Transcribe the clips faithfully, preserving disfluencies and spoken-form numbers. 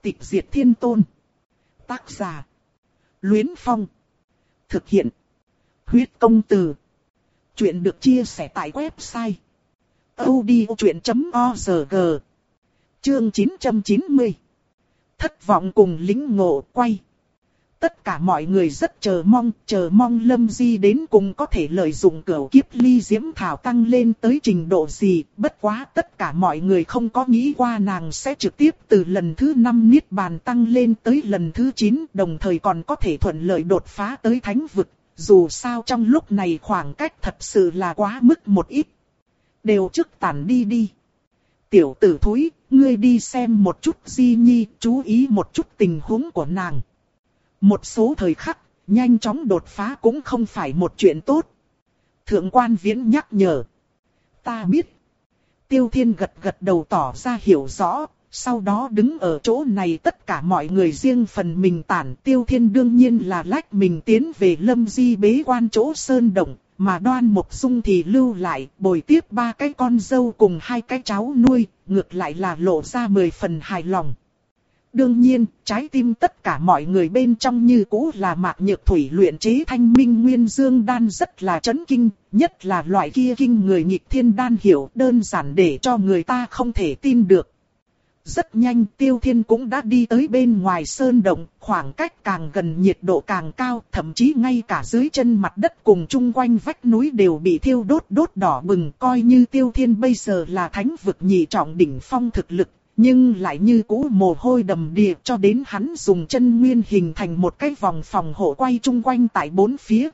Tịch diệt thiên tôn. Tác giả. Luyến Phong. Thực hiện. Huyết công từ. Chuyện được chia sẻ tại website audiochuyện chấm org. Chương chín trăm chín mươi. Thất vọng cùng lính ngộ quay. Tất cả mọi người rất chờ mong, chờ mong Lâm Di đến cùng có thể lợi dụng cửu kiếp ly diễm thảo tăng lên tới trình độ gì. Bất quá tất cả mọi người không có nghĩ qua nàng sẽ trực tiếp từ lần thứ năm niết bàn tăng lên tới lần thứ chín, đồng thời còn có thể thuận lợi đột phá tới thánh vực. Dù sao trong lúc này khoảng cách thật sự là quá mức một ít. Đều trước tản đi đi. Tiểu tử thúi, ngươi đi xem một chút Di Nhi, chú ý một chút tình huống của nàng. Một số thời khắc, nhanh chóng đột phá cũng không phải một chuyện tốt. Thượng quan Viễn nhắc nhở. Ta biết. Tiêu Thiên gật gật đầu tỏ ra hiểu rõ. Sau đó đứng ở chỗ này tất cả mọi người riêng phần mình tản. Tiêu Thiên đương nhiên là lách mình tiến về Lâm Di bế quan chỗ sơn động. Mà Đoan Mộc Dung thì lưu lại bồi tiếp ba cái con dâu cùng hai cái cháu nuôi. Ngược lại là lộ ra mười phần hài lòng. Đương nhiên, trái tim tất cả mọi người bên trong như cũ là Mạc Nhược Thủy luyện chế Thanh Minh Nguyên Dương đan rất là chấn kinh, nhất là loại kia kinh người nghịch thiên đan hiểu đơn giản để cho người ta không thể tin được. Rất nhanh Tiêu Thiên cũng đã đi tới bên ngoài sơn động, khoảng cách càng gần nhiệt độ càng cao, thậm chí ngay cả dưới chân mặt đất cùng chung quanh vách núi đều bị thiêu đốt đốt đỏ bừng, coi như Tiêu Thiên bây giờ là thánh vực nhị trọng đỉnh phong thực lực. Nhưng lại như cũ mồ hôi đầm đìa cho đến hắn dùng chân nguyên hình thành một cái vòng phòng hộ quay chung quanh tại bốn phía.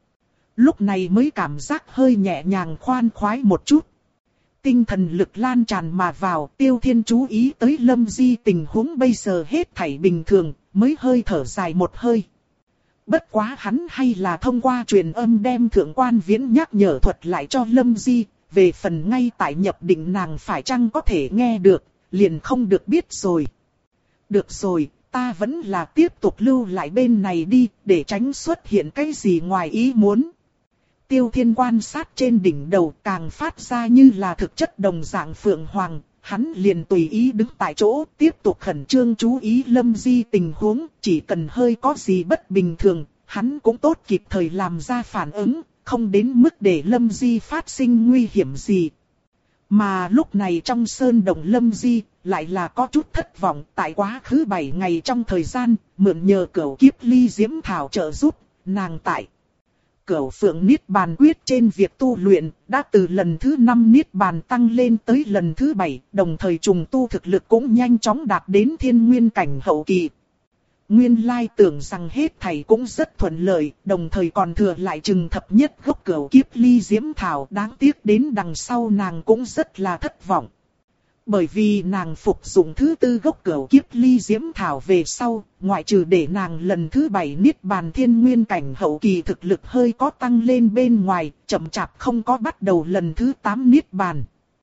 Lúc này mới cảm giác hơi nhẹ nhàng khoan khoái một chút. Tinh thần lực lan tràn mà vào, Tiêu Thiên chú ý tới Lâm Di tình huống bây giờ hết thảy bình thường, mới hơi thở dài một hơi. Bất quá hắn hay là thông qua truyền âm đem Thượng quan Viễn nhắc nhở thuật lại cho Lâm Di, về phần ngay tại nhập định nàng phải chăng có thể nghe được. Liền không được biết rồi. Được rồi, ta vẫn là tiếp tục lưu lại bên này đi, để tránh xuất hiện cái gì ngoài ý muốn. Tiêu Thiên quan sát trên đỉnh đầu càng phát ra như là thực chất đồng dạng phượng hoàng, hắn liền tùy ý đứng tại chỗ, tiếp tục khẩn trương chú ý Lâm Di tình huống, chỉ cần hơi có gì bất bình thường, hắn cũng tốt kịp thời làm ra phản ứng, không đến mức để Lâm Di phát sinh nguy hiểm gì. Mà lúc này trong sơn động Lâm Di, lại là có chút thất vọng. Tại quá khứ bảy ngày trong thời gian, mượn nhờ cửu kiếp ly diễm thảo trợ giúp, nàng tại cửu phượng niết bàn quyết trên việc tu luyện, đã từ lần thứ năm niết bàn tăng lên tới lần thứ bảy, đồng thời trùng tu thực lực cũng nhanh chóng đạt đến thiên nguyên cảnh hậu kỳ. Nguyên lai tưởng rằng hết thảy cũng rất thuận lợi, đồng thời còn thừa lại chừng thập nhất gốc cửu kiếp ly diễm thảo, đáng tiếc đến đằng sau nàng cũng rất là thất vọng. Bởi vì nàng phục dụng thứ tư gốc cửu kiếp ly diễm thảo về sau, ngoại trừ để nàng lần thứ bảy niết bàn thiên nguyên cảnh hậu kỳ thực lực hơi có tăng lên bên ngoài, chậm chạp không có bắt đầu lần thứ tám niết bàn.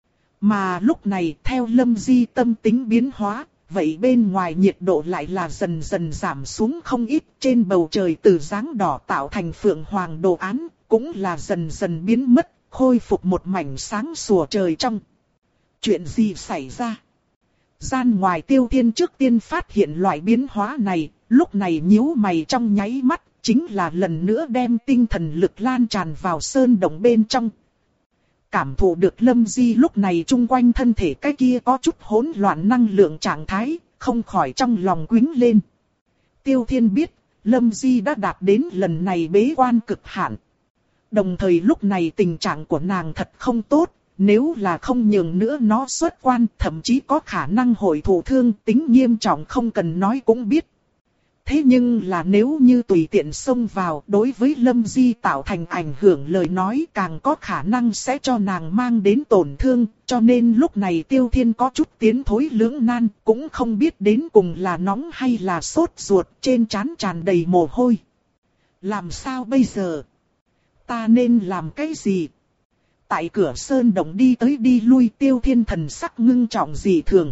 Mà lúc này theo Lâm Di tâm tính biến hóa, vậy bên ngoài nhiệt độ lại là dần dần giảm xuống không ít, trên bầu trời từ dáng đỏ tạo thành phượng hoàng đồ án, cũng là dần dần biến mất, khôi phục một mảnh sáng sủa trời trong. Chuyện gì xảy ra? Gian ngoài Tiêu Thiên trước tiên phát hiện loại biến hóa này, lúc này nhíu mày trong nháy mắt, chính là lần nữa đem tinh thần lực lan tràn vào sơn động bên trong. Cảm thụ được Lâm Di lúc này chung quanh thân thể cái kia có chút hỗn loạn năng lượng trạng thái, không khỏi trong lòng quýnh lên. Tiêu Thiên biết, Lâm Di đã đạt đến lần này bế quan cực hạn. Đồng thời lúc này tình trạng của nàng thật không tốt, nếu là không nhường nữa nó xuất quan, thậm chí có khả năng hội thụ thương, tính nghiêm trọng không cần nói cũng biết. Thế nhưng là nếu như tùy tiện xông vào, đối với Lâm Di tạo thành ảnh hưởng lời nói càng có khả năng sẽ cho nàng mang đến tổn thương, cho nên lúc này Tiêu Thiên có chút tiến thối lưỡng nan, cũng không biết đến cùng là nóng hay là sốt ruột, trên trán tràn đầy mồ hôi. Làm sao bây giờ? Ta nên làm cái gì? Tại cửa sơn động đi tới đi lui, Tiêu Thiên thần sắc ngưng trọng dị thường.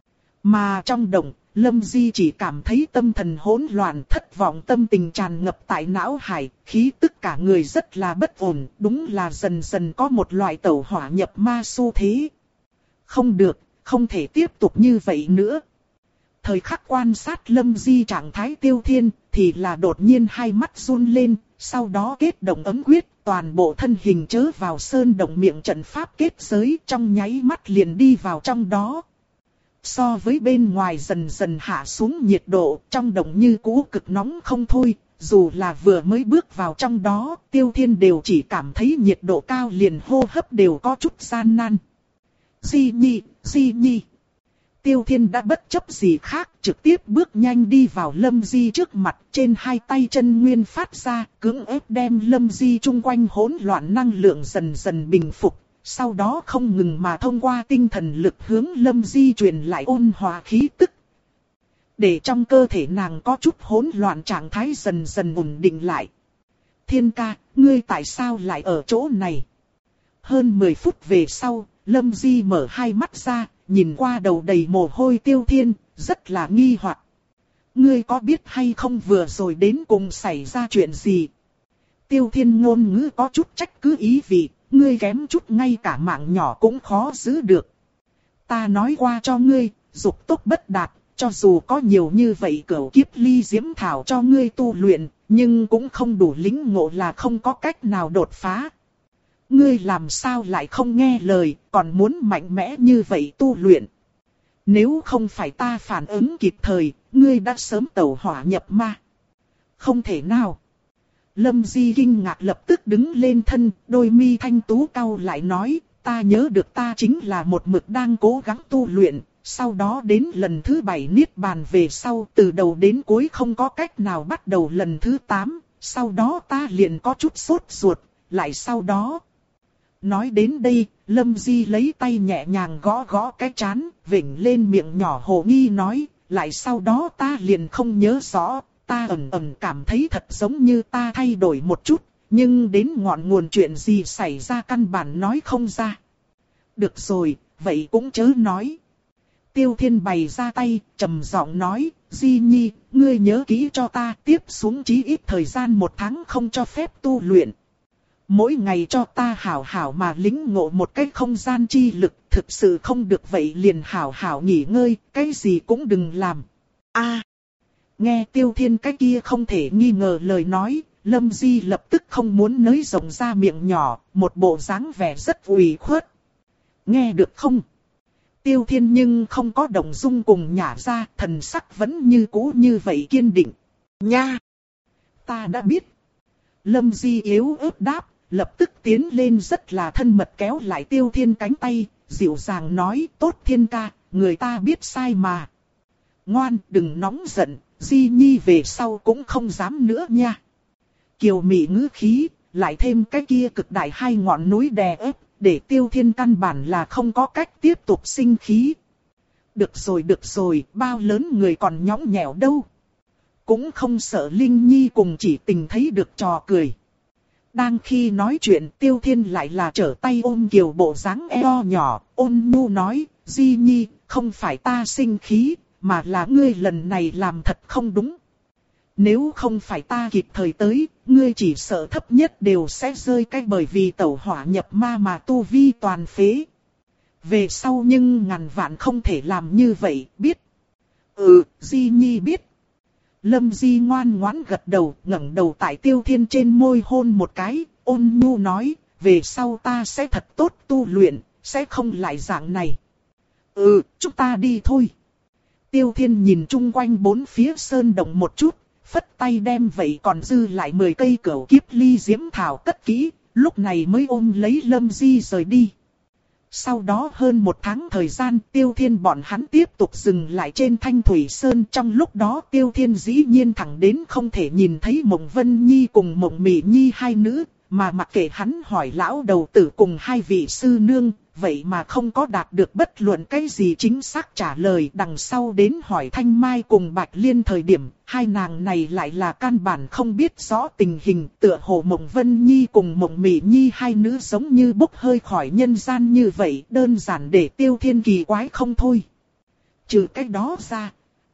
Mà trong động, Lâm Di chỉ cảm thấy tâm thần hỗn loạn, thất vọng, tâm tình tràn ngập tại não hải, khí tức cả người rất là bất ổn, đúng là dần dần có một loại tẩu hỏa nhập ma xu thế. Không được, không thể tiếp tục như vậy nữa. Thời khắc quan sát Lâm Di trạng thái Tiêu Thiên, thì là đột nhiên hai mắt run lên, sau đó kết động ấm quyết, toàn bộ thân hình chớ vào sơn động miệng trận pháp kết giới, trong nháy mắt liền đi vào trong đó. So với bên ngoài dần dần hạ xuống nhiệt độ, trong động như cũ cực nóng không thôi, dù là vừa mới bước vào trong đó, Tiêu Thiên đều chỉ cảm thấy nhiệt độ cao liền hô hấp đều có chút gian nan. Di Nhi, Di Nhi. Tiêu Thiên đã bất chấp gì khác, trực tiếp bước nhanh đi vào Lâm Di trước mặt, trên hai tay chân nguyên phát ra, cưỡng ép đem Lâm Di chung quanh hỗn loạn năng lượng dần dần bình phục, sau đó không ngừng mà thông qua tinh thần lực hướng Lâm Di truyền lại ôn hòa khí tức. Để trong cơ thể nàng có chút hỗn loạn trạng thái dần dần ổn định lại. Thiên ca, ngươi tại sao lại ở chỗ này? Hơn mười phút về sau, Lâm Di mở hai mắt ra, nhìn qua đầu đầy mồ hôi Tiêu Thiên, rất là nghi hoặc. Ngươi có biết hay không vừa rồi đến cùng xảy ra chuyện gì? Tiêu Thiên ngôn ngữ có chút trách cứ ý vị, ngươi kém chút ngay cả mạng nhỏ cũng khó giữ được. Ta nói qua cho ngươi, dục tốc bất đạt, cho dù có nhiều như vậy cửu kiếp ly diễm thảo cho ngươi tu luyện, nhưng cũng không đủ lĩnh ngộ là không có cách nào đột phá. Ngươi làm sao lại không nghe lời, còn muốn mạnh mẽ như vậy tu luyện. Nếu không phải ta phản ứng kịp thời, ngươi đã sớm tẩu hỏa nhập ma. Không thể nào. Lâm Di kinh ngạc lập tức đứng lên thân, đôi mi thanh tú cau lại nói, ta nhớ được ta chính là một mực đang cố gắng tu luyện, sau đó đến lần thứ bảy niết bàn về sau, từ đầu đến cuối không có cách nào bắt đầu lần thứ tám, sau đó ta liền có chút sốt ruột, lại sau đó. Nói đến đây, Lâm Di lấy tay nhẹ nhàng gõ gõ cái trán, vểnh lên miệng nhỏ hồ nghi nói, lại sau đó ta liền không nhớ rõ, ta ẩn ẩn cảm thấy thật giống như ta thay đổi một chút, nhưng đến ngọn nguồn chuyện gì xảy ra căn bản nói không ra. Được rồi, vậy cũng chớ nói. Tiêu Thiên bày ra tay, trầm giọng nói, Di Nhi, ngươi nhớ kỹ cho ta, tiếp xuống chí ít thời gian một tháng không cho phép tu luyện. Mỗi ngày cho ta hảo hảo mà lĩnh ngộ một cái không gian chi lực, thực sự không được vậy liền hảo hảo nghỉ ngơi, cái gì cũng đừng làm. A, nghe Tiêu Thiên cái kia không thể nghi ngờ lời nói, Lâm Di lập tức không muốn nới rộng ra miệng nhỏ, một bộ dáng vẻ rất ủy khuất. Nghe được không? Tiêu Thiên nhưng không có động dung cùng nhả ra, thần sắc vẫn như cũ như vậy kiên định. Nha! Ta đã biết. Lâm Di yếu ớt đáp, lập tức tiến lên rất là thân mật kéo lại Tiêu Thiên cánh tay, dịu dàng nói, tốt Thiên ca, người ta biết sai mà. Ngoan, đừng nóng giận, Di Nhi về sau cũng không dám nữa nha. Kiều mị ngữ khí, lại thêm cái kia cực đại hai ngọn núi đè ép, để Tiêu Thiên căn bản là không có cách tiếp tục sinh khí. Được rồi được rồi, bao lớn người còn nhõng nhẽo đâu. Cũng không sợ Linh Nhi cùng chỉ tình thấy được trò cười. Đang khi nói chuyện Tiêu Thiên lại là trở tay ôm Kiều bộ dáng eo nhỏ, ôn nhu nói, Di Nhi, không phải ta sinh khí, mà là ngươi lần này làm thật không đúng. Nếu không phải ta kịp thời tới, ngươi chỉ sợ thấp nhất đều sẽ rơi cái bởi vì tẩu hỏa nhập ma mà tu vi toàn phế. Về sau nhưng ngàn vạn không thể làm như vậy, biết? Ừ, Di Nhi biết. Lâm Di ngoan ngoãn gật đầu, ngẩng đầu tại Tiêu Thiên trên môi hôn một cái, ôn nhu nói, về sau ta sẽ thật tốt tu luyện, sẽ không lại dạng này. Ừ, chúng ta đi thôi. Tiêu Thiên nhìn chung quanh bốn phía sơn động một chút, phất tay đem vậy còn dư lại mười cây cửu kiếp ly diễm thảo cất kỹ, lúc này mới ôm lấy Lâm Di rời đi. Sau đó hơn một tháng thời gian Tiêu Thiên bọn hắn tiếp tục dừng lại trên Thanh Thủy Sơn. Trong lúc đó Tiêu Thiên dĩ nhiên thẳng đến không thể nhìn thấy Mộng Vân Nhi cùng Mộng Mị Nhi hai nữ, mà mặc kệ hắn hỏi lão đầu tử cùng hai vị sư nương, vậy mà không có đạt được bất luận cái gì chính xác trả lời. Đằng sau đến hỏi Thanh Mai cùng Bạch Liên thời điểm, hai nàng này lại là căn bản không biết rõ tình hình, tựa hồ Mộng Vân Nhi cùng Mộng Mị Nhi hai nữ giống như bốc hơi khỏi nhân gian như vậy, đơn giản để Tiêu Thiên kỳ quái không thôi. Trừ cái đó ra,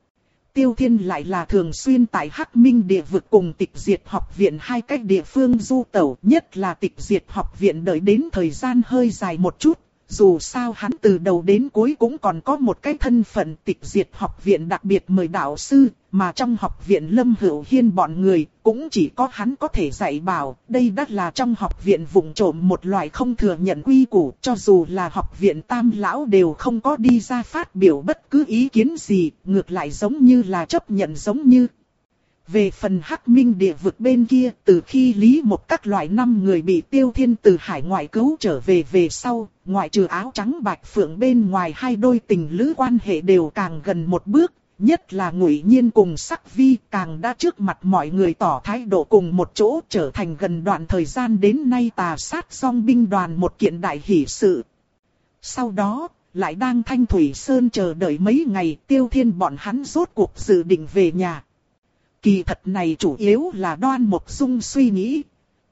Tiêu Thiên lại là thường xuyên tại Hắc Minh địa vực cùng Tịch Diệt học viện hai cách địa phương du tẩu, nhất là Tịch Diệt học viện đợi đến thời gian hơi dài một chút, Dù sao hắn từ đầu đến cuối cũng còn có một cái thân phận tịch diệt học viện đặc biệt mời đạo sư, mà trong học viện Lâm Hữu Hiên bọn người cũng chỉ có hắn có thể dạy bảo. Đây đã là trong học viện vụng trộm một loại không thừa nhận quy củ, cho dù là học viện Tam Lão đều không có đi ra phát biểu bất cứ ý kiến gì, ngược lại giống như là chấp nhận giống như. Về phần Hắc Minh địa vực bên kia, từ khi Lý một các loại năm người bị Tiêu Thiên từ hải ngoại cứu trở về về sau, ngoại trừ áo trắng bạch phượng bên ngoài, hai đôi tình lữ quan hệ đều càng gần một bước, nhất là Ngụy Nhiên cùng Sắc Vi càng đã trước mặt mọi người tỏ thái độ cùng một chỗ, trở thành gần đoạn thời gian đến nay tà sát song binh đoàn một kiện đại hỷ sự. Sau đó, lại đang Thanh Thủy Sơn chờ đợi mấy ngày, Tiêu Thiên bọn hắn rốt cuộc dự định về nhà. Kỳ thật này chủ yếu là Đoan Mộc Dung suy nghĩ.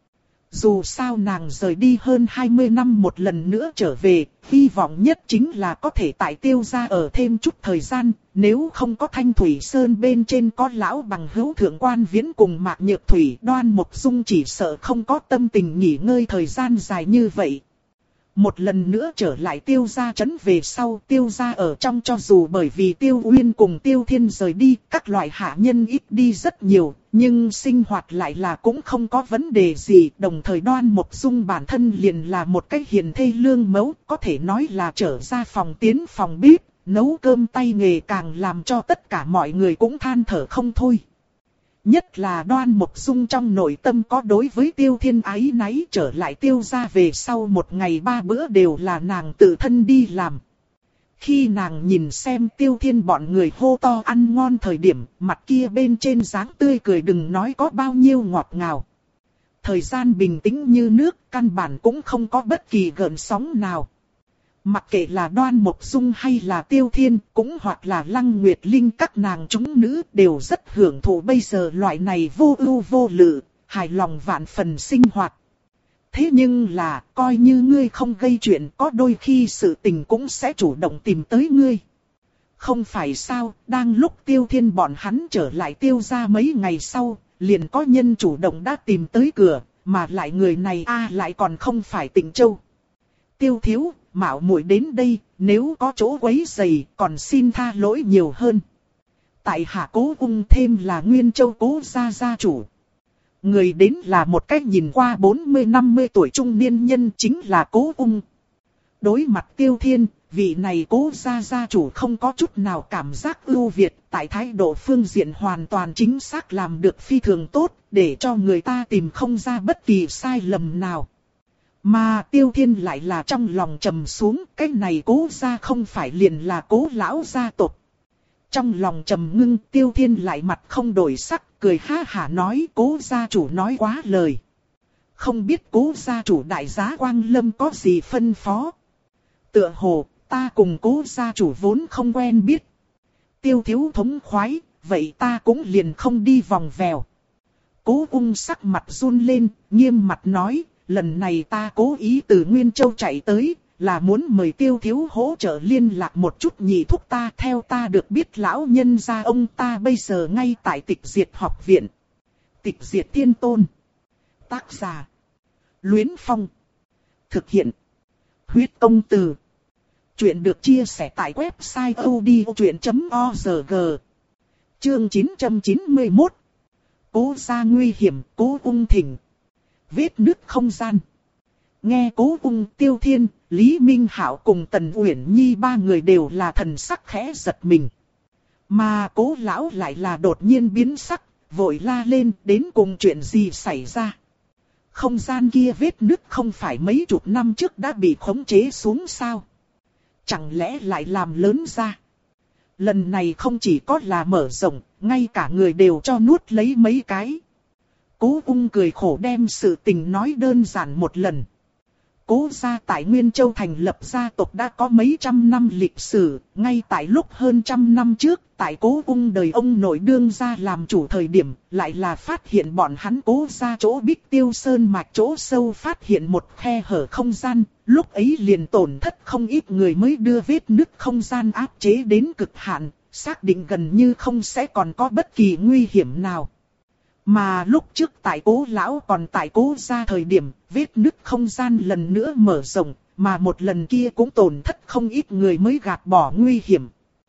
Dù sao nàng rời đi hơn hai mươi năm một lần nữa trở về, hy vọng nhất chính là có thể tại Tiêu gia ở thêm chút thời gian, nếu không có Thanh Thủy Sơn bên trên có lão bằng hữu thượng quan Viễn cùng Mạc Nhược Thủy, Đoan Mộc Dung chỉ sợ không có tâm tình nghỉ ngơi thời gian dài như vậy. Một lần nữa trở lại Tiêu gia trấn về sau, Tiêu gia ở trong cho dù bởi vì Tiêu Uyên cùng Tiêu Thiên rời đi, các loại hạ nhân ít đi rất nhiều, nhưng sinh hoạt lại là cũng không có vấn đề gì. Đồng thời Đoan Mộc Dung bản thân liền là một cách hiền thê lương mẫu, có thể nói là trở ra phòng tiến phòng bếp, nấu cơm tay nghề càng làm cho tất cả mọi người cũng than thở không thôi. Nhất là Đoan Mộc Dung trong nội tâm có đối với Tiêu Thiên ái náy, trở lại Tiêu gia về sau một ngày ba bữa đều là nàng tự thân đi làm. Khi nàng nhìn xem Tiêu Thiên bọn người hô to ăn ngon thời điểm, mặt kia bên trên dáng tươi cười đừng nói có bao nhiêu ngọt ngào. Thời gian bình tĩnh như nước, căn bản cũng không có bất kỳ gợn sóng nào. Mặc kệ là Đoan Mộc Dung hay là Tiêu Thiên, cũng hoặc là Lăng Nguyệt Linh, các nàng chúng nữ đều rất hưởng thụ bây giờ loại này vô ưu vô lự, hài lòng vạn phần sinh hoạt. Thế nhưng là, coi như ngươi không gây chuyện, có đôi khi sự tình cũng sẽ chủ động tìm tới ngươi. Không phải sao, đang lúc Tiêu Thiên bọn hắn trở lại Tiêu gia mấy ngày sau, liền có nhân chủ động đã tìm tới cửa, mà lại người này a lại còn không phải Tịnh Châu. Tiêu thiếu, mạo muội đến đây, nếu có chỗ quấy rầy, còn xin tha lỗi nhiều hơn. Tại hạ Cố Ung, thêm là Nguyên Châu Cố gia gia chủ. Người đến là một cách nhìn qua bốn mươi năm mươi tuổi trung niên nhân, chính là Cố Ung. Đối mặt Tiêu Thiên, vị này Cố gia gia chủ không có chút nào cảm giác ưu việt, tại thái độ phương diện hoàn toàn chính xác làm được phi thường tốt, để cho người ta tìm không ra bất kỳ sai lầm nào. Mà Tiêu Thiên lại là trong lòng trầm xuống, cái này Cố gia không phải liền là Cố lão gia tộc. Trong lòng trầm ngưng, Tiêu Thiên lại mặt không đổi sắc, cười ha hả nói Cố gia chủ nói quá lời. Không biết Cố gia chủ đại giá Quang Lâm có gì phân phó. Tựa hồ, ta cùng Cố gia chủ vốn không quen biết. Tiêu thiếu thống khoái, vậy ta cũng liền không đi vòng vèo. Cố Ung sắc mặt run lên, nghiêm mặt nói, lần này ta cố ý từ Nguyên Châu chạy tới, là muốn mời Tiêu thiếu hỗ trợ liên lạc một chút nhị thúc ta. Theo ta được biết lão nhân gia ông ta bây giờ ngay tại Tịch Diệt học viện. Tịch Diệt Tiên Tôn. Tác giả: Luyến Phong. Thực hiện: Huyết Công Từ. Chuyện được chia sẻ tại website odchuyện chấm org. Chương chín trăm chín mươi mốt. Cố gia nguy hiểm, Cố Ung thỉnh. Vết nứt không gian. Nghe Cố Ung, Tiêu Thiên, Lý Minh Hạo cùng Tần Uyển Nhi ba người đều là thần sắc khẽ giật mình. Mà Cố lão lại là đột nhiên biến sắc, vội la lên, đến cùng chuyện gì xảy ra. Không gian kia vết nứt không phải mấy chục năm trước đã bị khống chế xuống sao? Chẳng lẽ lại làm lớn ra? Lần này không chỉ có là mở rộng, ngay cả người đều cho nuốt lấy mấy cái. Cố Ung cười khổ đem sự tình nói đơn giản một lần. Cố gia tại Nguyên Châu thành lập gia tộc đã có mấy trăm năm lịch sử, ngay tại lúc hơn trăm năm trước, tại Cố Ung đời ông nội đương gia làm chủ thời điểm, lại là phát hiện bọn hắn Cố gia chỗ Bích Tiêu Sơn mạch chỗ sâu phát hiện một khe hở không gian, lúc ấy liền tổn thất không ít người mới đưa vết nứt không gian áp chế đến cực hạn, xác định gần như không sẽ còn có bất kỳ nguy hiểm nào. Mà lúc trước tại Cố lão còn tại Cố gia thời điểm, vết nứt không gian lần nữa mở rộng, mà một lần kia cũng tổn thất không ít người mới gạt bỏ nguy hiểm.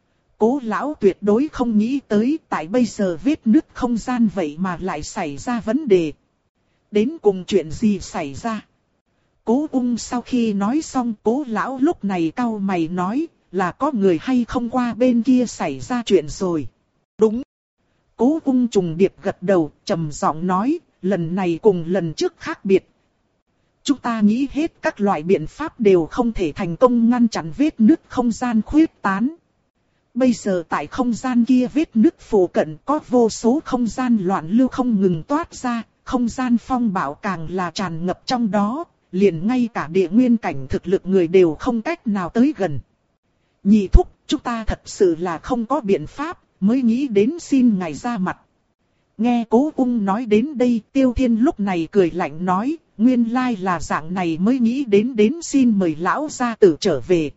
Cố lão tuyệt đối không nghĩ tới tại bây giờ vết nứt không gian vậy mà lại xảy ra vấn đề. Đến cùng chuyện gì xảy ra? Cố Ung sau khi nói xong, cố lão lúc này cau mày nói là có người hay không qua bên kia xảy ra chuyện rồi. Đúng. Cố Ung trùng điệp gật đầu, trầm giọng nói, lần này cùng lần trước khác biệt. Chúng ta nghĩ hết các loại biện pháp đều không thể thành công ngăn chặn vết nứt không gian khuyết tán. Bây giờ tại không gian kia vết nứt phủ cận có vô số không gian loạn lưu không ngừng toát ra, không gian phong bạo càng là tràn ngập trong đó, liền ngay cả địa nguyên cảnh thực lực người đều không cách nào tới gần. Nhị thúc, chúng ta thật sự là không có biện pháp, mới nghĩ đến xin ngài ra mặt. Nghe Cố Ung nói đến đây, Tiêu Thiên lúc này cười lạnh nói, nguyên lai là dạng này mới nghĩ đến đến xin mời lão gia tử trở về.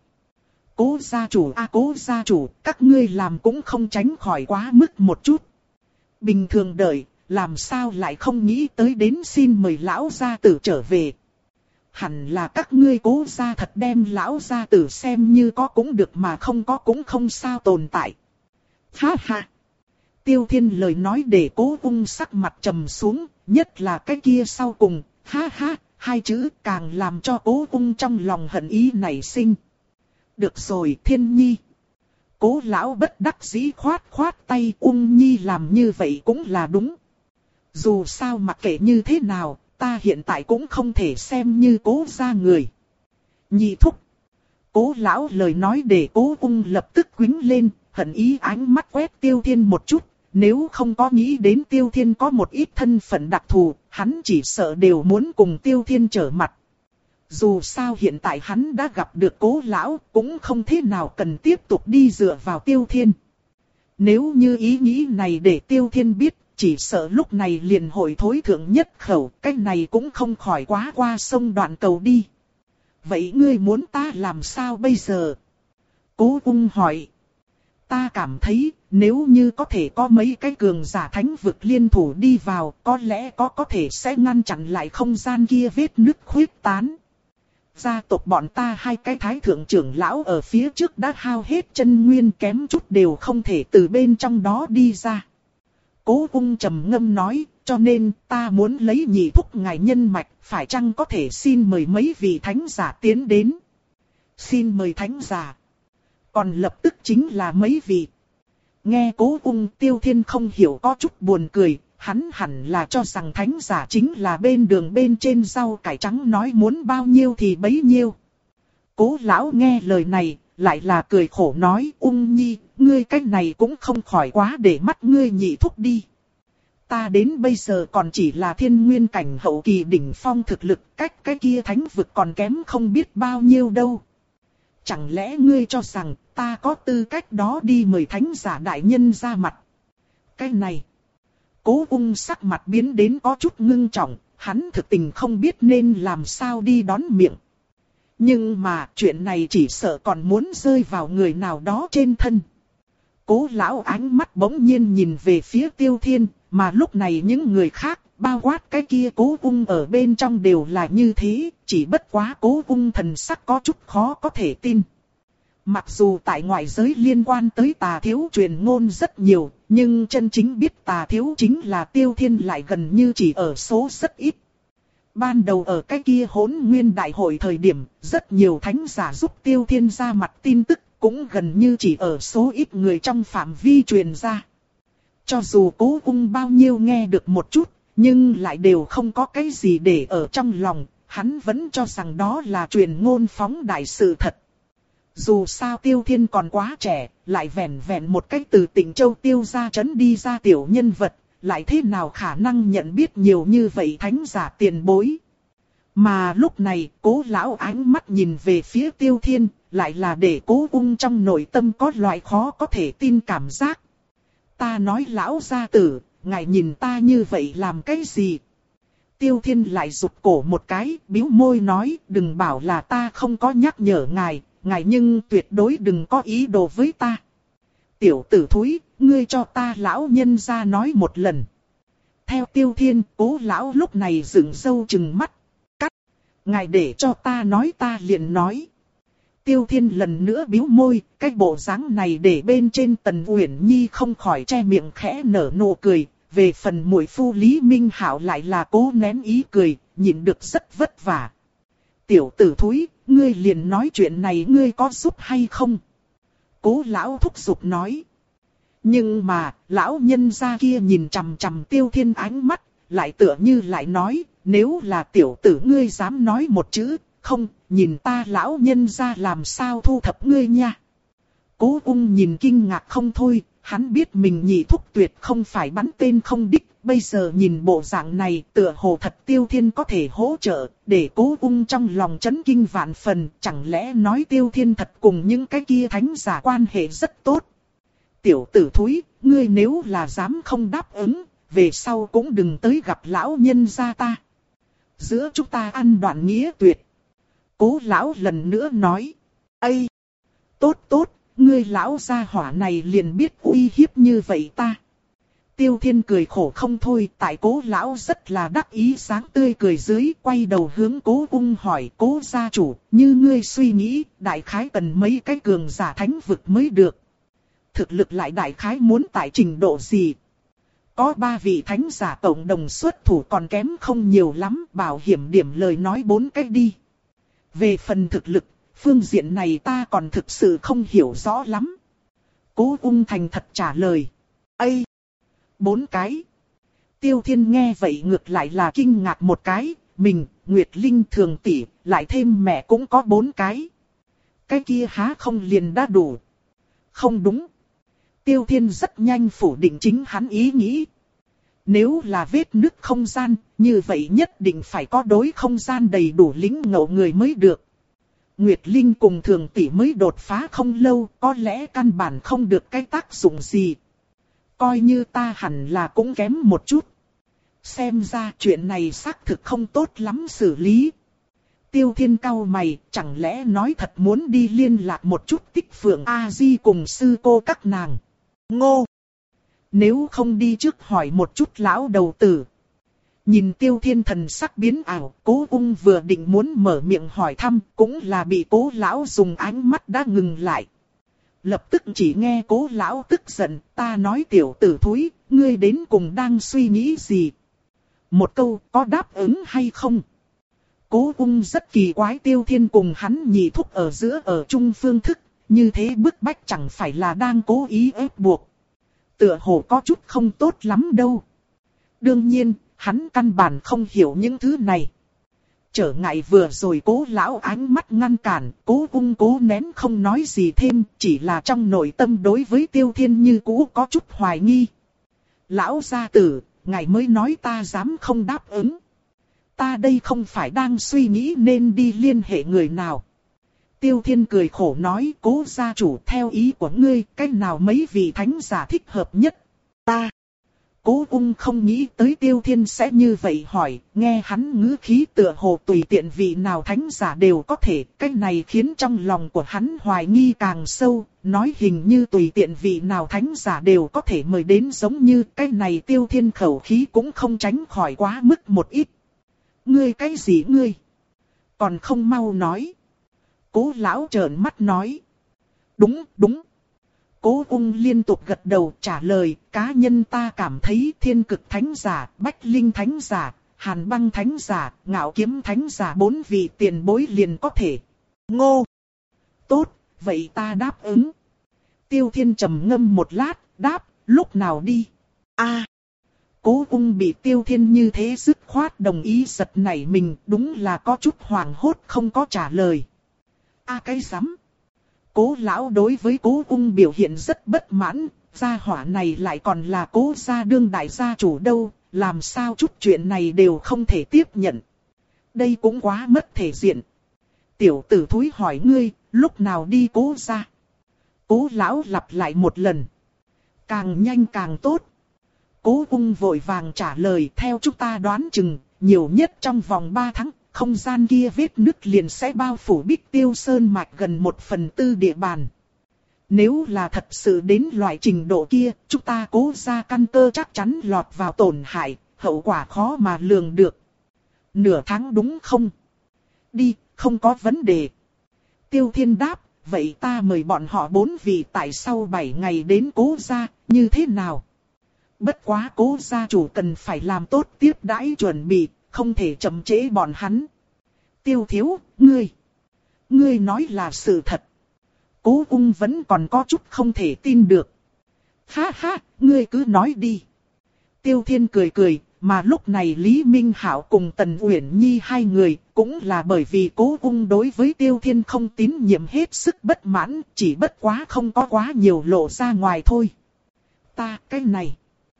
Cố gia chủ a à, cố gia chủ, các ngươi làm cũng không tránh khỏi quá mức một chút. Bình thường đợi, làm sao lại không nghĩ tới đến xin mời lão gia tử trở về. Hẳn là các ngươi Cố gia thật đem lão gia tử xem như có cũng được mà không có cũng không sao tồn tại. Ha ha! Tiêu Thiên lời nói để Cố Ung sắc mặt trầm xuống, nhất là cái kia sau cùng, ha ha, hai chữ càng làm cho Cố Ung trong lòng hận ý nảy sinh. Được rồi Thiên Nhi. Cố lão bất đắc dĩ khoát khoát tay, Ung Nhi làm như vậy cũng là đúng. Dù sao mặc kệ như thế nào, ta hiện tại cũng không thể xem như Cố gia người. Nhị thúc. Cố lão lời nói để Cố Ung lập tức quýnh lên, hận ý ánh mắt quét Tiêu Thiên một chút. Nếu không có nghĩ đến Tiêu Thiên có một ít thân phận đặc thù, hắn chỉ sợ đều muốn cùng Tiêu Thiên trở mặt. Dù sao hiện tại hắn đã gặp được Cố lão, cũng không thế nào cần tiếp tục đi dựa vào Tiêu Thiên. Nếu như ý nghĩ này để Tiêu Thiên biết, chỉ sợ lúc này liền hội thối thượng nhất khẩu, cái này cũng không khỏi quá qua sông đoạn cầu đi. Vậy ngươi muốn ta làm sao bây giờ? Cố Ung hỏi. Ta cảm thấy, nếu như có thể có mấy cái cường giả thánh vực liên thủ đi vào, có lẽ có có thể sẽ ngăn chặn lại không gian kia vết nứt khuyết tán. Gia tộc bọn ta hai cái thái thượng trưởng lão ở phía trước đã hao hết chân nguyên, kém chút đều không thể từ bên trong đó đi ra. Cố Ung trầm ngâm nói, cho nên ta muốn lấy nhị thúc ngài nhân mạch, phải chăng có thể xin mời mấy vị thánh giả tiến đến. Xin mời thánh giả. Còn lập tức chính là mấy vị. Nghe Cố Ung, Tiêu Thiên không hiểu có chút buồn cười, hắn hẳn là cho rằng thánh giả chính là bên đường bên trên rau cải trắng nói muốn bao nhiêu thì bấy nhiêu. Cố lão nghe lời này, lại là cười khổ nói, Ung Nhi, ngươi cách này cũng không khỏi quá để mắt ngươi nhị thúc đi. Ta đến bây giờ còn chỉ là thiên nguyên cảnh hậu kỳ đỉnh phong thực lực, cách cái kia thánh vực còn kém không biết bao nhiêu đâu. Chẳng lẽ ngươi cho rằng ta có tư cách đó đi mời thánh giả đại nhân ra mặt? Cái này, Cố Ung sắc mặt biến đến có chút ngưng trọng, hắn thực tình không biết nên làm sao đi đón miệng. Nhưng mà chuyện này chỉ sợ còn muốn rơi vào người nào đó trên thân. Cố lão ánh mắt bỗng nhiên nhìn về phía Tiêu Thiên, mà lúc này những người khác, bao quát cái kia Cố Ung ở bên trong đều là như thế, chỉ bất quá Cố Ung thần sắc có chút khó có thể tin. Mặc dù tại ngoại giới liên quan tới Tà Thiếu truyền ngôn rất nhiều, nhưng chân chính biết Tà Thiếu chính là Tiêu Thiên lại gần như chỉ ở số rất ít. Ban đầu ở cái kia Hỗn Nguyên đại hội thời điểm, rất nhiều thánh giả giúp Tiêu Thiên ra mặt tin tức, cũng gần như chỉ ở số ít người trong phạm vi truyền ra. Cho dù Cố Ung bao nhiêu nghe được một chút, nhưng lại đều không có cái gì để ở trong lòng, hắn vẫn cho rằng đó là truyền ngôn phóng đại sự thật. Dù sao Tiêu Thiên còn quá trẻ, lại vẻn vẹn một cách từ Tịnh Châu Tiêu gia trấn đi ra tiểu nhân vật, lại thế nào khả năng nhận biết nhiều như vậy thánh giả tiền bối. Mà lúc này, Cố lão ánh mắt nhìn về phía Tiêu Thiên, lại là để Cố Ung trong nội tâm có loại khó có thể tin cảm giác. Ta nói lão gia tử, ngài nhìn ta như vậy làm cái gì? Tiêu Thiên lại rụt cổ một cái, bĩu môi nói, đừng bảo là ta không có nhắc nhở ngài, ngài nhưng tuyệt đối đừng có ý đồ với ta. Tiểu tử thúi, ngươi cho ta lão nhân ra nói một lần. Theo Tiêu Thiên, Cố lão lúc này dựng râu trừng mắt. Cắt. Ngài để cho ta nói ta liền nói. Tiêu Thiên lần nữa bĩu môi, cái bộ dáng này để bên trên Tần Uyển Nhi không khỏi che miệng khẽ nở nụ cười. Về phần muội phu Lý Minh Hạo lại là cố nén ý cười, nhịn được rất vất vả. Tiểu tử thúi, ngươi liền nói chuyện này ngươi có giúp hay không? Cố lão thúc giục nói. Nhưng mà, lão nhân gia kia nhìn chằm chằm Tiêu Thiên ánh mắt, lại tựa như lại nói, nếu là tiểu tử ngươi dám nói một chữ, không, nhìn ta lão nhân gia làm sao thu thập ngươi nha. Cố Ung nhìn kinh ngạc không thôi, hắn biết mình nhị thúc tuyệt không phải bắn tên không đích, bây giờ nhìn bộ dạng này tựa hồ thật Tiêu Thiên có thể hỗ trợ, để Cố Ung trong lòng chấn kinh vạn phần, chẳng lẽ nói Tiêu Thiên thật cùng những cái kia thánh giả quan hệ rất tốt. Tiểu tử thúi, ngươi nếu là dám không đáp ứng, về sau cũng đừng tới gặp lão nhân gia ta. Giữa chúng ta ăn đoạn nghĩa tuyệt. Cố lão lần nữa nói. Ây! Tốt tốt, ngươi lão gia hỏa này liền biết uy hiếp như vậy ta. Tiêu Thiên cười khổ không thôi, tại Cố lão rất là đắc ý sáng tươi cười dưới, quay đầu hướng Cố Ung hỏi Cố gia chủ, như ngươi suy nghĩ, đại khái cần mấy cái cường giả thánh vực mới được. Thực lực lại đại khái muốn tại trình độ gì? Có ba vị thánh giả cộng đồng xuất thủ còn kém không nhiều lắm, bảo hiểm điểm lời nói bốn cách đi. Về phần thực lực, phương diện này ta còn thực sự không hiểu rõ lắm. Cố Ung thành thật trả lời. Ây! Bốn cái. Tiêu Thiên nghe vậy ngược lại là kinh ngạc một cái, mình, Nguyệt Linh Thường tỷ, lại thêm mẹ cũng có bốn cái. Cái kia há không liền đã đủ? Không đúng. Tiêu Thiên rất nhanh phủ định chính hắn ý nghĩ. Nếu là vết nứt không gian, như vậy nhất định phải có đối không gian đầy đủ lĩnh ngộ người mới được. Nguyệt Linh cùng Thường tỷ mới đột phá không lâu, có lẽ căn bản không được cái tác dụng gì. Coi như ta hẳn là cũng kém một chút. Xem ra chuyện này xác thực không tốt lắm xử lý. Tiêu Thiên cau mày, chẳng lẽ nói thật muốn đi liên lạc một chút Tích Phượng A-di cùng sư cô các nàng. Ngô! Nếu không đi trước hỏi một chút lão đầu tử. Nhìn Tiêu Thiên thần sắc biến ảo, Cố Ung vừa định muốn mở miệng hỏi thăm, cũng là bị Cố lão dùng ánh mắt đã ngừng lại. Lập tức chỉ nghe Cố lão tức giận, ta nói tiểu tử thúi, ngươi đến cùng đang suy nghĩ gì? Một câu, có đáp ứng hay không? Cố Ung rất kỳ quái Tiêu Thiên cùng hắn nhị thúc ở giữa ở chung phương thức, như thế bức bách chẳng phải là đang cố ý ép buộc. Tựa hồ có chút không tốt lắm đâu. Đương nhiên, hắn căn bản không hiểu những thứ này. Trở ngại vừa rồi Cố lão ánh mắt ngăn cản, Cố Ung cố nén không nói gì thêm, chỉ là trong nội tâm đối với Tiêu Thiên như cũ có chút hoài nghi. Lão gia tử, ngài mới nói ta dám không đáp ứng. Ta đây không phải đang suy nghĩ nên đi liên hệ người nào. Tiêu Thiên cười khổ nói, Cố gia chủ theo ý của ngươi, cách nào mấy vị thánh giả thích hợp nhất? Ta. Cố Ung không nghĩ tới Tiêu Thiên sẽ như vậy hỏi, nghe hắn ngữ khí tựa hồ tùy tiện vị nào thánh giả đều có thể, cái này khiến trong lòng của hắn hoài nghi càng sâu, nói hình như tùy tiện vị nào thánh giả đều có thể mời đến giống như cái này Tiêu Thiên khẩu khí cũng không tránh khỏi quá mức một ít. Ngươi cái gì ngươi? Còn không mau nói. Cố lão trợn mắt nói. Đúng, đúng. Cố Ung liên tục gật đầu trả lời, cá nhân ta cảm thấy Thiên Cực Thánh Giả, Bách Linh Thánh Giả, Hàn Băng Thánh Giả, Ngạo Kiếm Thánh Giả bốn vị tiền bối liền có thể. Ngô! Tốt, vậy ta đáp ứng. Tiêu Thiên trầm ngâm một lát, đáp, lúc nào đi? A. Cố Ung bị Tiêu Thiên như thế dứt khoát đồng ý giật nảy mình, đúng là có chút hoảng hốt không có trả lời. A cái rắm. Cố lão đối với Cố Ung biểu hiện rất bất mãn, gia hỏa này lại còn là Cố gia đương đại gia chủ đâu, làm sao chút chuyện này đều không thể tiếp nhận. Đây cũng quá mất thể diện. Tiểu tử thúi hỏi ngươi, lúc nào đi Cố gia? Cố lão lặp lại một lần. Càng nhanh càng tốt. Cố Ung vội vàng trả lời, theo chúng ta đoán chừng, nhiều nhất trong vòng ba tháng. Không gian kia vết nứt liền sẽ bao phủ Bích Tiêu Sơn mạch gần một phần tư địa bàn. Nếu là thật sự đến loại trình độ kia, chúng ta Cố gia căn cơ chắc chắn lọt vào tổn hại, hậu quả khó mà lường được. Nửa tháng đúng không? Đi, không có vấn đề. Tiêu Thiên đáp, vậy ta mời bọn họ bốn vị tại sau bảy ngày đến Cố gia, như thế nào? Bất quá Cố gia chủ cần phải làm tốt tiếp đãi chuẩn bị, không thể chậm trễ bọn hắn. Tiêu thiếu, ngươi, ngươi nói là sự thật. Cố Ung vẫn còn có chút không thể tin được. Ha ha, ngươi cứ nói đi. Tiêu Thiên cười cười, mà lúc này Lý Minh Hạo cùng Tần Uyển Nhi hai người cũng là bởi vì Cố Ung đối với Tiêu Thiên không tín nhiệm hết sức bất mãn, chỉ bất quá không có quá nhiều lộ ra ngoài thôi. Ta cái này.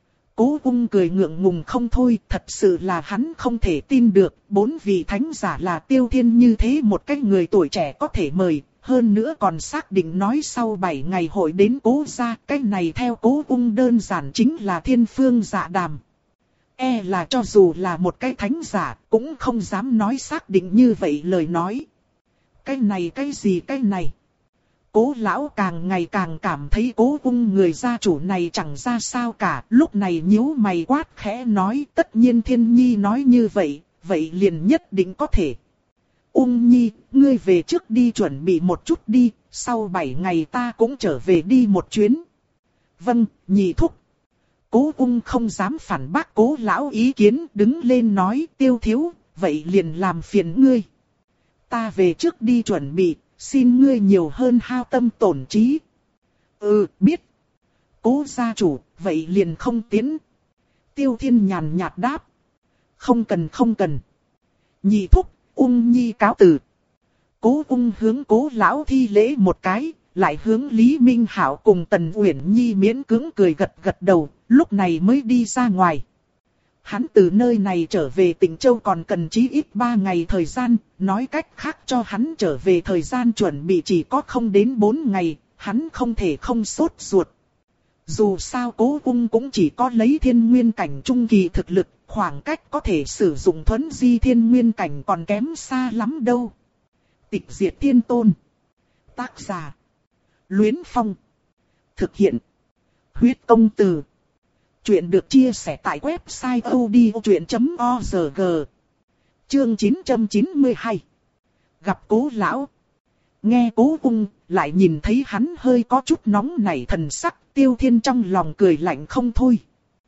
Cố Ung cười ngượng ngùng không thôi, thật sự là hắn không thể tin được, bốn vị thánh giả là Tiêu Thiên như thế một cái người tuổi trẻ có thể mời, hơn nữa còn xác định nói sau bảy ngày hội đến Cố gia, cái này theo Cố Ung đơn giản chính là thiên phương dạ đàm. E là cho dù là một cái thánh giả, cũng không dám nói xác định như vậy lời nói. Cái này cái gì cái này? Cố lão càng ngày càng cảm thấy Cố Ung người gia chủ này chẳng ra sao cả, lúc này nhíu mày quát khẽ nói, tất nhiên Thiên Nhi nói như vậy, vậy liền nhất định có thể. Ung Nhi, ngươi về trước đi chuẩn bị một chút đi, sau bảy ngày ta cũng trở về đi một chuyến. Vâng, nhị thúc. Cố Ung không dám phản bác Cố lão ý kiến, đứng lên nói, Tiêu thiếu, vậy liền làm phiền ngươi. Ta về trước đi chuẩn bị, xin ngươi nhiều hơn hao tâm tổn trí. Ừ, biết. Cố gia chủ, vậy liền không tiến. Tiêu Thiên nhàn nhạt đáp. Không cần không cần. Nhị thúc, Ung Nhi cáo từ. Cố Ung hướng Cố lão thi lễ một cái, lại hướng Lý Minh Hạo cùng Tần Uyển Nhi miễn cưỡng cười gật gật đầu, lúc này mới đi ra ngoài. Hắn từ nơi này trở về Tịnh Châu còn cần chí ít ba ngày thời gian, nói cách khác cho hắn trở về thời gian chuẩn bị chỉ có không đến bốn ngày, hắn không thể không sốt ruột. Dù sao Cố Ung cũng chỉ có lấy thiên nguyên cảnh trung kỳ thực lực, khoảng cách có thể sử dụng thuấn di thiên nguyên cảnh còn kém xa lắm đâu. Tịch Diệt Thiên Tôn. Tác giả. Luyến Phong. Thực hiện. Huyết Công Từ. Chuyện được chia sẻ tại website odchuyện chấm org. Chương chín trăm chín mươi hai. Gặp Cố lão. Nghe Cố Ung, lại nhìn thấy hắn hơi có chút nóng nảy thần sắc, Tiêu Thiên trong lòng cười lạnh không thôi.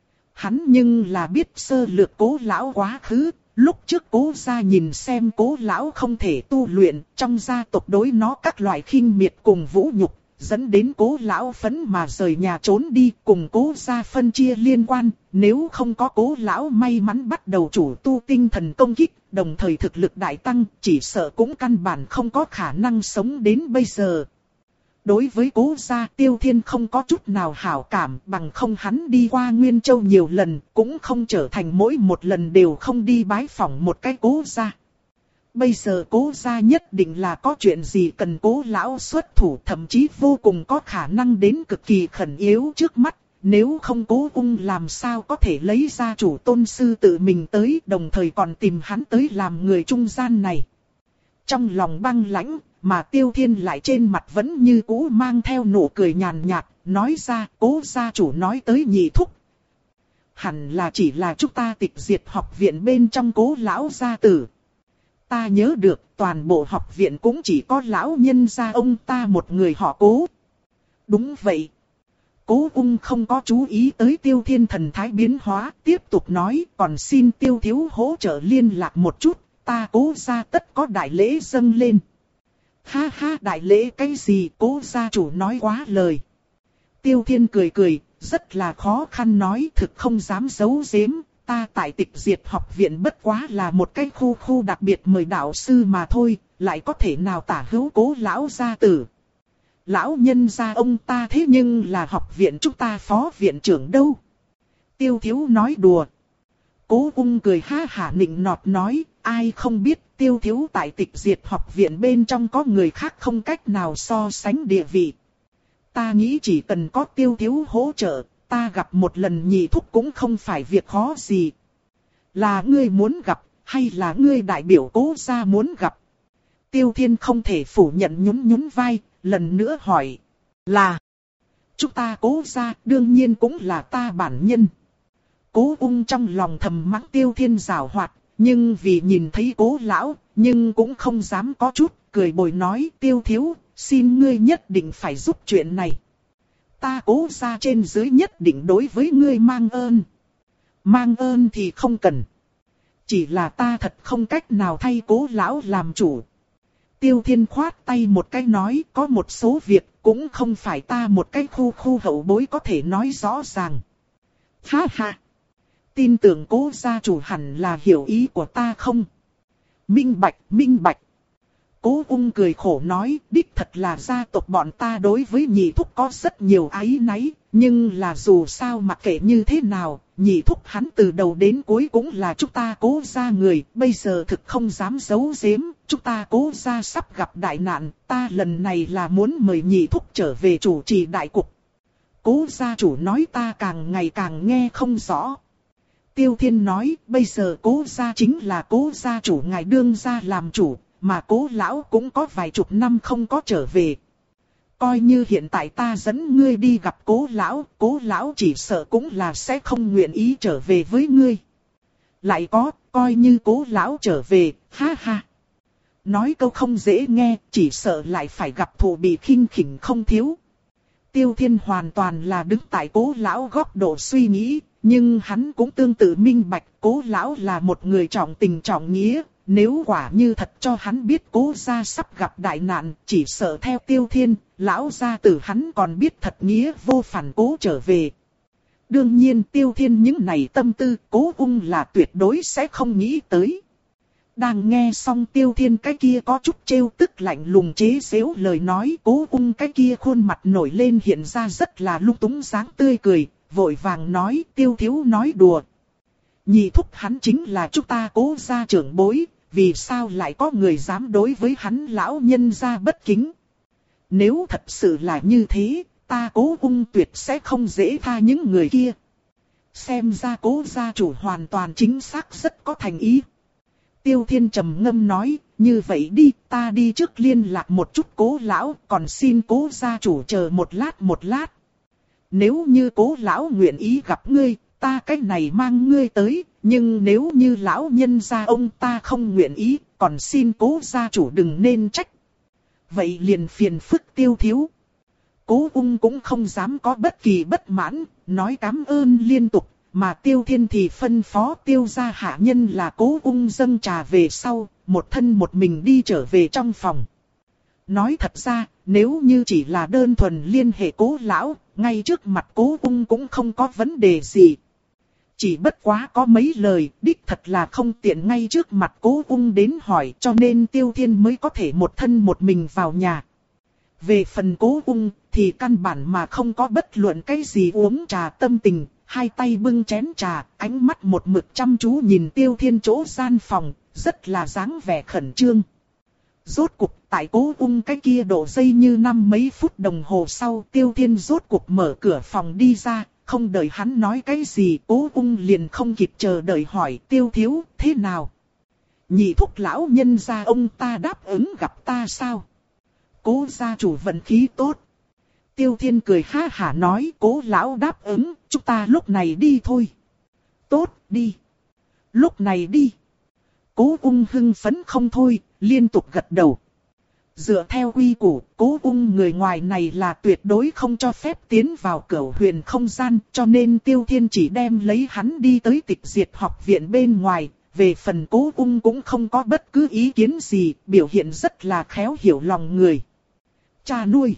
Hắn nhưng là biết sơ lược Cố lão quá khứ, lúc trước Cố gia nhìn xem Cố lão không thể tu luyện, trong gia tộc đối nó các loại khinh miệt cùng vũ nhục, dẫn đến Cố lão phẫn mà rời nhà trốn đi, cùng Cố gia phân chia liên quan, nếu không có Cố lão may mắn bắt đầu chủ tu tinh thần công kích, đồng thời thực lực đại tăng, chỉ sợ cũng căn bản không có khả năng sống đến bây giờ. Đối với Cố gia, Tiêu Thiên không có chút nào hảo cảm, bằng không hắn đi qua Nguyên Châu nhiều lần, cũng không trở thành mỗi một lần đều không đi bái phỏng một cái Cố gia. Bây giờ Cố gia nhất định là có chuyện gì cần Cố lão xuất thủ, thậm chí vô cùng có khả năng đến cực kỳ khẩn yếu trước mắt, nếu không Cố Ung làm sao có thể lấy ra chủ tôn sư tự mình tới, đồng thời còn tìm hắn tới làm người trung gian này. Trong lòng băng lãnh, mà Tiêu Thiên lại trên mặt vẫn như cũ mang theo nụ cười nhàn nhạt, nói ra, Cố gia chủ nói tới nhị thúc. Hẳn là chỉ là chúng ta Tịch Diệt học viện bên trong Cố lão gia tử. Ta nhớ được toàn bộ học viện cũng chỉ có lão nhân gia ông ta một người họ Cố. Đúng vậy. Cố Ung không có chú ý tới Tiêu Thiên thần thái biến hóa, tiếp tục nói, còn xin Tiêu thiếu hỗ trợ liên lạc một chút, ta Cố gia tất có đại lễ dâng lên. Ha ha, đại lễ cái gì? Cố gia chủ nói quá lời. Tiêu Thiên cười cười, rất là khó khăn nói, thực không dám giấu giếm, ta tại Tịch Diệt học viện bất quá là một cái khu khu đặc biệt mời đạo sư mà thôi, lại có thể nào tả hữu Cố lão gia tử. Lão nhân gia ông ta thế nhưng là học viện chúng ta phó viện trưởng đâu. Tiêu thiếu nói đùa. Cố Ung cười ha hả nịnh nọt nói, ai không biết Tiêu thiếu tại Tịch Diệt học viện bên trong có người khác không cách nào so sánh địa vị. Ta nghĩ chỉ cần có Tiêu thiếu hỗ trợ, ta gặp một lần nhị thúc cũng không phải việc khó gì. Là ngươi muốn gặp, hay là ngươi đại biểu Cố gia muốn gặp? Tiêu Thiên không thể phủ nhận, nhún nhún vai, lần nữa hỏi. Là, chúng ta Cố gia đương nhiên cũng là ta bản nhân. Cố Ung trong lòng thầm mắng Tiêu Thiên giảo hoạt, Nhưng vì nhìn thấy Cố lão, nhưng cũng không dám có chút, cười bồi nói Tiêu thiếu, xin ngươi nhất định phải giúp chuyện này. Ta Cố gia trên dưới nhất định đối với ngươi mang ơn. Mang ơn thì không cần. Chỉ là ta thật không cách nào thay Cố lão làm chủ. Tiêu Thiên khoát tay một cái nói, có một số việc cũng không phải ta một cái khu khu hậu bối có thể nói rõ ràng. Ha ha! Tin tưởng Cố gia chủ hẳn là hiểu ý của ta không? Minh bạch, minh bạch. Cố Ung cười khổ nói, đích thật là gia tộc bọn ta đối với nhị thúc có rất nhiều áy náy, nhưng là dù sao mặc kệ như thế nào, nhị thúc hắn từ đầu đến cuối cũng là chúng ta Cố gia người, bây giờ thực không dám giấu giếm, chúng ta Cố gia sắp gặp đại nạn, ta lần này là muốn mời nhị thúc trở về chủ trì đại cục. Cố gia chủ nói ta càng ngày càng nghe không rõ. Tiêu Thiên nói, bây giờ Cố gia chính là Cố gia chủ ngài đương gia làm chủ, mà Cố lão cũng có vài chục năm không có trở về. Coi như hiện tại ta dẫn ngươi đi gặp Cố lão, Cố lão chỉ sợ cũng là sẽ không nguyện ý trở về với ngươi. Lại có, coi như Cố lão trở về, ha ha. Nói câu không dễ nghe, chỉ sợ lại phải gặp thù bị khinh khỉnh không thiếu. Tiêu Thiên hoàn toàn là đứng tại Cố lão góc độ suy nghĩ, nhưng hắn cũng tương tự minh bạch Cố lão là một người trọng tình trọng nghĩa. Nếu quả như thật cho hắn biết Cố gia sắp gặp đại nạn, chỉ sợ theo Tiêu Thiên, lão gia tử hắn còn biết thật nghĩa vô phản Cố trở về. Đương nhiên Tiêu Thiên những này tâm tư Cố Ung là tuyệt đối sẽ không nghĩ tới. Đang nghe xong Tiêu Thiên cái kia có chút trêu tức lạnh lùng chế giễu lời nói, Cố Ung cái kia khuôn mặt nổi lên hiện ra rất là lung túng dáng tươi cười, vội vàng nói Tiêu thiếu nói đùa. Nhị thúc hắn chính là chúng ta Cố gia trưởng bối, vì sao lại có người dám đối với hắn lão nhân gia bất kính. Nếu thật sự là như thế, ta Cố Ung tuyệt sẽ không dễ tha những người kia. Xem ra Cố gia chủ hoàn toàn chính xác rất có thành ý. Tiêu Thiên trầm ngâm nói, như vậy đi, ta đi trước liên lạc một chút Cố lão, còn xin Cố gia chủ chờ một lát một lát. Nếu như Cố lão nguyện ý gặp ngươi, ta cách này mang ngươi tới, nhưng nếu như lão nhân gia ông ta không nguyện ý, còn xin Cố gia chủ đừng nên trách. Vậy liền phiền phức Tiêu thiếu. Cố Ung cũng không dám có bất kỳ bất mãn, nói cảm ơn liên tục, mà Tiêu Thiên thì phân phó Tiêu gia hạ nhân là Cố Ung dâng trà về sau, một thân một mình đi trở về trong phòng. Nói thật ra, nếu như chỉ là đơn thuần liên hệ Cố lão, ngay trước mặt Cố Ung cũng không có vấn đề gì. Chỉ bất quá có mấy lời, đích thật là không tiện ngay trước mặt Cố Ung đến hỏi, cho nên Tiêu Thiên mới có thể một thân một mình vào nhà. Về phần Cố Ung, thì căn bản mà không có bất luận cái gì uống trà tâm tình, hai tay bưng chén trà, ánh mắt một mực chăm chú nhìn Tiêu Thiên chỗ gian phòng, rất là dáng vẻ khẩn trương. Rốt cục, tại Cố Ung cái kia đổ dây như năm mấy phút đồng hồ sau, Tiêu Thiên rốt cục mở cửa phòng đi ra. Không đợi hắn nói cái gì, Cố Ung liền không kịp chờ đợi hỏi Tiêu thiếu, thế nào? Nhị thúc lão nhân gia ông ta đáp ứng gặp ta sao? Cố gia chủ vận khí tốt. Tiêu Thiên cười ha hả nói, Cố lão đáp ứng, chúng ta lúc này đi thôi. Tốt, đi. Lúc này đi. Cố Ung hưng phấn không thôi, liên tục gật đầu. Dựa theo quy củ, Cố Ung người ngoài này là tuyệt đối không cho phép tiến vào Cửu Huyền không gian, cho nên Tiêu Thiên chỉ đem lấy hắn đi tới Tịch Diệt học viện bên ngoài. Về phần Cố Ung cũng không có bất cứ ý kiến gì, biểu hiện rất là khéo hiểu lòng người. Cha nuôi.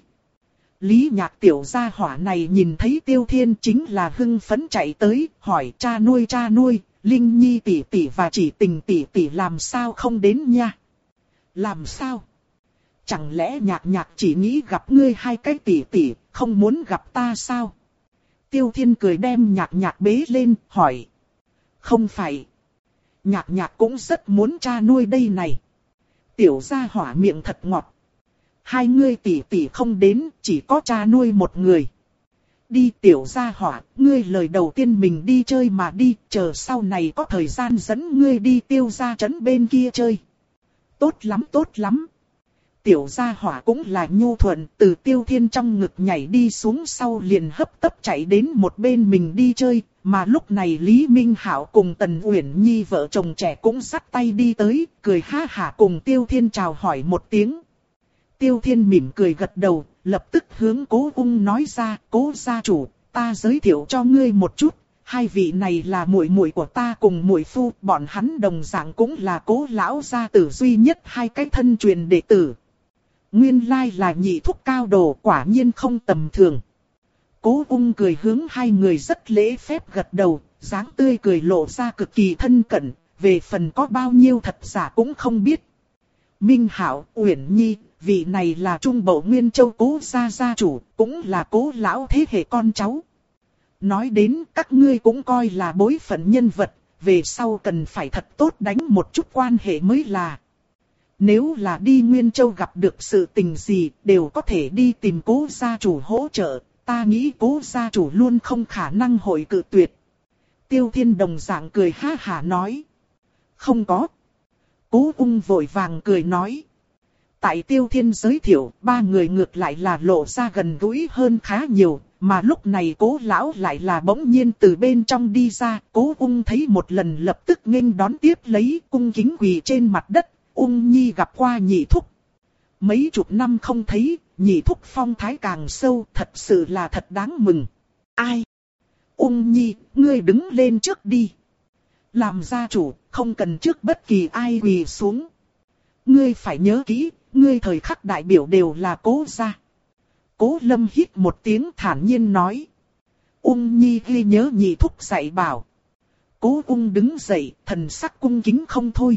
Lý Nhạc tiểu gia hỏa này nhìn thấy Tiêu Thiên chính là hưng phấn chạy tới, hỏi cha nuôi cha nuôi, Linh Nhi tỷ tỷ và Chỉ Tình tỷ tỷ làm sao không đến nha? Làm sao? Chẳng lẽ Nhạc Nhạc chỉ nghĩ gặp ngươi hai cái tỷ tỷ, không muốn gặp ta sao? Tiêu Thiên cười đem Nhạc Nhạc bế lên, hỏi. Không phải. Nhạc Nhạc cũng rất muốn cha nuôi đây này. Tiểu gia hỏa miệng thật ngọt. Hai ngươi tỷ tỷ không đến, chỉ có cha nuôi một người. Đi tiểu gia hỏa, ngươi lời đầu tiên mình đi chơi mà đi, chờ sau này có thời gian dẫn ngươi đi Tiêu gia trấn bên kia chơi. Tốt lắm tốt lắm. Tiểu gia hỏa cũng là nhu thuận, từ Tiêu Thiên trong ngực nhảy đi xuống sau liền hấp tấp chạy đến một bên mình đi chơi, mà lúc này Lý Minh Hạo cùng Tần Uyển Nhi vợ chồng trẻ cũng dắt tay đi tới, cười ha hả cùng Tiêu Thiên chào hỏi một tiếng. Tiêu Thiên mỉm cười gật đầu, lập tức hướng Cố Ung nói ra, Cố gia chủ, ta giới thiệu cho ngươi một chút, hai vị này là muội muội của ta cùng muội phu, bọn hắn đồng dạng cũng là Cố lão gia tử duy nhất hai cái thân truyền đệ tử. Nguyên lai là nhị thúc cao đồ, quả nhiên không tầm thường. Cố Ung cười hướng hai người rất lễ phép gật đầu, dáng tươi cười lộ ra cực kỳ thân cận, về phần có bao nhiêu thật giả cũng không biết. Minh Hạo, Uyển Nhi, vị này là Trung Bộ Nguyên Châu Cố gia gia chủ, cũng là Cố lão thế hệ con cháu. Nói đến các ngươi cũng coi là bối phận nhân vật, về sau cần phải thật tốt đánh một chút quan hệ mới là. Nếu là đi Nguyên Châu gặp được sự tình gì, đều có thể đi tìm Cố gia chủ hỗ trợ, ta nghĩ Cố gia chủ luôn không khả năng hội cự tuyệt. Tiêu Thiên đồng dạng cười ha hả nói. Không có. Cố Ung vội vàng cười nói. Tại Tiêu Thiên giới thiệu, ba người ngược lại là lộ ra gần gũi hơn khá nhiều, mà lúc này Cố lão lại là bỗng nhiên từ bên trong đi ra, Cố Ung thấy một lần lập tức nghênh đón tiếp lấy, cung kính quỳ trên mặt đất, Ung Nhi gặp qua nhị thúc. Mấy chục năm không thấy, nhị thúc phong thái càng sâu, thật sự là thật đáng mừng. Ai? Ung Nhi, ngươi đứng lên trước đi. Làm gia chủ, không cần trước bất kỳ ai quỳ xuống. Ngươi phải nhớ kỹ, ngươi thời khắc đại biểu đều là Cố gia. Cố Lâm hít một tiếng thản nhiên nói. Ung Nhi ghi nhớ nhị thúc dạy bảo. Cố Ung đứng dậy, thần sắc cung kính không thôi.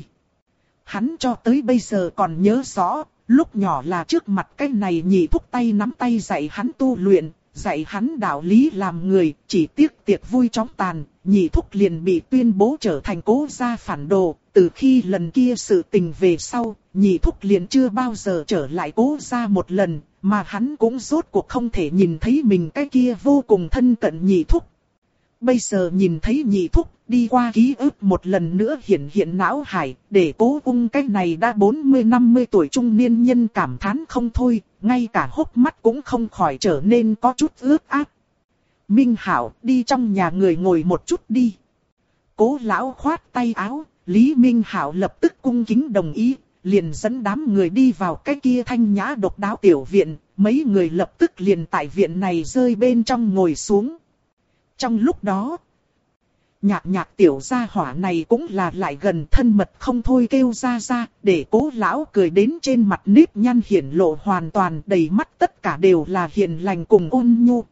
Hắn cho tới bây giờ còn nhớ rõ, lúc nhỏ là trước mặt cái này nhị thúc tay nắm tay dạy hắn tu luyện, dạy hắn đạo lý làm người, chỉ tiếc tiệc vui chóng tàn, nhị thúc liền bị tuyên bố trở thành Cố gia phản đồ. Từ khi lần kia sự tình về sau, nhị thúc liền chưa bao giờ trở lại Cố gia một lần, mà hắn cũng rốt cuộc không thể nhìn thấy mình cái kia vô cùng thân cận nhị thúc. Bây giờ nhìn thấy nhị thúc, đi qua ký ức một lần nữa hiện hiện não hải, để Cố Ung cái này đã bốn mươi năm mươi tuổi trung niên nhân cảm thán không thôi, ngay cả hốc mắt cũng không khỏi trở nên có chút ướt át. Minh Hạo, đi trong nhà người ngồi một chút đi. Cố lão khoát tay áo, Lý Minh Hạo lập tức cung kính đồng ý, liền dẫn đám người đi vào cái kia thanh nhã độc đáo tiểu viện, mấy người lập tức liền tại viện này rơi bên trong ngồi xuống. Trong lúc đó, nhạc nhạc tiểu gia hỏa này cũng là lại gần thân mật không thôi kêu ra ra, để Cố lão cười đến trên mặt nếp nhăn hiển lộ hoàn toàn, đầy mắt tất cả đều là hiền lành cùng ôn nhu.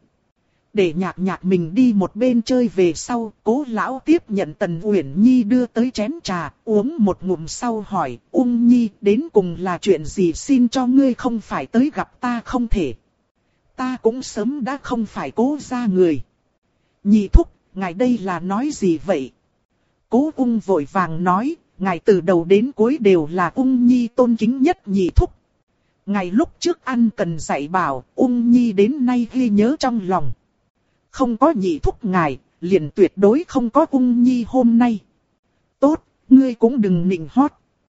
Để nhạc nhạc mình đi một bên chơi về sau, Cố lão tiếp nhận Tần Uyển Nhi đưa tới chén trà, uống một ngụm sau hỏi, Ung Nhi đến cùng là chuyện gì, xin cho ngươi không phải tới gặp ta không thể. Ta cũng sớm đã không phải Cố gia người. Nhị thúc, ngài đây là nói gì vậy? Cố Ung vội vàng nói, ngài từ đầu đến cuối đều là Ung Nhi tôn kính nhất nhị thúc. Ngài lúc trước ăn cần dạy bảo, Ung Nhi đến nay ghi nhớ trong lòng. Không có nhị thúc ngài, liền tuyệt đối không có Ung Nhi hôm nay. Tốt, ngươi cũng đừng nịnh hót.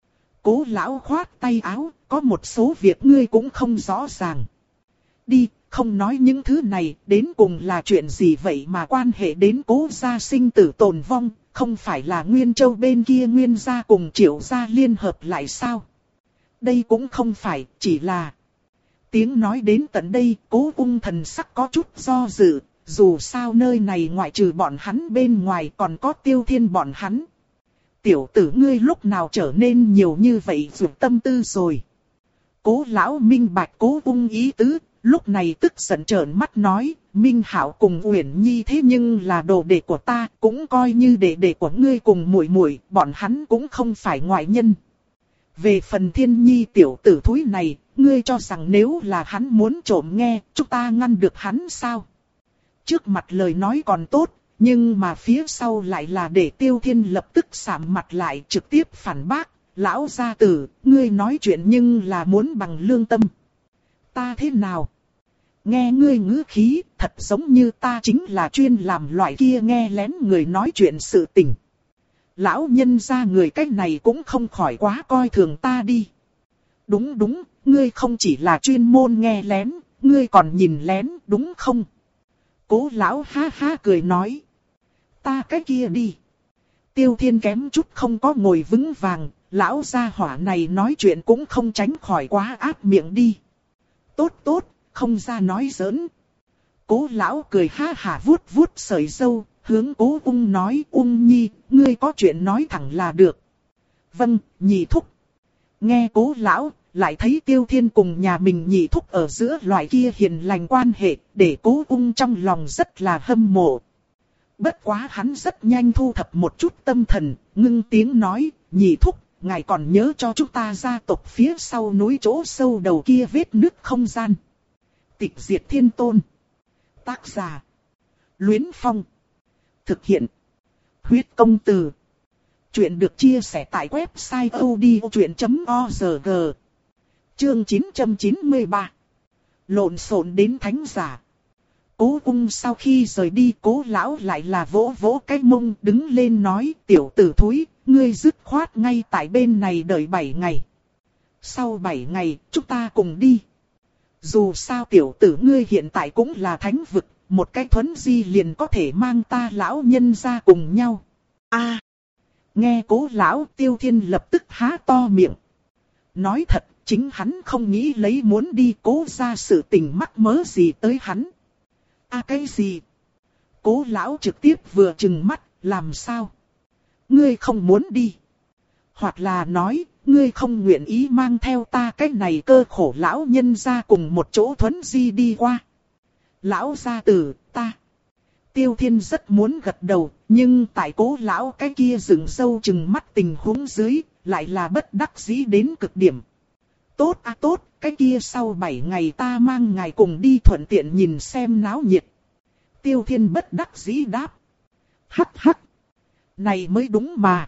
Cố lão khoát tay áo, có một số việc ngươi cũng không rõ ràng. Đi, không nói những thứ này, đến cùng là chuyện gì vậy mà quan hệ đến Cố gia sinh tử tồn vong, không phải là Nguyên Châu bên kia Nguyên gia cùng Triệu gia liên hợp lại sao? Đây cũng không phải, chỉ là... Tiếng nói đến tận đây, Cố Ung thần sắc có chút do dự, dù sao nơi này ngoại trừ bọn hắn bên ngoài còn có Tiêu Thiên bọn hắn. Tiểu tử ngươi lúc nào trở nên nhiều như vậy dù tâm tư rồi. Cố lão minh bạch Cố Ung ý tứ, lúc này tức giận trợn mắt nói, Minh Hạo cùng Uyển Nhi thế nhưng là đồ đệ của ta, cũng coi như đệ đệ của ngươi cùng muội muội, bọn hắn cũng không phải ngoại nhân. Về phần Thiên Nhi tiểu tử thúi này, ngươi cho rằng nếu là hắn muốn trộm nghe, chúng ta ngăn được hắn sao? Trước mặt lời nói còn tốt, nhưng mà phía sau lại là để Tiêu Thiên lập tức sạm mặt lại trực tiếp phản bác, lão gia tử, ngươi nói chuyện nhưng là muốn bằng lương tâm. Ta thế nào? Nghe ngươi ngữ khí, thật giống như ta chính là chuyên làm loại kia nghe lén người nói chuyện sự tình. Lão nhân gia người cách này cũng không khỏi quá coi thường ta đi. Đúng đúng, ngươi không chỉ là chuyên môn nghe lén, ngươi còn nhìn lén, đúng không? Cố lão ha ha cười nói. Ta cái kia đi. Tiêu Thiên kém chút không có ngồi vững vàng, lão gia hỏa này nói chuyện cũng không tránh khỏi quá áp miệng đi. Tốt tốt, không ra nói giỡn. Cố lão cười ha hả vuốt vuốt sợi râu, hướng Cố Ung nói, Ung Nhi, ngươi có chuyện nói thẳng là được. Vâng, nhị thúc. Nghe Cố lão, lại thấy Tiêu Thiên cùng nhà mình nhị thúc ở giữa loại kia hiền lành quan hệ, để Cố Ung trong lòng rất là hâm mộ. Bất quá hắn rất nhanh thu thập một chút tâm thần, ngưng tiếng nói, nhị thúc, ngài còn nhớ cho chúng ta gia tộc phía sau núi chỗ sâu đầu kia vết nứt không gian. Tịch diệt thiên tôn. Tác giả. Luyến Phong. Thực hiện. Huyết công từ. Chuyện được chia sẻ tại website odchuyện chấm org. Chương chín trăm chín mươi ba. Lộn xộn đến thánh giả. Cố Ung sau khi rời đi, Cố lão lại là vỗ vỗ cái mông đứng lên nói, tiểu tử thúi, ngươi dứt khoát ngay tại bên này đợi bảy ngày. Sau bảy ngày, chúng ta cùng đi. Dù sao tiểu tử ngươi hiện tại cũng là thánh vực, một cái thuấn di liền có thể mang ta lão nhân ra cùng nhau. A, nghe Cố lão, Tiêu Thiên lập tức há to miệng. Nói thật, chính hắn không nghĩ lấy muốn đi Cố ra sự tình mắc mớ gì tới hắn. A à, cái gì? Cố lão trực tiếp vừa trừng mắt, làm sao? Ngươi không muốn đi. Hoặc là nói, ngươi không nguyện ý mang theo ta cái này cơ khổ lão nhân ra cùng một chỗ thuấn di đi qua. Lão gia tử, ta. Tiêu Thiên rất muốn gật đầu, nhưng tại Cố lão cái kia dựng sâu trừng mắt tình huống dưới, lại là bất đắc dĩ đến cực điểm. Tốt à tốt, cái kia sau bảy ngày ta mang ngài cùng đi thuận tiện nhìn xem náo nhiệt. Tiêu Thiên bất đắc dĩ đáp. Hắc hắc. Này mới đúng mà.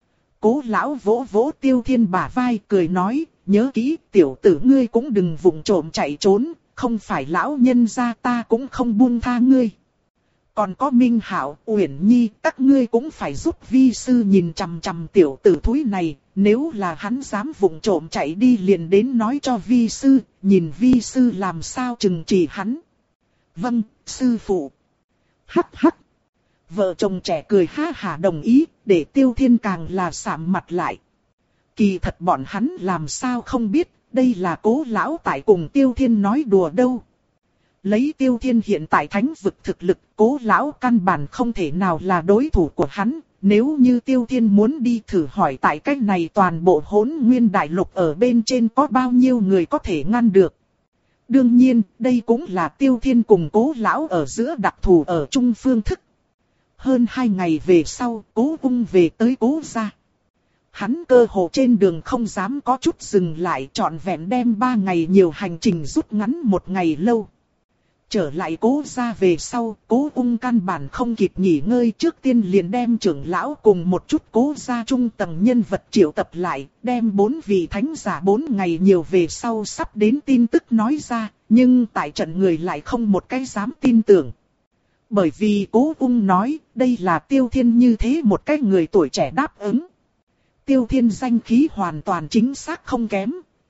Cố lão vỗ vỗ Tiêu Thiên bả vai cười nói, nhớ kỹ tiểu tử ngươi cũng đừng vụng trộm chạy trốn, không phải lão nhân gia ta cũng không buông tha ngươi. Còn có Minh Hạo, Uyển Nhi, các ngươi cũng phải giúp vi sư nhìn chằm chằm tiểu tử thúi này, nếu là hắn dám vụng trộm chạy đi liền đến nói cho vi sư, nhìn vi sư làm sao trừng trị hắn. Vâng, sư phụ. Hắc hắc. Vợ chồng trẻ cười ha hả đồng ý, để Tiêu Thiên càng là sạm mặt lại. Kỳ thật bọn hắn làm sao không biết, đây là Cố lão tại cùng Tiêu Thiên nói đùa đâu. Lấy Tiêu Thiên hiện tại thánh vực thực lực, Cố lão căn bản không thể nào là đối thủ của hắn. Nếu như Tiêu Thiên muốn đi thử hỏi tại cách này toàn bộ Hỗn Nguyên Đại Lục ở bên trên có bao nhiêu người có thể ngăn được. Đương nhiên, đây cũng là Tiêu Thiên cùng Cố lão ở giữa đặc thù ở chung phương thức. Hơn hai ngày về sau, Cố Ung về tới Cố gia. Hắn cơ hồ trên đường không dám có chút dừng lại, trọn vẹn đem ba ngày nhiều hành trình rút ngắn một ngày lâu. Trở lại Cố gia về sau, Cố Ung căn bản không kịp nghỉ ngơi, trước tiên liền đem trưởng lão cùng một chút Cố gia trung tầng nhân vật triệu tập lại, đem bốn vị thánh giả bốn ngày nhiều về sau sắp đến tin tức nói ra, nhưng tại trận người lại không một cái dám tin tưởng. Bởi vì Cố Ung nói, đây là Tiêu Thiên như thế một cái người tuổi trẻ đáp ứng. Tiêu Thiên danh khí hoàn toàn chính xác không kém.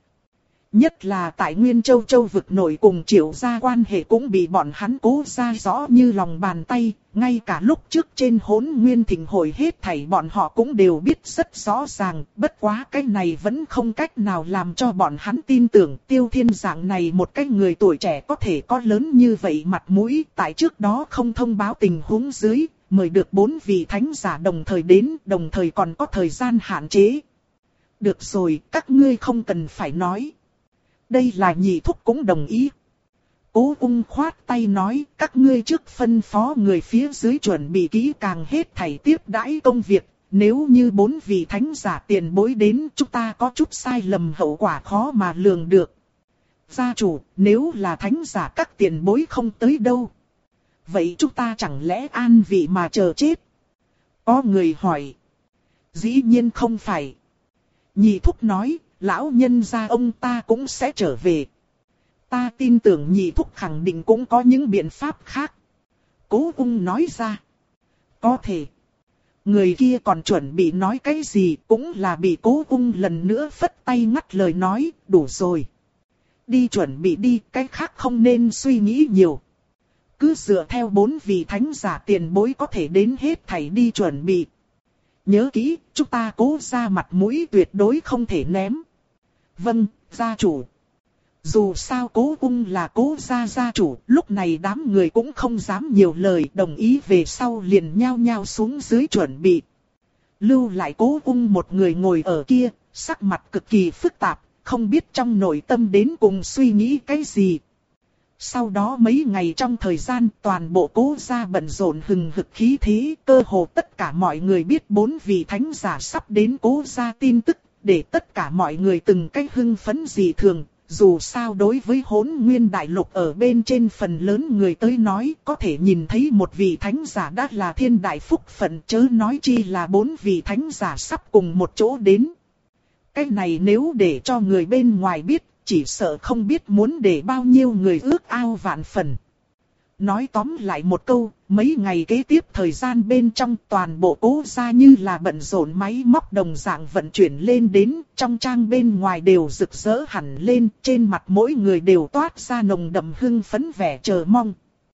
Nhất là tại Nguyên Châu Châu vực nội cùng Triệu gia quan hệ cũng bị bọn hắn Cố gia rõ như lòng bàn tay, ngay cả lúc trước trên Hỗn Nguyên thịnh hội hết thảy bọn họ cũng đều biết rất rõ ràng, bất quá cái này vẫn không cách nào làm cho bọn hắn tin tưởng Tiêu Thiên dạng này một cái người tuổi trẻ có thể có lớn như vậy mặt mũi, tại trước đó không thông báo tình huống dưới, mời được bốn vị thánh giả đồng thời đến, đồng thời còn có thời gian hạn chế. Được rồi, các ngươi không cần phải nói. Đây là nhị thúc cũng đồng ý. Cố Ung khoát tay nói, các ngươi trước phân phó người phía dưới chuẩn bị kỹ càng hết thảy tiếp đãi công việc. Nếu như bốn vị thánh giả tiền bối đến, chúng ta có chút sai lầm hậu quả khó mà lường được. Gia chủ, nếu là thánh giả các tiền bối không tới đâu, vậy chúng ta chẳng lẽ an vị mà chờ chết? Có người hỏi. Dĩ nhiên không phải. Nhị thúc nói, lão nhân gia ông ta cũng sẽ trở về. Ta tin tưởng nhị thúc khẳng định cũng có những biện pháp khác. Cố Ung nói ra. Có thể. Người kia còn chuẩn bị nói cái gì cũng là bị Cố Ung lần nữa phất tay ngắt lời nói, đủ rồi. Đi chuẩn bị đi, cái khác không nên suy nghĩ nhiều. cứ dựa theo bốn vị thánh giả tiền bối có thể đến hết thảy đi chuẩn bị. Nhớ kỹ, chúng ta Cố gia mặt mũi tuyệt đối không thể ném. Vâng, gia chủ. Dù sao Cố Ung là Cố gia gia chủ, lúc này đám người cũng không dám nhiều lời, đồng ý về sau liền nhao nhao xuống dưới chuẩn bị. Lưu lại Cố Ung một người ngồi ở kia, sắc mặt cực kỳ phức tạp, không biết trong nội tâm đến cùng suy nghĩ cái gì. Sau đó mấy ngày trong thời gian toàn bộ Cố gia bận rộn hừng hực khí thế, cơ hồ tất cả mọi người biết bốn vị thánh giả sắp đến Cố gia tin tức, để tất cả mọi người từng cách hưng phấn dị thường. Dù sao đối với Hỗn Nguyên Đại Lục ở bên trên phần lớn người tới nói, có thể nhìn thấy một vị thánh giả đã là thiên đại phúc phận, chớ nói chi là bốn vị thánh giả sắp cùng một chỗ đến. Cái này nếu để cho người bên ngoài biết, chỉ sợ không biết muốn để bao nhiêu người ước ao vạn phần. Nói tóm lại một câu, mấy ngày kế tiếp thời gian bên trong toàn bộ Cố gia như là bận rộn máy móc đồng dạng vận chuyển lên đến, trong trang bên ngoài đều rực rỡ hẳn lên, trên mặt mỗi người đều toát ra nồng đậm hưng phấn vẻ chờ mong.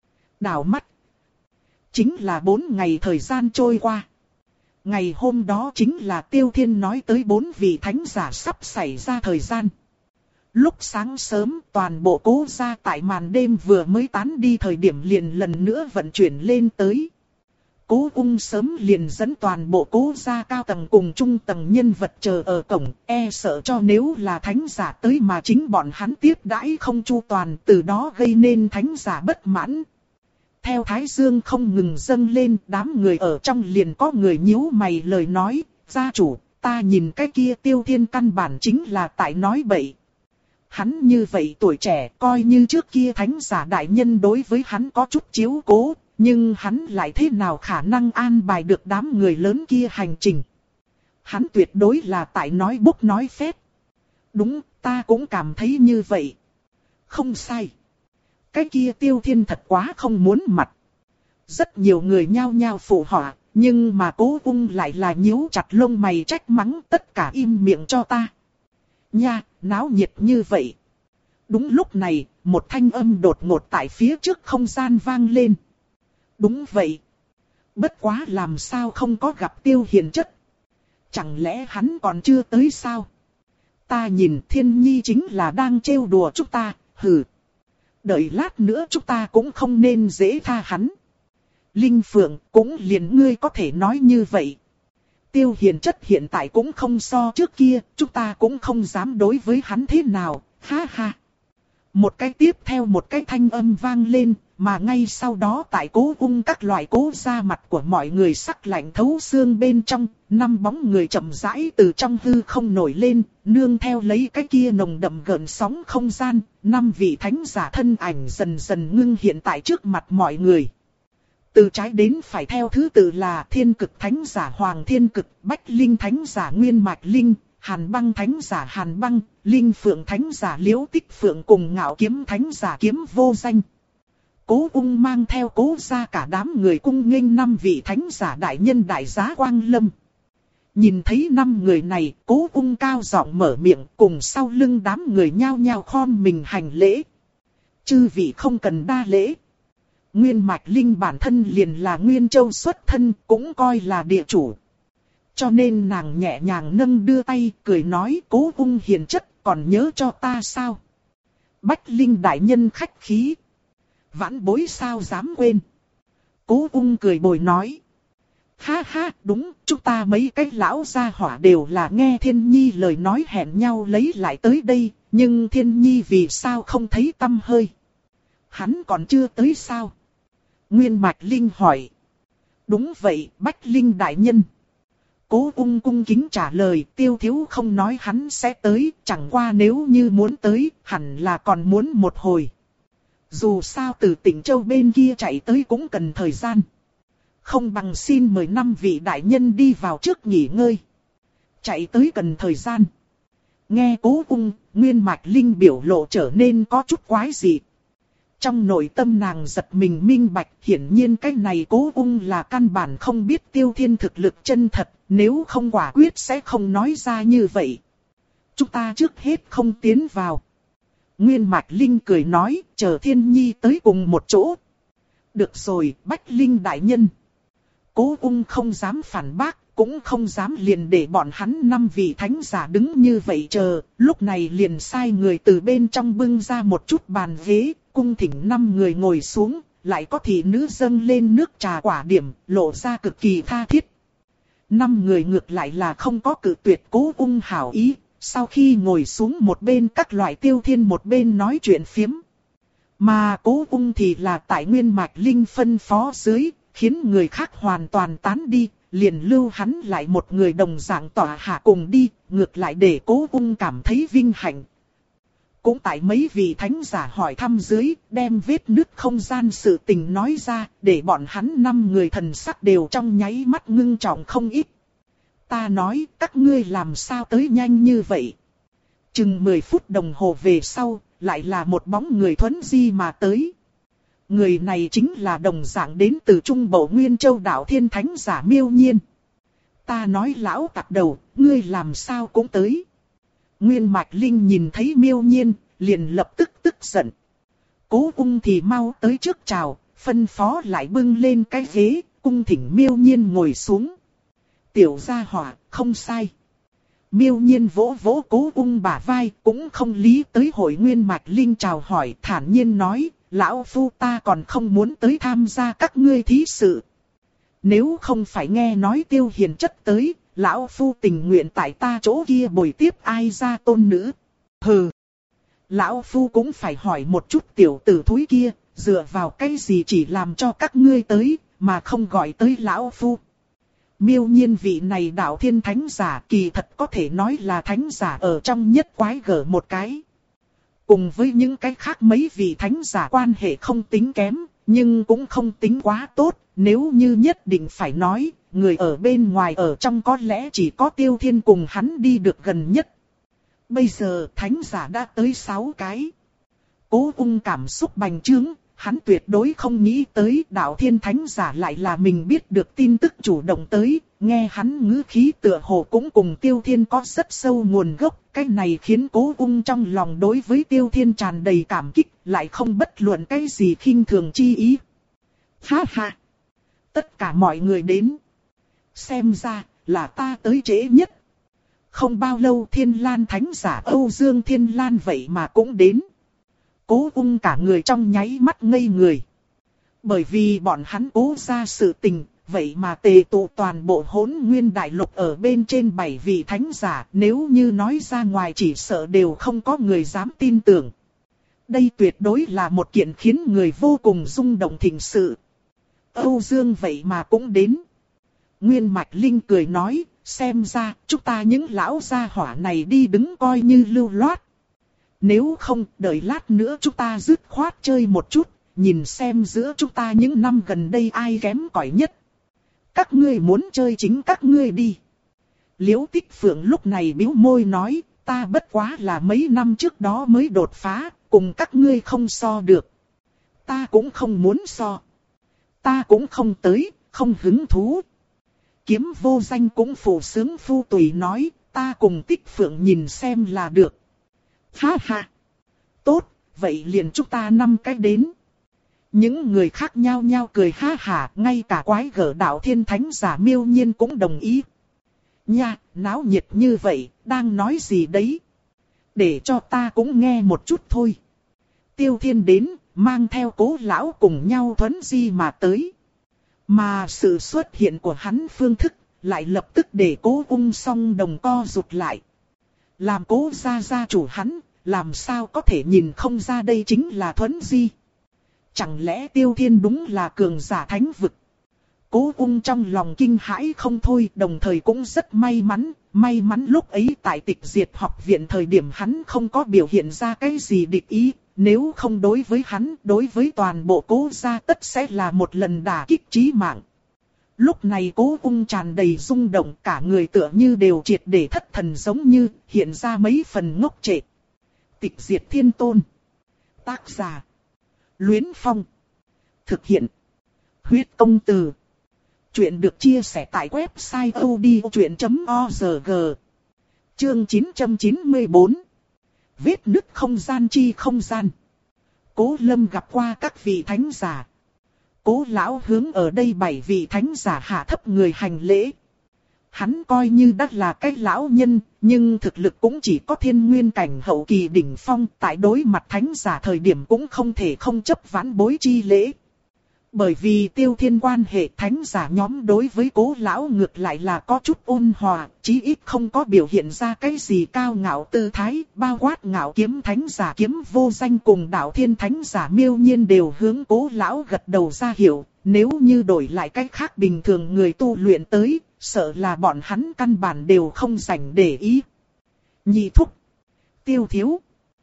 Đảo mắt. Chính là bốn ngày thời gian trôi qua. Ngày hôm đó chính là Tiêu Thiên nói tới bốn vị thánh giả sắp xảy ra thời gian. Lúc sáng sớm toàn bộ Cố gia tại màn đêm vừa mới tán đi thời điểm liền lần nữa vận chuyển lên tới. Cố Ung sớm liền dẫn toàn bộ Cố gia cao tầng cùng trung tầng nhân vật chờ ở cổng, e sợ cho nếu là thánh giả tới mà chính bọn hắn tiếp đãi không chu toàn, từ đó gây nên thánh giả bất mãn. Theo Thái Dương không ngừng dâng lên, đám người ở trong liền có người nhíu mày lời nói, gia chủ, ta nhìn cái kia Tiêu Thiên căn bản chính là tại nói bậy. Hắn như vậy tuổi trẻ, coi như trước kia thánh giả đại nhân đối với hắn có chút chiếu cố, nhưng hắn lại thế nào khả năng an bài được đám người lớn kia hành trình. Hắn tuyệt đối là tại nói bốc nói phét. Đúng, ta cũng cảm thấy như vậy. Không sai. Cái kia Tiêu Thiên thật quá không muốn mặt. Rất nhiều người nhao nhao phụ họa, nhưng mà Cố Ung lại là nhíu chặt lông mày trách mắng tất cả im miệng cho ta. Nha, náo nhiệt như vậy. Đúng lúc này, một thanh âm đột ngột tại phía trước không gian vang lên. Đúng vậy. Bất quá làm sao không có gặp Tiêu Hiền chất. Chẳng lẽ hắn còn chưa tới sao? Ta nhìn Thiên Nhi chính là đang trêu đùa chúng ta, hừ. Đợi lát nữa chúng ta cũng không nên dễ tha hắn. Linh Phượng cũng liền ngươi có thể nói như vậy. Tiêu Hiền chất hiện tại cũng không so trước kia, chúng ta cũng không dám đối với hắn thế nào, ha ha. Một cái tiếp theo một cái thanh âm vang lên, mà ngay sau đó tại Cố Ung các loại Cố gia mặt của mọi người sắc lạnh thấu xương bên trong, năm bóng người chậm rãi từ trong hư không nổi lên, nương theo lấy cái kia nồng đậm gợn sóng không gian, năm vị thánh giả thân ảnh dần dần ngưng hiện tại trước mặt mọi người. Từ trái đến phải theo thứ tự là Thiên Cực Thánh Giả Hoàng Thiên Cực, Bách Linh Thánh Giả Nguyên Mạch Linh, Hàn Băng Thánh Giả Hàn Băng, Linh Phượng Thánh Giả Liễu Tích Phượng cùng Ngạo Kiếm Thánh Giả Kiếm Vô Danh. Cố Ung mang theo Cố gia cả đám người cung nghênh năm vị thánh giả đại nhân đại giá quang lâm. Nhìn thấy năm người này, Cố Ung cao giọng mở miệng, cùng sau lưng đám người nhao nhao khom mình hành lễ. Chư vị không cần đa lễ. Nguyên Mạch Linh bản thân liền là Nguyên Châu xuất thân, cũng coi là địa chủ. Cho nên nàng nhẹ nhàng nâng đưa tay, cười nói Cố Ung hiền chất, còn nhớ cho ta sao? Bách Linh đại nhân khách khí. Vãn bối sao dám quên. Cố Ung cười bồi nói. Ha ha, đúng, chúng ta mấy cái lão gia hỏa đều là nghe Thiên Nhi lời nói hẹn nhau lấy lại tới đây, nhưng Thiên Nhi vì sao không thấy tăm hơi? Hắn còn chưa tới sao? Nguyên Mạch Linh hỏi. Đúng vậy, Bách Linh đại nhân. Cố Ung cung kính trả lời, Tiêu thiếu không nói hắn sẽ tới, chẳng qua nếu như muốn tới, hẳn là còn muốn một hồi. Dù sao từ tỉnh Châu bên kia chạy tới cũng cần thời gian. Không bằng xin mời năm vị đại nhân đi vào trước nghỉ ngơi. Chạy tới cần thời gian. Nghe Cố Ung, Nguyên Mạch Linh biểu lộ trở nên có chút quái dị. Trong nội tâm nàng giật mình minh bạch, hiển nhiên cái này Cố Ung là căn bản không biết Tiêu Thiên thực lực chân thật, nếu không quả quyết sẽ không nói ra như vậy. Chúng ta trước hết không tiến vào. Nguyên Mạch Linh cười nói, chờ Thiên Nhi tới cùng một chỗ. Được rồi, Bách Linh đại nhân. Cố Ung không dám phản bác, cũng không dám liền để bọn hắn năm vị thánh giả đứng như vậy chờ, lúc này liền sai người từ bên trong bưng ra một chút bàn ghế, cung thỉnh năm người ngồi xuống, lại có thị nữ dâng lên nước trà quả điểm, lộ ra cực kỳ tha thiết. Năm người ngược lại là không có cự tuyệt Cố Ung hảo ý, sau khi ngồi xuống một bên các loại Tiêu Thiên một bên nói chuyện phiếm. Mà Cố Ung thì là tại Nguyên Mạch Linh phân phó dưới, khiến người khác hoàn toàn tán đi, liền lưu hắn lại một người đồng dạng tỏa hạ cùng đi, ngược lại để Cố Ung cảm thấy vinh hạnh. Cũng tại mấy vị thánh giả hỏi thăm dưới, đem vết nứt không gian sự tình nói ra, để bọn hắn năm người thần sắc đều trong nháy mắt ngưng trọng không ít. Ta nói, các ngươi làm sao tới nhanh như vậy? Chừng mười phút đồng hồ về sau, lại là một bóng người thuấn di mà tới. Người này chính là đồng dạng đến từ Trung Bộ Nguyên Châu Đạo Thiên Thánh giả Miêu Nhiên. Ta nói lão tặc đầu, ngươi làm sao cũng tới. Nguyên Mạch Linh nhìn thấy Miêu Nhiên, liền lập tức tức giận. Cố Ung thì mau tới trước chào, phân phó lại bưng lên cái ghế, cung thỉnh Miêu Nhiên ngồi xuống. Tiểu gia hỏa, không sai. Miêu Nhiên vỗ vỗ Cố Ung bả vai, cũng không lý tới hội Nguyên Mạch Linh chào hỏi, thản nhiên nói, lão phu ta còn không muốn tới tham gia các ngươi thí sự. Nếu không phải nghe nói Tiêu Hiền chất tới, lão phu tình nguyện tại ta chỗ kia bồi tiếp ai ra tôn nữ. Hừ. Lão phu cũng phải hỏi một chút tiểu tử thúi kia, dựa vào cái gì chỉ làm cho các ngươi tới, mà không gọi tới lão phu. Miêu Nhiên vị này Đạo Thiên Thánh giả kỳ thật có thể nói là thánh giả ở trong nhất quái gở một cái. Cùng với những cái khác mấy vị thánh giả quan hệ không tính kém, nhưng cũng không tính quá tốt, nếu như nhất định phải nói, người ở bên ngoài ở trong có lẽ chỉ có Tiêu Thiên cùng hắn đi được gần nhất. Bây giờ thánh giả đã tới sáu cái. Cố Ung cảm xúc bành trướng, hắn tuyệt đối không nghĩ tới Đạo Thiên Thánh giả lại là mình biết được tin tức chủ động tới, nghe hắn ngữ khí tựa hồ cũng cùng Tiêu Thiên có rất sâu nguồn gốc, cái này khiến Cố Ung trong lòng đối với Tiêu Thiên tràn đầy cảm kích, lại không bất luận cái gì khinh thường chi ý. Ha ha! Tất cả mọi người đến. Xem ra là ta tới trễ nhất. Không bao lâu Thiên Lan Thánh giả Âu Dương Thiên Lan vậy mà cũng đến. Cố Ung cả người trong nháy mắt ngây người. Bởi vì bọn hắn cố ra sự tình, vậy mà tề tụ toàn bộ Hỗn Nguyên Đại Lục ở bên trên bảy vị thánh giả, nếu như nói ra ngoài chỉ sợ đều không có người dám tin tưởng. Đây tuyệt đối là một kiện khiến người vô cùng rung động thịnh sự. Âu Dương vậy mà cũng đến. Nguyên Mạch Linh cười nói, xem ra chúng ta những lão gia hỏa này đi đứng coi như lưu loát. Nếu không, đợi lát nữa chúng ta dứt khoát chơi một chút, nhìn xem giữa chúng ta những năm gần đây ai kém cỏi nhất. Các ngươi muốn chơi chính các ngươi đi. Liễu Tích Phượng lúc này bĩu môi nói, ta bất quá là mấy năm trước đó mới đột phá, cùng các ngươi không so được. Ta cũng không muốn so. Ta cũng không tới, không hứng thú. Kiếm Vô Danh cũng phụ sướng phu tùy nói, ta cùng Tích Phượng nhìn xem là được. Ha ha! Tốt, vậy liền chúng ta năm cái đến. Những người khác nhao nhao cười ha hả, ngay cả quái gở Đạo Thiên Thánh giả Miêu Nhiên cũng đồng ý. Nha, náo nhiệt như vậy, đang nói gì đấy? Để cho ta cũng nghe một chút thôi. Tiêu Thiên đến, mang theo Cố lão cùng nhau thuấn di mà tới. Mà sự xuất hiện của hắn phương thức, lại lập tức để Cố Ung song đồng co rụt lại. Làm Cố gia gia chủ hắn, làm sao có thể nhìn không ra đây chính là thuấn di. Chẳng lẽ Tiêu Thiên đúng là cường giả thánh vực? Cố Ung trong lòng kinh hãi không thôi, đồng thời cũng rất may mắn. May mắn lúc ấy tại Tịch Diệt học viện thời điểm hắn không có biểu hiện ra cái gì địch ý. Nếu không đối với hắn, đối với toàn bộ Cố gia tất sẽ là một lần đả kích chí mạng. Lúc này Cố Ung tràn đầy rung động, cả người tựa như đều triệt để thất thần giống như hiện ra mấy phần ngốc trệ. Tịch Diệt Thiên Tôn. Tác giả. Luyến Phong. Thực hiện. Huyết Công Từ. Chuyện được chia sẻ tại website odchuyện chấm org. Chương chín trăm chín mươi bốn. Vết nứt không gian chi không gian. Cố Lâm gặp qua các vị thánh giả. Cố lão hướng ở đây bảy vị thánh giả hạ thấp người hành lễ. Hắn coi như đã là cái lão nhân, nhưng thực lực cũng chỉ có thiên nguyên cảnh hậu kỳ đỉnh phong, tại đối mặt thánh giả thời điểm cũng không thể không chấp vãn bối chi lễ. Bởi vì Tiêu Thiên quan hệ thánh giả nhóm đối với cố lão ngược lại là có chút ôn hòa, chí ít không có biểu hiện ra cái gì cao ngạo tư thái, bao quát ngạo kiếm thánh giả kiếm vô danh cùng đạo thiên thánh giả miêu nhiên đều hướng cố lão gật đầu ra hiểu, nếu như đổi lại cách khác bình thường người tu luyện tới, sợ là bọn hắn căn bản đều không rảnh để ý. Nhị thúc, Tiêu thiếu,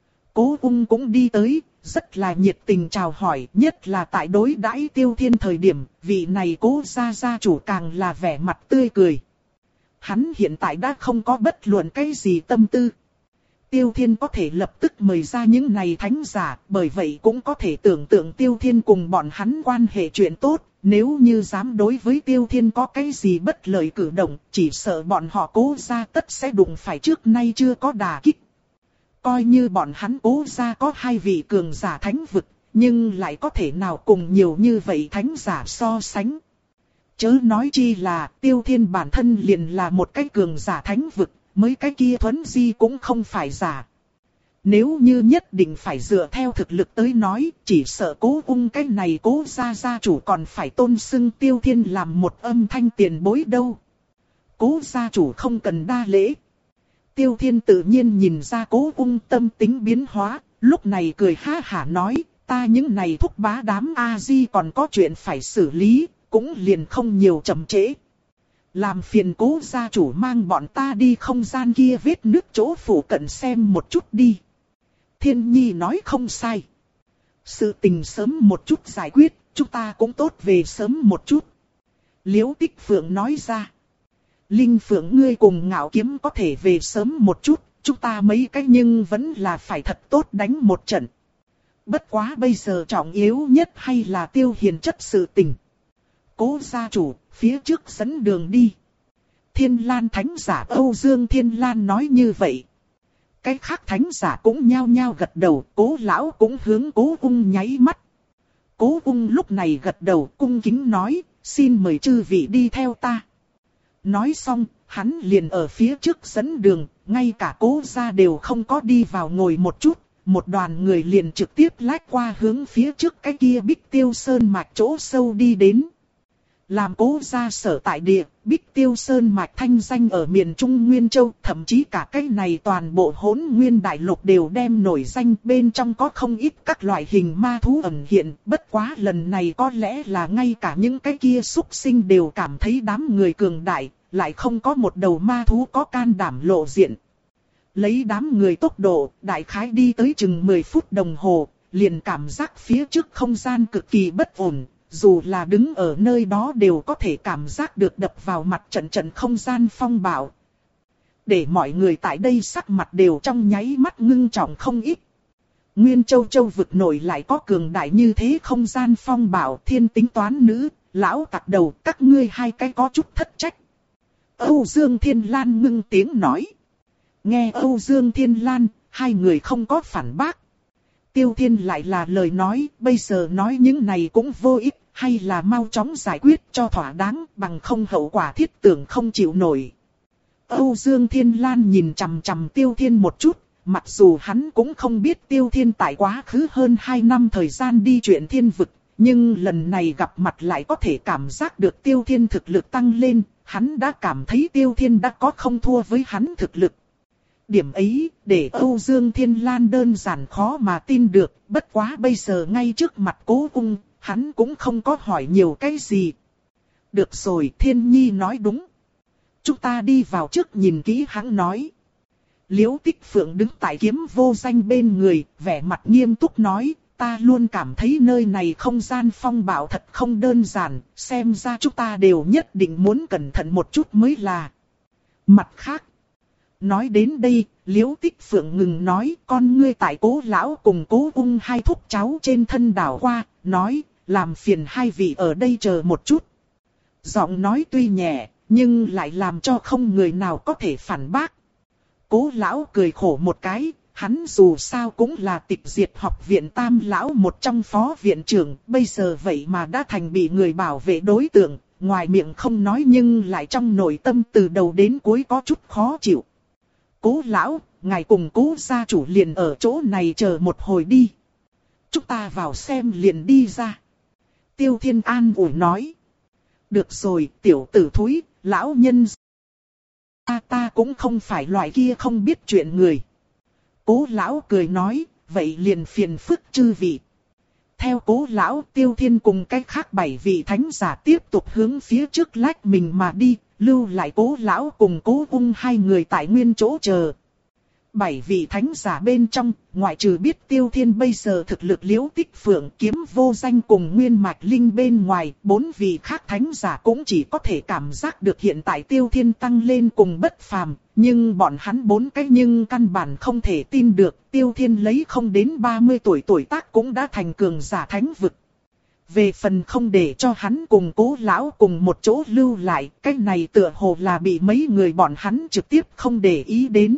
Cố Ung cũng đi tới, rất là nhiệt tình chào hỏi, nhất là tại đối đãi Tiêu Thiên thời điểm, vị này Cố gia gia chủ càng là vẻ mặt tươi cười. Hắn hiện tại đã không có bất luận cái gì tâm tư. Tiêu Thiên có thể lập tức mời ra những này thánh giả, bởi vậy cũng có thể tưởng tượng Tiêu Thiên cùng bọn hắn quan hệ chuyện tốt. Nếu như dám đối với Tiêu Thiên có cái gì bất lợi cử động, chỉ sợ bọn họ Cố gia tất sẽ đụng phải trước nay chưa có đả kích. Coi như bọn hắn Cố gia có hai vị cường giả thánh vực, nhưng lại có thể nào cùng nhiều như vậy thánh giả so sánh. Chớ nói chi là Tiêu Thiên bản thân liền là một cái cường giả thánh vực, mấy cái kia thuấn di cũng không phải giả. Nếu như nhất định phải dựa theo thực lực tới nói, chỉ sợ Cố Ung cái này Cố gia gia chủ còn phải tôn xưng Tiêu Thiên làm một âm thanh tiền bối đâu. Cố gia chủ không cần đa lễ. Tiêu Thiên tự nhiên nhìn ra Cố Ung tâm tính biến hóa, lúc này cười ha hả nói, ta những này thúc bá đám A-di còn có chuyện phải xử lý, cũng liền không nhiều chậm trễ. Làm phiền Cố gia chủ mang bọn ta đi không gian kia vết nước chỗ phủ cận xem một chút đi. Thiên Nhi nói không sai. Sự tình sớm một chút giải quyết, chúng ta cũng tốt về sớm một chút. Liễu Tích Phượng nói ra. Linh Phượng ngươi cùng Ngạo Kiếm có thể về sớm một chút, chúng ta mấy cái nhưng vẫn là phải thật tốt đánh một trận. Bất quá bây giờ trọng yếu nhất hay là Tiêu Hiền chất sự tình. Cố gia chủ, phía trước dẫn đường đi. Thiên Lan thánh giả Âu Dương Thiên Lan nói như vậy. Cái khác thánh giả cũng nhao nhao gật đầu, Cố lão cũng hướng Cố Ung nháy mắt. Cố Ung lúc này gật đầu cung kính nói, xin mời chư vị đi theo ta. Nói xong, hắn liền ở phía trước dẫn đường, ngay cả Cố gia đều không có đi vào ngồi một chút, một đoàn người liền trực tiếp lách qua hướng phía trước cái kia Bích Tiêu Sơn mạch chỗ sâu đi đến. Làm Cố gia sở tại địa, Bích Tiêu Sơn mạch thanh danh ở miền Trung Nguyên Châu, thậm chí cả cái này toàn bộ Hỗn Nguyên Đại Lục đều đem nổi danh, bên trong có không ít các loại hình ma thú ẩn hiện, bất quá lần này có lẽ là ngay cả những cái kia súc sinh đều cảm thấy đám người cường đại, lại không có một đầu ma thú có can đảm lộ diện. Lấy đám người tốc độ, đại khái đi tới chừng mười phút đồng hồ, liền cảm giác phía trước không gian cực kỳ bất ổn. Dù là đứng ở nơi đó đều có thể cảm giác được đập vào mặt trận trận không gian phong bạo. Để mọi người tại đây sắc mặt đều trong nháy mắt ngưng trọng không ít. Nguyên Châu Châu vực nổi lại có cường đại như thế không gian phong bạo, thiên tính toán nữ, lão tặc đầu các ngươi hai cái có chút thất trách. Âu Dương Thiên Lan ngưng tiếng nói. Nghe Âu Dương Thiên Lan, hai người không có phản bác. Tiêu Thiên lại là lời nói, bây giờ nói những này cũng vô ích, hay là mau chóng giải quyết cho thỏa đáng, bằng không hậu quả thiết tưởng không chịu nổi. Âu Dương Thiên Lan nhìn chằm chằm Tiêu Thiên một chút, mặc dù hắn cũng không biết Tiêu Thiên tại quá khứ hơn hai năm thời gian đi chuyện thiên vực, nhưng lần này gặp mặt lại có thể cảm giác được Tiêu Thiên thực lực tăng lên, hắn đã cảm thấy Tiêu Thiên đã có không thua với hắn thực lực. Điểm ấy, để Âu Dương Thiên Lan đơn giản khó mà tin được, bất quá bây giờ ngay trước mặt Cố Ung, hắn cũng không có hỏi nhiều cái gì. Được rồi, Thiên Nhi nói đúng. Chúng ta đi vào trước nhìn kỹ hắn nói. Liễu Tích Phượng đứng tại kiếm vô danh bên người, vẻ mặt nghiêm túc nói, ta luôn cảm thấy nơi này không gian phong bạo thật không đơn giản, xem ra chúng ta đều nhất định muốn cẩn thận một chút mới là. Mặt khác, nói đến đây, Liễu Tích Phượng ngừng nói, con ngươi tại Cố lão cùng Cố Ung hai thúc cháu trên thân đảo qua, nói, làm phiền hai vị ở đây chờ một chút. Giọng nói tuy nhẹ, nhưng lại làm cho không người nào có thể phản bác. Cố lão cười khổ một cái, hắn dù sao cũng là tịch diệt học viện tam lão một trong phó viện trưởng, bây giờ vậy mà đã thành bị người bảo vệ đối tượng, ngoài miệng không nói nhưng lại trong nội tâm từ đầu đến cuối có chút khó chịu. Cố lão, ngài cùng Cố gia chủ liền ở chỗ này chờ một hồi đi. Chúng ta vào xem liền đi ra. Tiêu Thiên an ủi nói. Được rồi, tiểu tử thúi, lão nhân. Ta ta cũng không phải loại kia không biết chuyện người. Cố lão cười nói, vậy liền phiền phức chư vị. Theo Cố lão, Tiêu Thiên cùng cách khác bảy vị thánh giả tiếp tục hướng phía trước lách mình mà đi, lưu lại Cố lão cùng Cố Ung hai người tại nguyên chỗ chờ. Bảy vị thánh giả bên trong, ngoại trừ biết Tiêu Thiên bây giờ thực lực Liễu Tích Phượng Kiếm Vô Danh cùng Nguyên Mạch Linh bên ngoài, bốn vị khác thánh giả cũng chỉ có thể cảm giác được hiện tại Tiêu Thiên tăng lên cùng bất phàm, nhưng bọn hắn bốn cái nhưng căn bản không thể tin được, Tiêu Thiên lấy không đến ba mươi tuổi tuổi tác cũng đã thành cường giả thánh vực. Về phần không để cho hắn cùng Cố lão cùng một chỗ lưu lại, cái này tựa hồ là bị mấy người bọn hắn trực tiếp không để ý đến.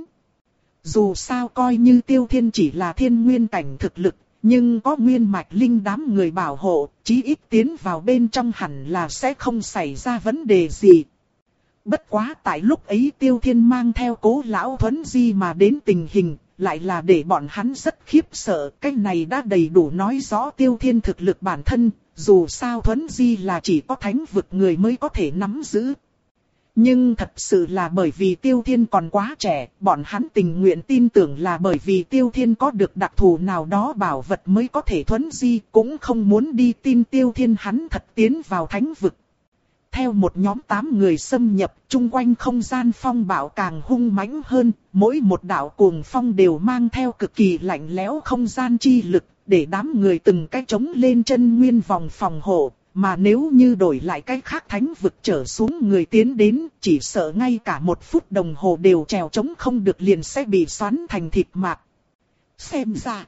Dù sao coi như Tiêu Thiên chỉ là thiên nguyên cảnh thực lực, nhưng có Nguyên Mạch Linh đám người bảo hộ, chí ít tiến vào bên trong hẳn là sẽ không xảy ra vấn đề gì. Bất quá tại lúc ấy Tiêu Thiên mang theo Cố lão Thuấn Di mà đến tình hình, lại là để bọn hắn rất khiếp sợ. Cái này đã đầy đủ nói rõ Tiêu Thiên thực lực bản thân, dù sao Thuấn Di là chỉ có thánh vực người mới có thể nắm giữ. Nhưng thật sự là bởi vì Tiêu Thiên còn quá trẻ, bọn hắn tình nguyện tin tưởng là bởi vì Tiêu Thiên có được đặc thù nào đó bảo vật mới có thể thuấn di, cũng không muốn đi tin Tiêu Thiên hắn thật tiến vào thánh vực. Theo một nhóm tám người xâm nhập, chung quanh không gian phong bạo càng hung mãnh hơn, mỗi một đạo cuồng phong đều mang theo cực kỳ lạnh lẽo không gian chi lực, để đám người từng cái trống lên chân nguyên vòng phòng hộ. Mà nếu như đổi lại cái khác thánh vực trở xuống người tiến đến, chỉ sợ ngay cả một phút đồng hồ đều trèo trống không được liền sẽ bị xoắn thành thịt mạc. Xem ra,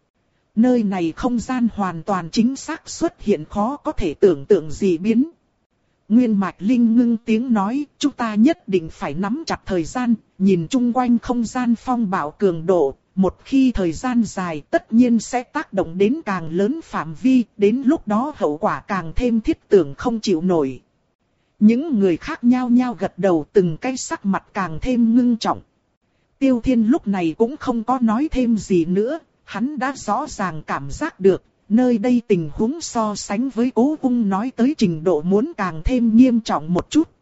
nơi này không gian hoàn toàn chính xác xuất hiện khó có thể tưởng tượng gì biến. Nguyên Mạch Linh ngưng tiếng nói, chúng ta nhất định phải nắm chặt thời gian, nhìn chung quanh không gian phong bạo cường độ. Một khi thời gian dài tất nhiên sẽ tác động đến càng lớn phạm vi, đến lúc đó hậu quả càng thêm thiết tưởng không chịu nổi. Những người khác nhao nhao gật đầu, từng cái sắc mặt càng thêm ngưng trọng. Tiêu Thiên lúc này cũng không có nói thêm gì nữa, hắn đã rõ ràng cảm giác được, nơi đây tình huống so sánh với Cố Ung nói tới trình độ muốn càng thêm nghiêm trọng một chút.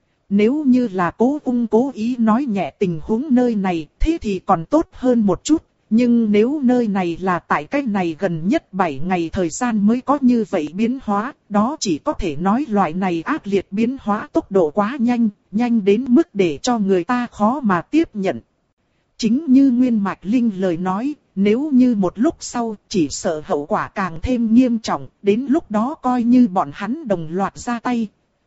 Nếu như là Cố Ung cố ý nói nhẹ tình huống nơi này, thế thì còn tốt hơn một chút. Nhưng nếu nơi này là tại cách này gần nhất bảy ngày thời gian mới có như vậy biến hóa, đó chỉ có thể nói loại này ác liệt biến hóa tốc độ quá nhanh, nhanh đến mức để cho người ta khó mà tiếp nhận. Chính như Nguyên Mạch Linh lời nói, nếu như một lúc sau chỉ sợ hậu quả càng thêm nghiêm trọng, đến lúc đó coi như bọn hắn đồng loạt ra tay,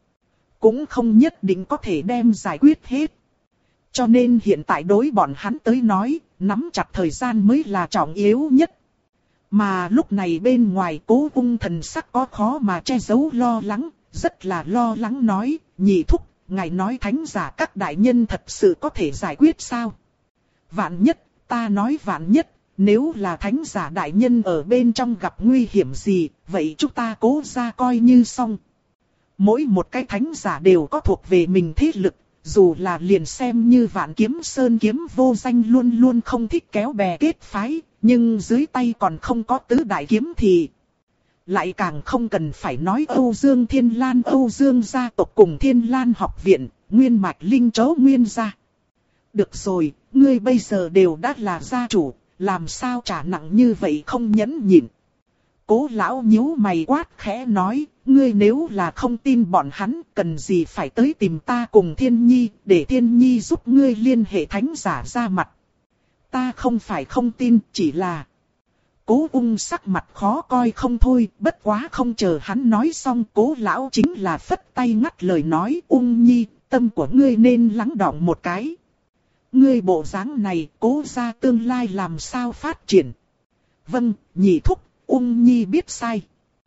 cũng không nhất định có thể đem giải quyết hết. Cho nên hiện tại đối bọn hắn tới nói, nắm chặt thời gian mới là trọng yếu nhất. Mà lúc này bên ngoài Cố Ung thần sắc có khó mà che giấu lo lắng, rất là lo lắng nói, nhị thúc, ngài nói thánh giả các đại nhân thật sự có thể giải quyết sao? Vạn nhất, ta nói vạn nhất, nếu là thánh giả đại nhân ở bên trong gặp nguy hiểm gì, vậy chúng ta Cố gia coi như xong. Mỗi một cái thánh giả đều có thuộc về mình thế lực, dù là liền xem như Vạn Kiếm Sơn Kiếm Vô Danh luôn luôn không thích kéo bè kết phái, nhưng dưới tay còn không có tứ đại kiếm thì lại càng không cần phải nói Âu Dương Thiên Lan Âu Dương gia tộc cùng Thiên Lan học viện, Nguyên Mạch Linh Chấu Nguyên gia. Được rồi, ngươi bây giờ đều đã là gia chủ, làm sao trả nặng như vậy không nhẫn nhịn. Cố lão nhíu mày quát khẽ nói, ngươi nếu là không tin bọn hắn, cần gì phải tới tìm ta cùng Thiên Nhi, để Thiên Nhi giúp ngươi liên hệ thánh giả ra mặt. Ta không phải không tin, chỉ là... Cố Ung sắc mặt khó coi không thôi, bất quá không chờ hắn nói xong, Cố lão chính là phất tay ngắt lời nói, Ung Nhi, tâm của ngươi nên lắng đọng một cái. Ngươi bộ dáng này, Cố gia tương lai làm sao phát triển? Vâng, nhị thúc, Ung Nhi biết sai.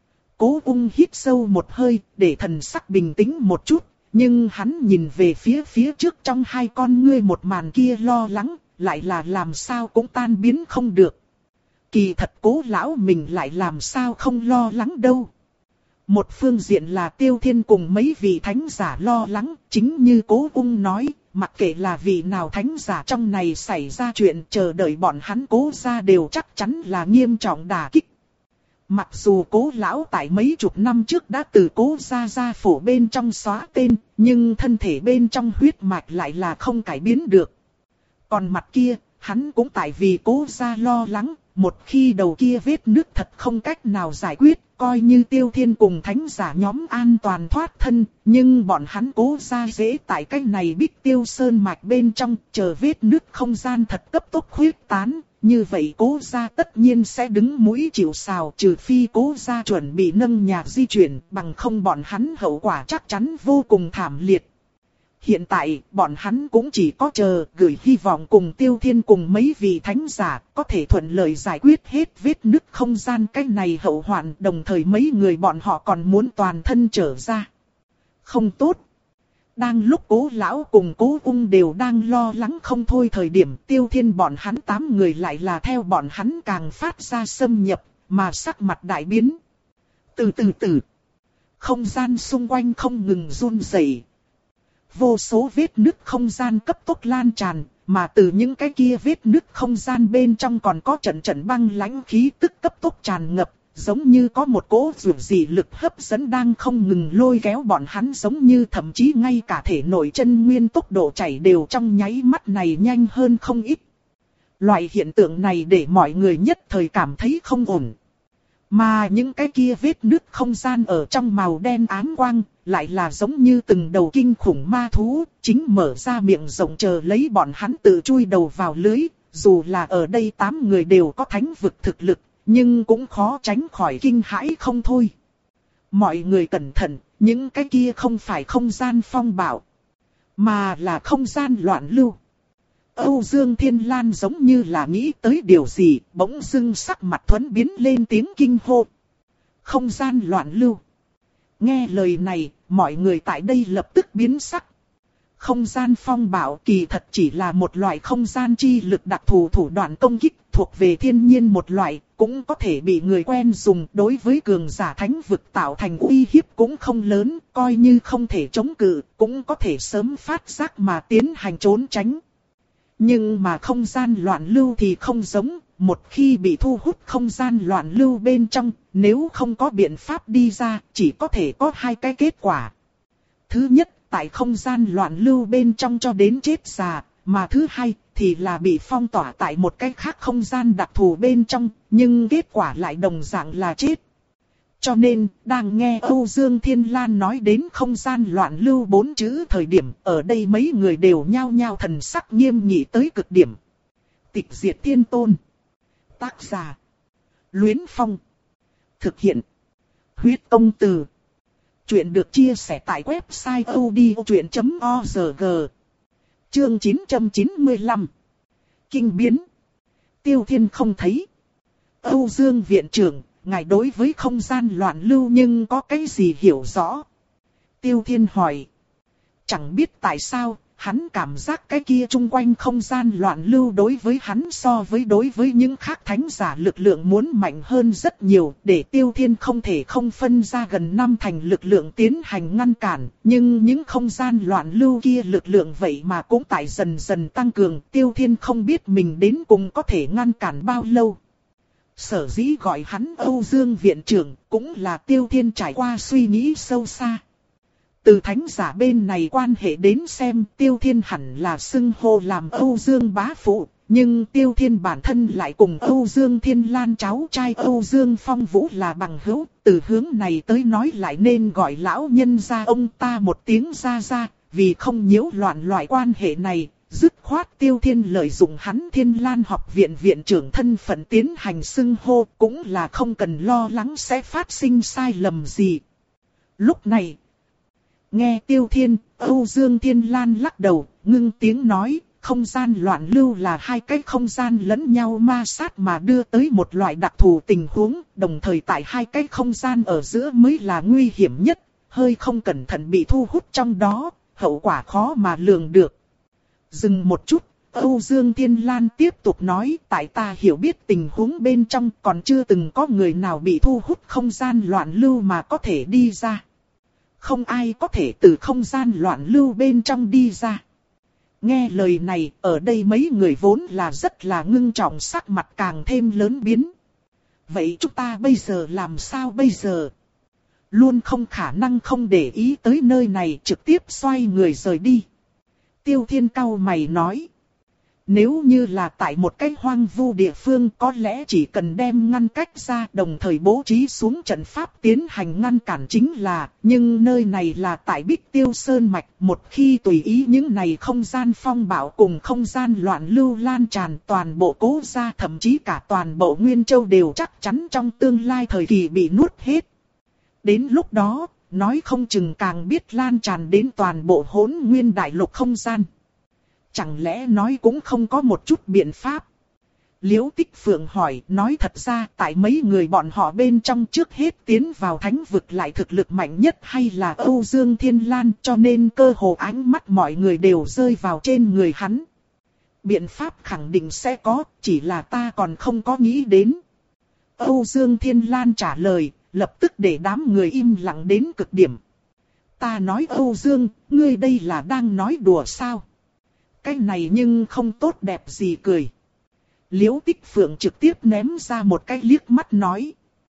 Cố Ung hít sâu một hơi, để thần sắc bình tĩnh một chút, nhưng hắn nhìn về phía phía trước trong hai con ngươi một màn kia lo lắng, lại là làm sao cũng tan biến không được. Kỳ thật Cố lão mình lại làm sao không lo lắng đâu. Một phương diện là Tiêu Thiên cùng mấy vị thánh giả lo lắng, chính như Cố Ung nói, mặc kệ là vị nào thánh giả trong này xảy ra chuyện, chờ đợi bọn hắn Cố gia đều chắc chắn là nghiêm trọng đả kích. Mặc dù Cố lão tại mấy chục năm trước đã từ Cố gia gia phủ bên trong xóa tên, nhưng thân thể bên trong huyết mạch lại là không cải biến được. Còn mặt kia, hắn cũng tại vì Cố gia lo lắng, một khi đầu kia vết nứt thật không cách nào giải quyết, coi như Tiêu Thiên cùng thánh giả nhóm an toàn thoát thân, nhưng bọn hắn Cố gia dễ tại cách này Bích Tiêu Sơn mạch bên trong, chờ vết nứt không gian thật cấp tốc huyết tán, như vậy Cố gia tất nhiên sẽ đứng mũi chịu sào, trừ phi Cố gia chuẩn bị nâng nhà di chuyển, bằng không bọn hắn hậu quả chắc chắn vô cùng thảm liệt. Hiện tại, bọn hắn cũng chỉ có chờ, gửi hy vọng cùng Tiêu Thiên cùng mấy vị thánh giả, có thể thuận lợi giải quyết hết vết nứt không gian cái này hậu hoạn, đồng thời mấy người bọn họ còn muốn toàn thân trở ra. Không tốt. Đang lúc Cố lão cùng Cố Ung đều đang lo lắng không thôi thời điểm, Tiêu Thiên bọn hắn tám người lại là theo bọn hắn càng phát ra xâm nhập, mà sắc mặt đại biến. Từ từ từ, không gian xung quanh không ngừng run rẩy. Vô số vết nứt không gian cấp tốc lan tràn, mà từ những cái kia vết nứt không gian bên trong còn có trận trận băng lãnh khí tức cấp tốc tràn ngập, giống như có một cỗ dữ dị lực hấp dẫn đang không ngừng lôi kéo bọn hắn, giống như thậm chí ngay cả thể nội chân nguyên tốc độ chảy đều trong nháy mắt này nhanh hơn không ít. Loại hiện tượng này để mọi người nhất thời cảm thấy không ổn. Mà những cái kia vết nứt không gian ở trong màu đen ám quang, lại là giống như từng đầu kinh khủng ma thú, chính mở ra miệng rộng chờ lấy bọn hắn tự chui đầu vào lưới. Dù là ở đây tám người đều có thánh vực thực lực, nhưng cũng khó tránh khỏi kinh hãi không thôi. Mọi người cẩn thận, những cái kia không phải không gian phong bạo, mà là không gian loạn lưu. Âu Dương Thiên Lan giống như là nghĩ tới điều gì, bỗng dưng sắc mặt thuẫn biến lên tiếng kinh hô. Không gian loạn lưu. Nghe lời này, mọi người tại đây lập tức biến sắc. Không gian phong bạo kỳ thật chỉ là một loại không gian chi lực đặc thù thủ đoạn công kích, thuộc về thiên nhiên một loại, cũng có thể bị người quen dùng, đối với cường giả thánh vực tạo thành uy hiếp cũng không lớn, coi như không thể chống cự, cũng có thể sớm phát giác mà tiến hành trốn tránh. Nhưng mà không gian loạn lưu thì không giống, một khi bị thu hút không gian loạn lưu bên trong, nếu không có biện pháp đi ra, chỉ có thể có hai cái kết quả. Thứ nhất, tại không gian loạn lưu bên trong cho đến chết già, mà thứ hai thì là bị phong tỏa tại một cái khác không gian đặc thù bên trong, nhưng kết quả lại đồng dạng là chết. Cho nên, đang nghe Âu Dương Thiên Lan nói đến không gian loạn lưu bốn chữ thời điểm, ở đây mấy người đều nhao nhao thần sắc nghiêm nghị tới cực điểm. Tịch Diệt Thiên Tôn. Tác giả: Luyến Phong. Thực hiện: Huyết Công Từ. Chuyện được chia sẻ tại website odchuyện chấm org. Chương chín trăm chín mươi lăm. Kinh biến. Tiêu Thiên không thấy. Âu Dương Viện trưởng, ngài đối với không gian loạn lưu nhưng có cái gì hiểu rõ? Tiêu Thiên hỏi. Chẳng biết tại sao, hắn cảm giác cái kia chung quanh không gian loạn lưu đối với hắn so với đối với những khác thánh giả lực lượng muốn mạnh hơn rất nhiều, để Tiêu Thiên không thể không phân ra gần năm thành lực lượng tiến hành ngăn cản, nhưng những không gian loạn lưu kia lực lượng vậy mà cũng tại dần dần tăng cường, Tiêu Thiên không biết mình đến cùng có thể ngăn cản bao lâu. Sở dĩ gọi hắn Âu Dương Viện trưởng, cũng là Tiêu Thiên trải qua suy nghĩ sâu xa. Từ thánh giả bên này quan hệ đến xem, Tiêu Thiên hẳn là xưng hô làm Âu Dương bá phụ, nhưng Tiêu Thiên bản thân lại cùng Âu Dương Thiên Lan cháu trai Âu Dương Phong Vũ là bằng hữu, từ hướng này tới nói lại nên gọi lão nhân gia ông ta một tiếng gia gia, vì không nhiễu loạn loại quan hệ này. Dứt khoát Tiêu Thiên lợi dụng hắn Thiên Lan học viện viện trưởng thân phận tiến hành xưng hô, cũng là không cần lo lắng sẽ phát sinh sai lầm gì. Lúc này, nghe Tiêu Thiên, Âu Dương Thiên Lan lắc đầu, ngưng tiếng nói, không gian loạn lưu là hai cái không gian lẫn nhau ma sát mà đưa tới một loại đặc thù tình huống, đồng thời tại hai cái không gian ở giữa mới là nguy hiểm nhất, hơi không cẩn thận bị thu hút trong đó, hậu quả khó mà lường được. Dừng một chút, Âu Dương Thiên Lan tiếp tục nói, tại ta hiểu biết tình huống bên trong còn chưa từng có người nào bị thu hút không gian loạn lưu mà có thể đi ra. Không ai có thể từ không gian loạn lưu bên trong đi ra. Nghe lời này, ở đây mấy người vốn là rất là ngưng trọng, sắc mặt càng thêm lớn biến. Vậy chúng ta bây giờ làm sao bây giờ? Luôn không khả năng không để ý tới nơi này, trực tiếp xoay người rời đi. Tiêu Thiên cau mày nói. Nếu như là tại một cái hoang vu địa phương, có lẽ chỉ cần đem ngăn cách ra, đồng thời bố trí xuống trận pháp tiến hành ngăn cản chính là, nhưng nơi này là tại Bích Tiêu Sơn Mạch, một khi tùy ý những này không gian phong bạo cùng không gian loạn lưu lan tràn, toàn bộ Cố gia thậm chí cả toàn bộ Nguyên Châu đều chắc chắn trong tương lai thời kỳ bị nuốt hết. Đến lúc đó, nói không chừng càng biết lan tràn đến toàn bộ Hỗn Nguyên Đại Lục không gian. Chẳng lẽ nói cũng không có một chút biện pháp? Liễu Tích Phượng hỏi, nói thật ra tại mấy người bọn họ bên trong trước hết tiến vào thánh vực lại thực lực mạnh nhất hay là Âu Dương Thiên Lan, cho nên cơ hồ ánh mắt mọi người đều rơi vào trên người hắn. Biện pháp khẳng định sẽ có, chỉ là ta còn không có nghĩ đến. Âu Dương Thiên Lan trả lời, lập tức để đám người im lặng đến cực điểm. Ta nói Âu Dương, ngươi đây là đang nói đùa sao? Cái này nhưng không tốt đẹp gì cười. Liễu Tích Phượng trực tiếp ném ra một cái liếc mắt nói.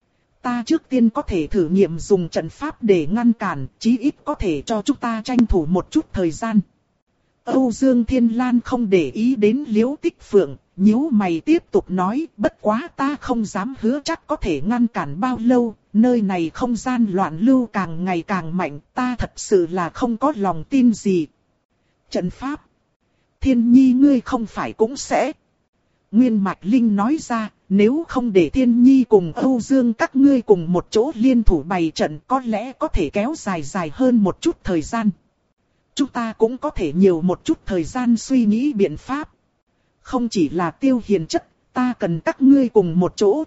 Ta trước tiên có thể thử nghiệm dùng trận pháp để ngăn cản, chí ít có thể cho chúng ta tranh thủ một chút thời gian. Âu Dương Thiên Lan không để ý đến Liễu Tích Phượng, nhíu mày tiếp tục nói, bất quá ta không dám hứa chắc có thể ngăn cản bao lâu, nơi này không gian loạn lưu càng ngày càng mạnh, ta thật sự là không có lòng tin gì. Trận pháp. Thiên Nhi ngươi không phải cũng sẽ. Nguyên Mạch Linh nói ra, nếu không để Thiên Nhi cùng Âu Dương các ngươi cùng một chỗ liên thủ bày trận có lẽ có thể kéo dài dài hơn một chút thời gian. Chúng ta cũng có thể nhiều một chút thời gian suy nghĩ biện pháp. Không chỉ là Tiêu Hiền chất, ta cần các ngươi cùng một chỗ.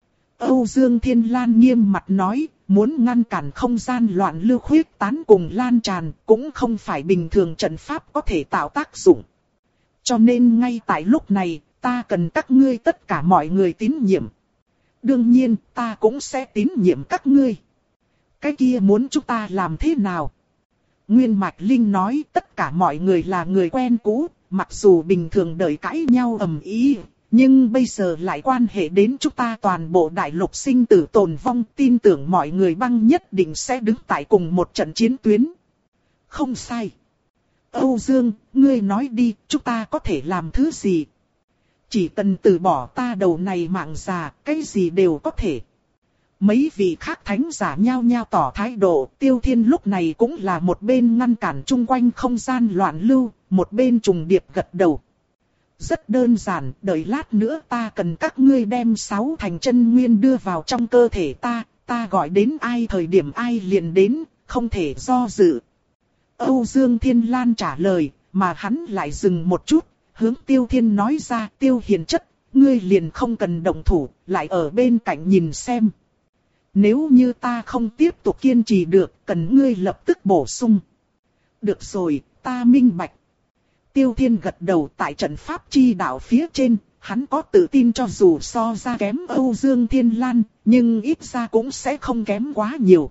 Âu Dương Thiên Lan nghiêm mặt nói, muốn ngăn cản không gian loạn lưu khuyết tán cùng lan tràn, cũng không phải bình thường trận pháp có thể tạo tác dụng. Cho nên ngay tại lúc này, ta cần các ngươi tất cả mọi người tín nhiệm. Đương nhiên, ta cũng sẽ tín nhiệm các ngươi. Cái kia muốn chúng ta làm thế nào? Nguyên Mạch Linh nói, tất cả mọi người là người quen cũ, mặc dù bình thường đợi cãi nhau ầm ĩ, nhưng bây giờ lại quan hệ đến chúng ta toàn bộ đại lục sinh tử tồn vong, tin tưởng mọi người băng nhất định sẽ đứng tại cùng một trận chiến tuyến. Không sai. Âu Dương, ngươi nói đi, chúng ta có thể làm thứ gì? Chỉ cần từ bỏ ta đầu này mạng già, cái gì đều có thể. Mấy vị khác thánh giả nhao nhao tỏ thái độ, Tiêu Thiên lúc này cũng là một bên ngăn cản chung quanh không gian loạn lưu, một bên trùng điệp gật đầu. Rất đơn giản, đợi lát nữa ta cần các ngươi đem sáu thành chân nguyên đưa vào trong cơ thể ta, ta gọi đến ai thời điểm ai liền đến, không thể do dự. Âu Dương Thiên Lan trả lời, mà hắn lại dừng một chút, hướng Tiêu Thiên nói ra, Tiêu Hiền chất, ngươi liền không cần động thủ, lại ở bên cạnh nhìn xem. Nếu như ta không tiếp tục kiên trì được, cần ngươi lập tức bổ sung. Được rồi, ta minh bạch. Tiêu Thiên gật đầu, tại trận pháp chi đạo phía trên, hắn có tự tin cho dù so ra kém Âu Dương Thiên Lan, nhưng ít ra cũng sẽ không kém quá nhiều.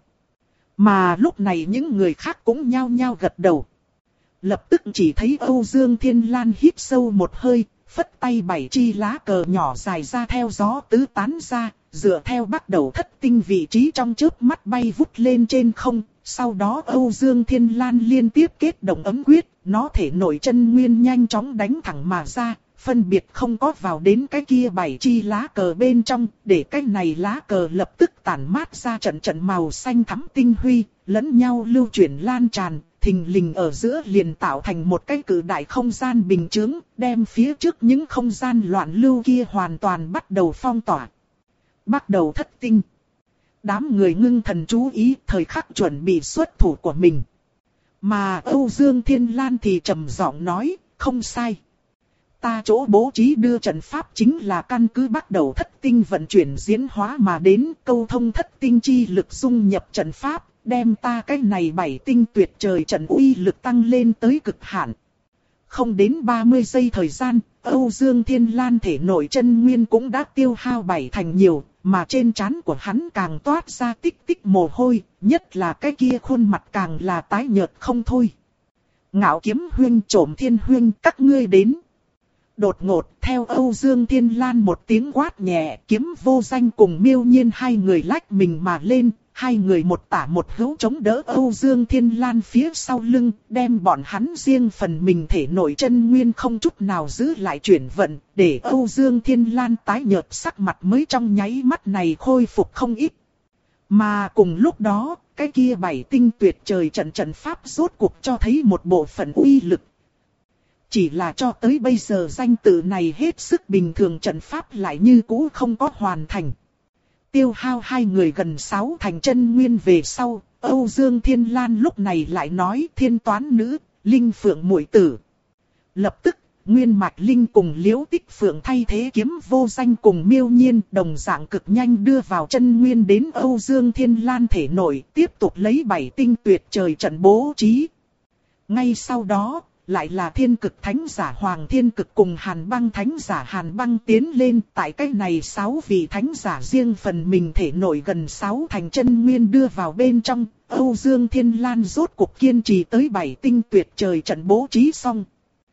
Mà lúc này những người khác cũng nhao nhao gật đầu. Lập tức chỉ thấy Âu Dương Thiên Lan hít sâu một hơi, phất tay bảy chi lá cờ nhỏ dài ra theo gió tứ tán ra, dựa theo bắt đầu thất tinh vị trí trong chớp mắt bay vút lên trên không. Sau đó Âu Dương Thiên Lan liên tiếp kết động ấm quyết, nó thể nội chân nguyên nhanh chóng đánh thẳng mà ra, phân biệt không có vào đến cái kia bảy chi lá cờ bên trong, để cái này lá cờ lập tức tản mát ra trận trận màu xanh thắm tinh huy, lẫn nhau lưu chuyển lan tràn, thình lình ở giữa liền tạo thành một cái cự đại không gian bình chướng, đem phía trước những không gian loạn lưu kia hoàn toàn bắt đầu phong tỏa. Bắt đầu thất tinh. Đám người ngưng thần chú ý, thời khắc chuẩn bị xuất thủ của mình. Mà Âu Dương Thiên Lan thì trầm giọng nói, không sai. Ta chỗ bố trí đưa trận pháp chính là căn cứ bắt đầu thất tinh vận chuyển diễn hóa mà đến, câu thông thất tinh chi lực dung nhập trận pháp, đem ta cái này bảy tinh tuyệt trời trận uy lực tăng lên tới cực hạn. Không đến ba mươi giây thời gian, Âu Dương Thiên Lan thể nội chân nguyên cũng đã tiêu hao bảy thành nhiều, mà trên trán của hắn càng toát ra tích tích mồ hôi, nhất là cái kia khuôn mặt càng là tái nhợt không thôi. Ngạo Kiếm Huynh, Trảm Thiên Huynh, các ngươi đến. Đột ngột, theo Âu Dương Thiên Lan một tiếng quát nhẹ, Kiếm Vô Danh cùng Miêu Nhiên hai người lách mình mà lên, hai người một tả một hữu chống đỡ Âu Dương Thiên Lan phía sau lưng, đem bọn hắn riêng phần mình thể nội chân nguyên không chút nào giữ lại chuyển vận, để Âu Dương Thiên Lan tái nhợt sắc mặt mới trong nháy mắt này khôi phục không ít. Mà cùng lúc đó, cái kia bảy tinh tuyệt trời trận trận pháp rốt cuộc cho thấy một bộ phận uy lực. Chỉ là cho tới bây giờ danh tự này hết sức bình thường, trận pháp lại như cũ không có hoàn thành. Tiêu hao hai người gần sáu thành chân nguyên về sau, Âu Dương Thiên Lan lúc này lại nói: Thiên Toán Nữ, Linh Phượng muội tử. Lập tức, Nguyên Mạch Linh cùng Liễu Tích Phượng thay thế Kiếm Vô Danh cùng Miêu Nhiên, đồng dạng cực nhanh đưa vào chân nguyên đến Âu Dương Thiên Lan thể nội, tiếp tục lấy bảy tinh tuyệt trời trận bố trí. Ngay sau đó, lại là Thiên Cực Thánh Giả Hoàng Thiên Cực cùng Hàn Băng Thánh Giả Hàn Băng tiến lên, tại cái này sáu vị thánh giả riêng phần mình thể nội gần sáu thành chân nguyên đưa vào bên trong, Âu Dương Thiên Lan rốt cuộc kiên trì tới bảy tinh tuyệt trời trận bố trí xong.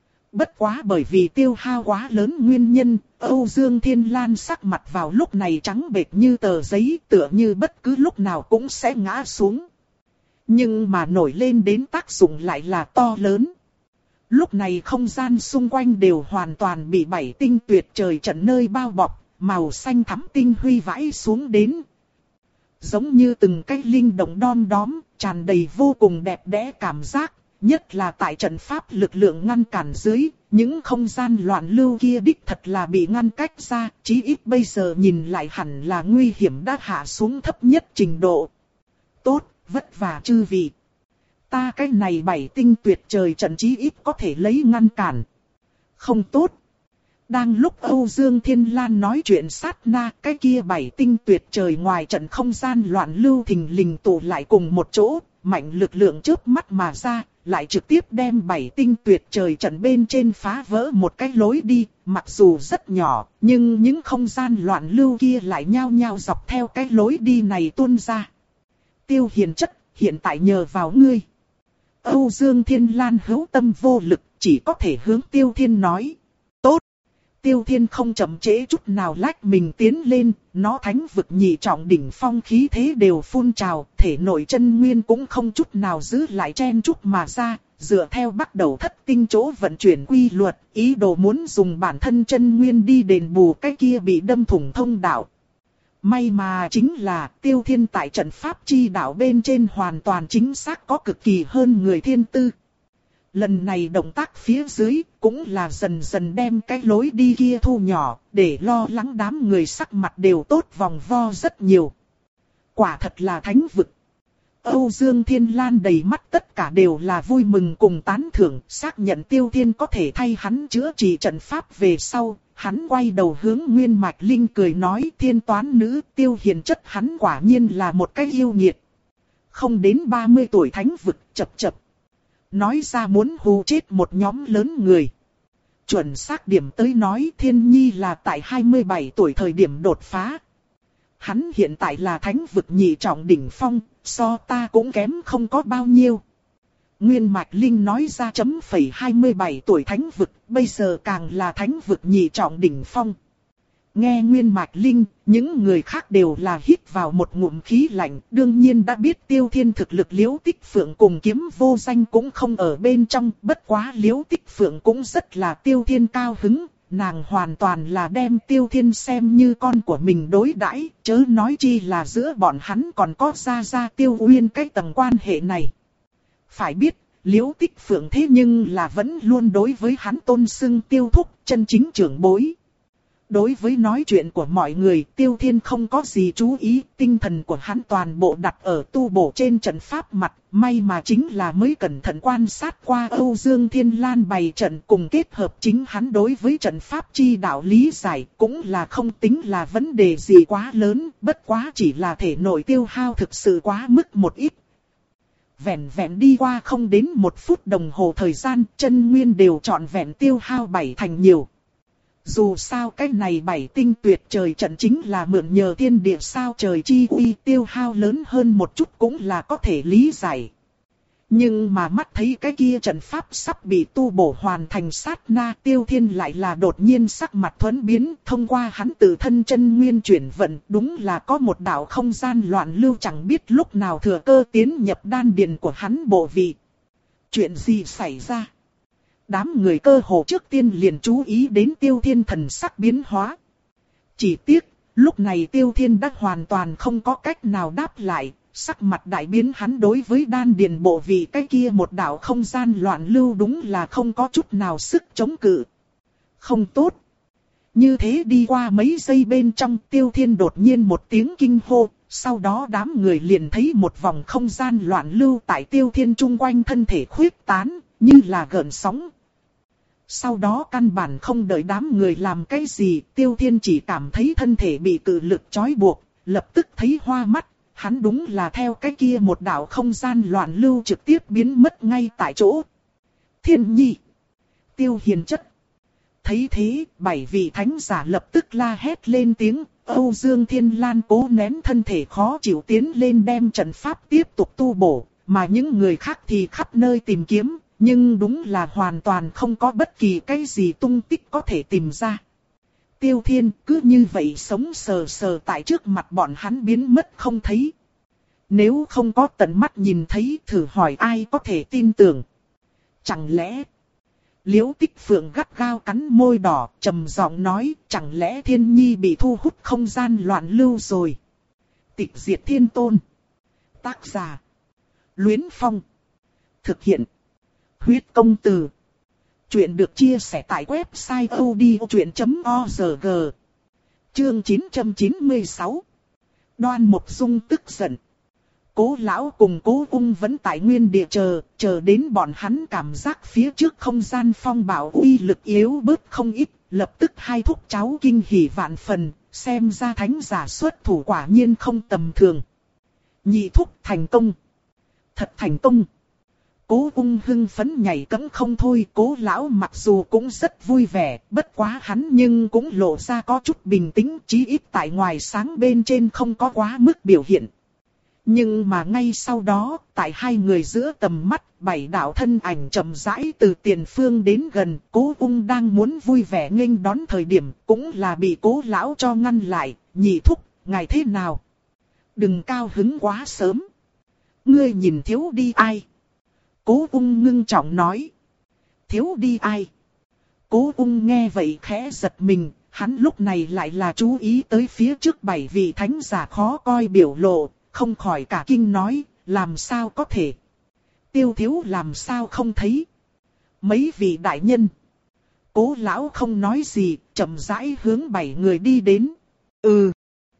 Bất quá bởi vì tiêu hao quá lớn nguyên nhân, Âu Dương Thiên Lan sắc mặt vào lúc này trắng bệch như tờ giấy, tựa như bất cứ lúc nào cũng sẽ ngã xuống. Nhưng mà nổi lên đến tác dụng lại là to lớn. Lúc này không gian xung quanh đều hoàn toàn bị bảy tinh tuyệt trời trận nơi bao bọc, màu xanh thắm tinh huy vãi xuống đến. Giống như từng cái linh động đom đóm, tràn đầy vô cùng đẹp đẽ cảm giác, nhất là tại trận pháp lực lượng ngăn cản dưới, những không gian loạn lưu kia đích thật là bị ngăn cách ra, chí ít bây giờ nhìn lại hẳn là nguy hiểm đã hạ xuống thấp nhất trình độ. Tốt, vất vả chư vị. Ta cái này bảy tinh tuyệt trời trận chí ít có thể lấy ngăn cản. Không tốt. Đang lúc Âu Dương Thiên Lan nói chuyện sát na, cái kia bảy tinh tuyệt trời ngoài trận không gian loạn lưu thình lình tụ lại cùng một chỗ, mạnh lực lượng chớp mắt mà ra, lại trực tiếp đem bảy tinh tuyệt trời trận bên trên phá vỡ một cái lối đi, mặc dù rất nhỏ, nhưng những không gian loạn lưu kia lại nhao nhao dọc theo cái lối đi này tuôn ra. Tiêu Hiền Chất, hiện tại nhờ vào ngươi. Âu Dương Thiên Lan hữu tâm vô lực, chỉ có thể hướng Tiêu Thiên nói. Tốt. Tiêu Thiên không chậm trễ chút nào lách mình tiến lên, nó thánh vực nhị trọng đỉnh phong khí thế đều phun trào, thể nội chân nguyên cũng không chút nào giữ lại chen chút mà ra, dựa theo bắt đầu thất tinh chỗ vận chuyển quy luật, ý đồ muốn dùng bản thân chân nguyên đi đền bù cái kia bị đâm thủng thông đạo. May mà chính là Tiêu Thiên tại trận pháp chi đạo bên trên hoàn toàn chính xác có cực kỳ hơn người thiên tư. Lần này động tác phía dưới cũng là dần dần đem cái lối đi kia thu nhỏ, để lo lắng đám người sắc mặt đều tốt vòng vo rất nhiều. Quả thật là thánh vực. Âu Dương Thiên Lan đầy mắt tất cả đều là vui mừng cùng tán thưởng, xác nhận Tiêu Thiên có thể thay hắn chữa trị trận pháp về sau. Hắn quay đầu hướng Nguyên Mạch Linh cười nói: Thiên Toán Nữ, Tiêu Hiền Chất hắn quả nhiên là một cái yêu nghiệt. Không đến ba mươi tuổi thánh vực, chập chập. Nói ra muốn hù chết một nhóm lớn người. Chuẩn xác điểm tới nói Thiên Nhi là tại hai mươi bảy tuổi thời điểm đột phá. Hắn hiện tại là thánh vực nhị trọng đỉnh phong, so ta cũng kém không có bao nhiêu. Nguyên Mạch Linh nói ra chấm phẩy hai mươi bảy tuổi thánh vực, bây giờ càng là thánh vực nhị trọng đỉnh phong. Nghe Nguyên Mạch Linh, những người khác đều là hít vào một ngụm khí lạnh, đương nhiên đã biết Tiêu Thiên thực lực. Liễu Tích Phượng cùng Kiếm Vô Danh cũng không ở bên trong, bất quá Liễu Tích Phượng cũng rất là Tiêu Thiên cao hứng, nàng hoàn toàn là đem Tiêu Thiên xem như con của mình đối đãi, chớ nói chi là giữa bọn hắn còn có ra ra Tiêu Uyên cái tầng quan hệ này. Phải biết, Liễu Tích Phượng thế nhưng là vẫn luôn đối với hắn tôn xưng Tiêu Thúc, chân chính trưởng bối. Đối với nói chuyện của mọi người, Tiêu Thiên không có gì chú ý, tinh thần của hắn toàn bộ đặt ở tu bổ trên trận pháp mặt, may mà chính là mới cẩn thận quan sát qua Âu Dương Thiên Lan bày trận cùng kết hợp chính hắn đối với trận pháp chi đạo lý giải, cũng là không tính là vấn đề gì quá lớn, bất quá chỉ là thể nội tiêu hao thực sự quá mức một ít. vẹn vẹn đi qua không đến một phút đồng hồ thời gian, chân nguyên đều trọn vẹn tiêu hao bảy thành nhiều. Dù sao cái này bảy tinh tuyệt trời trận chính là mượn nhờ thiên địa sao trời chi uy, tiêu hao lớn hơn một chút cũng là có thể lý giải. Nhưng mà mắt thấy cái kia trận pháp sắp bị tu bổ hoàn thành sát na, Tiêu Thiên lại là đột nhiên sắc mặt thuẫn biến, thông qua hắn tự thân chân nguyên chuyển vận, đúng là có một đạo không gian loạn lưu chẳng biết lúc nào thừa cơ tiến nhập đan điền của hắn bộ vị. Chuyện gì xảy ra? Đám người cơ hồ trước tiên liền chú ý đến Tiêu Thiên thần sắc biến hóa. Chỉ tiếc, lúc này Tiêu Thiên đã hoàn toàn không có cách nào đáp lại. Sắc mặt đại biến, hắn đối với đan điền bộ vị cái kia một đạo không gian loạn lưu đúng là không có chút nào sức chống cự. Không tốt. Như thế đi qua mấy giây bên trong, Tiêu Thiên đột nhiên một tiếng kinh hô, sau đó đám người liền thấy một vòng không gian loạn lưu tại Tiêu Thiên chung quanh thân thể khuyết tán, như là gợn sóng. Sau đó căn bản không đợi đám người làm cái gì, Tiêu Thiên chỉ cảm thấy thân thể bị cự lực trói buộc, lập tức thấy hoa mắt. Hắn đúng là theo cái kia một đạo không gian loạn lưu trực tiếp biến mất ngay tại chỗ. Thiên Nhi, Tiêu Hiền chất. Thấy thế, bảy vị thánh giả lập tức la hét lên tiếng. Âu Dương Thiên Lan cố nén thân thể khó chịu tiến lên đem trận pháp tiếp tục tu bổ, mà những người khác thì khắp nơi tìm kiếm, nhưng đúng là hoàn toàn không có bất kỳ cái gì tung tích có thể tìm ra. Tiêu Thiên cứ như vậy sống sờ sờ tại trước mặt bọn hắn biến mất không thấy. Nếu không có tận mắt nhìn thấy, thử hỏi ai có thể tin tưởng. Chẳng lẽ... Liễu Tích Phượng gắt gao cắn môi đỏ, trầm giọng nói, chẳng lẽ Thiên Nhi bị thu hút không gian loạn lưu rồi. Tịch diệt thiên tôn. Tác giả. Luyến Phong. Thực hiện. Huyết công từ. Chuyện được chia sẻ tại website odchuyện chấm org. Chương chín trăm chín mươi sáu. Đoan Mộc Dung tức giận. Cố lão cùng Cố Ung vẫn tại nguyên địa chờ, chờ đến bọn hắn cảm giác phía trước không gian phong bạo uy lực yếu bớt không ít, lập tức hai thúc cháu kinh hỉ vạn phần, xem ra thánh giả xuất thủ quả nhiên không tầm thường. Nhị thúc thành công. Thật thành công. Cố Ung hưng phấn nhảy cẫng không thôi, Cố lão mặc dù cũng rất vui vẻ, bất quá hắn nhưng cũng lộ ra có chút bình tĩnh, chí ít tại ngoài sáng bên trên không có quá mức biểu hiện. Nhưng mà ngay sau đó, tại hai người giữa tầm mắt, bảy đạo thân ảnh chậm rãi từ tiền phương đến gần, Cố Ung đang muốn vui vẻ nghênh đón thời điểm, cũng là bị Cố lão cho ngăn lại. Nhị thúc, ngài thế nào? Đừng cao hứng quá sớm. Ngươi nhìn thiếu đi ai? Cố Ung ngưng trọng nói. Thiếu đi ai? Cố Ung nghe vậy khẽ giật mình, hắn lúc này lại là chú ý tới phía trước bảy vị thánh giả khó coi biểu lộ, không khỏi cả kinh nói, làm sao có thể? Tiêu thiếu làm sao không thấy? Mấy vị đại nhân. Cố lão không nói gì, chậm rãi hướng bảy người đi đến. Ừ.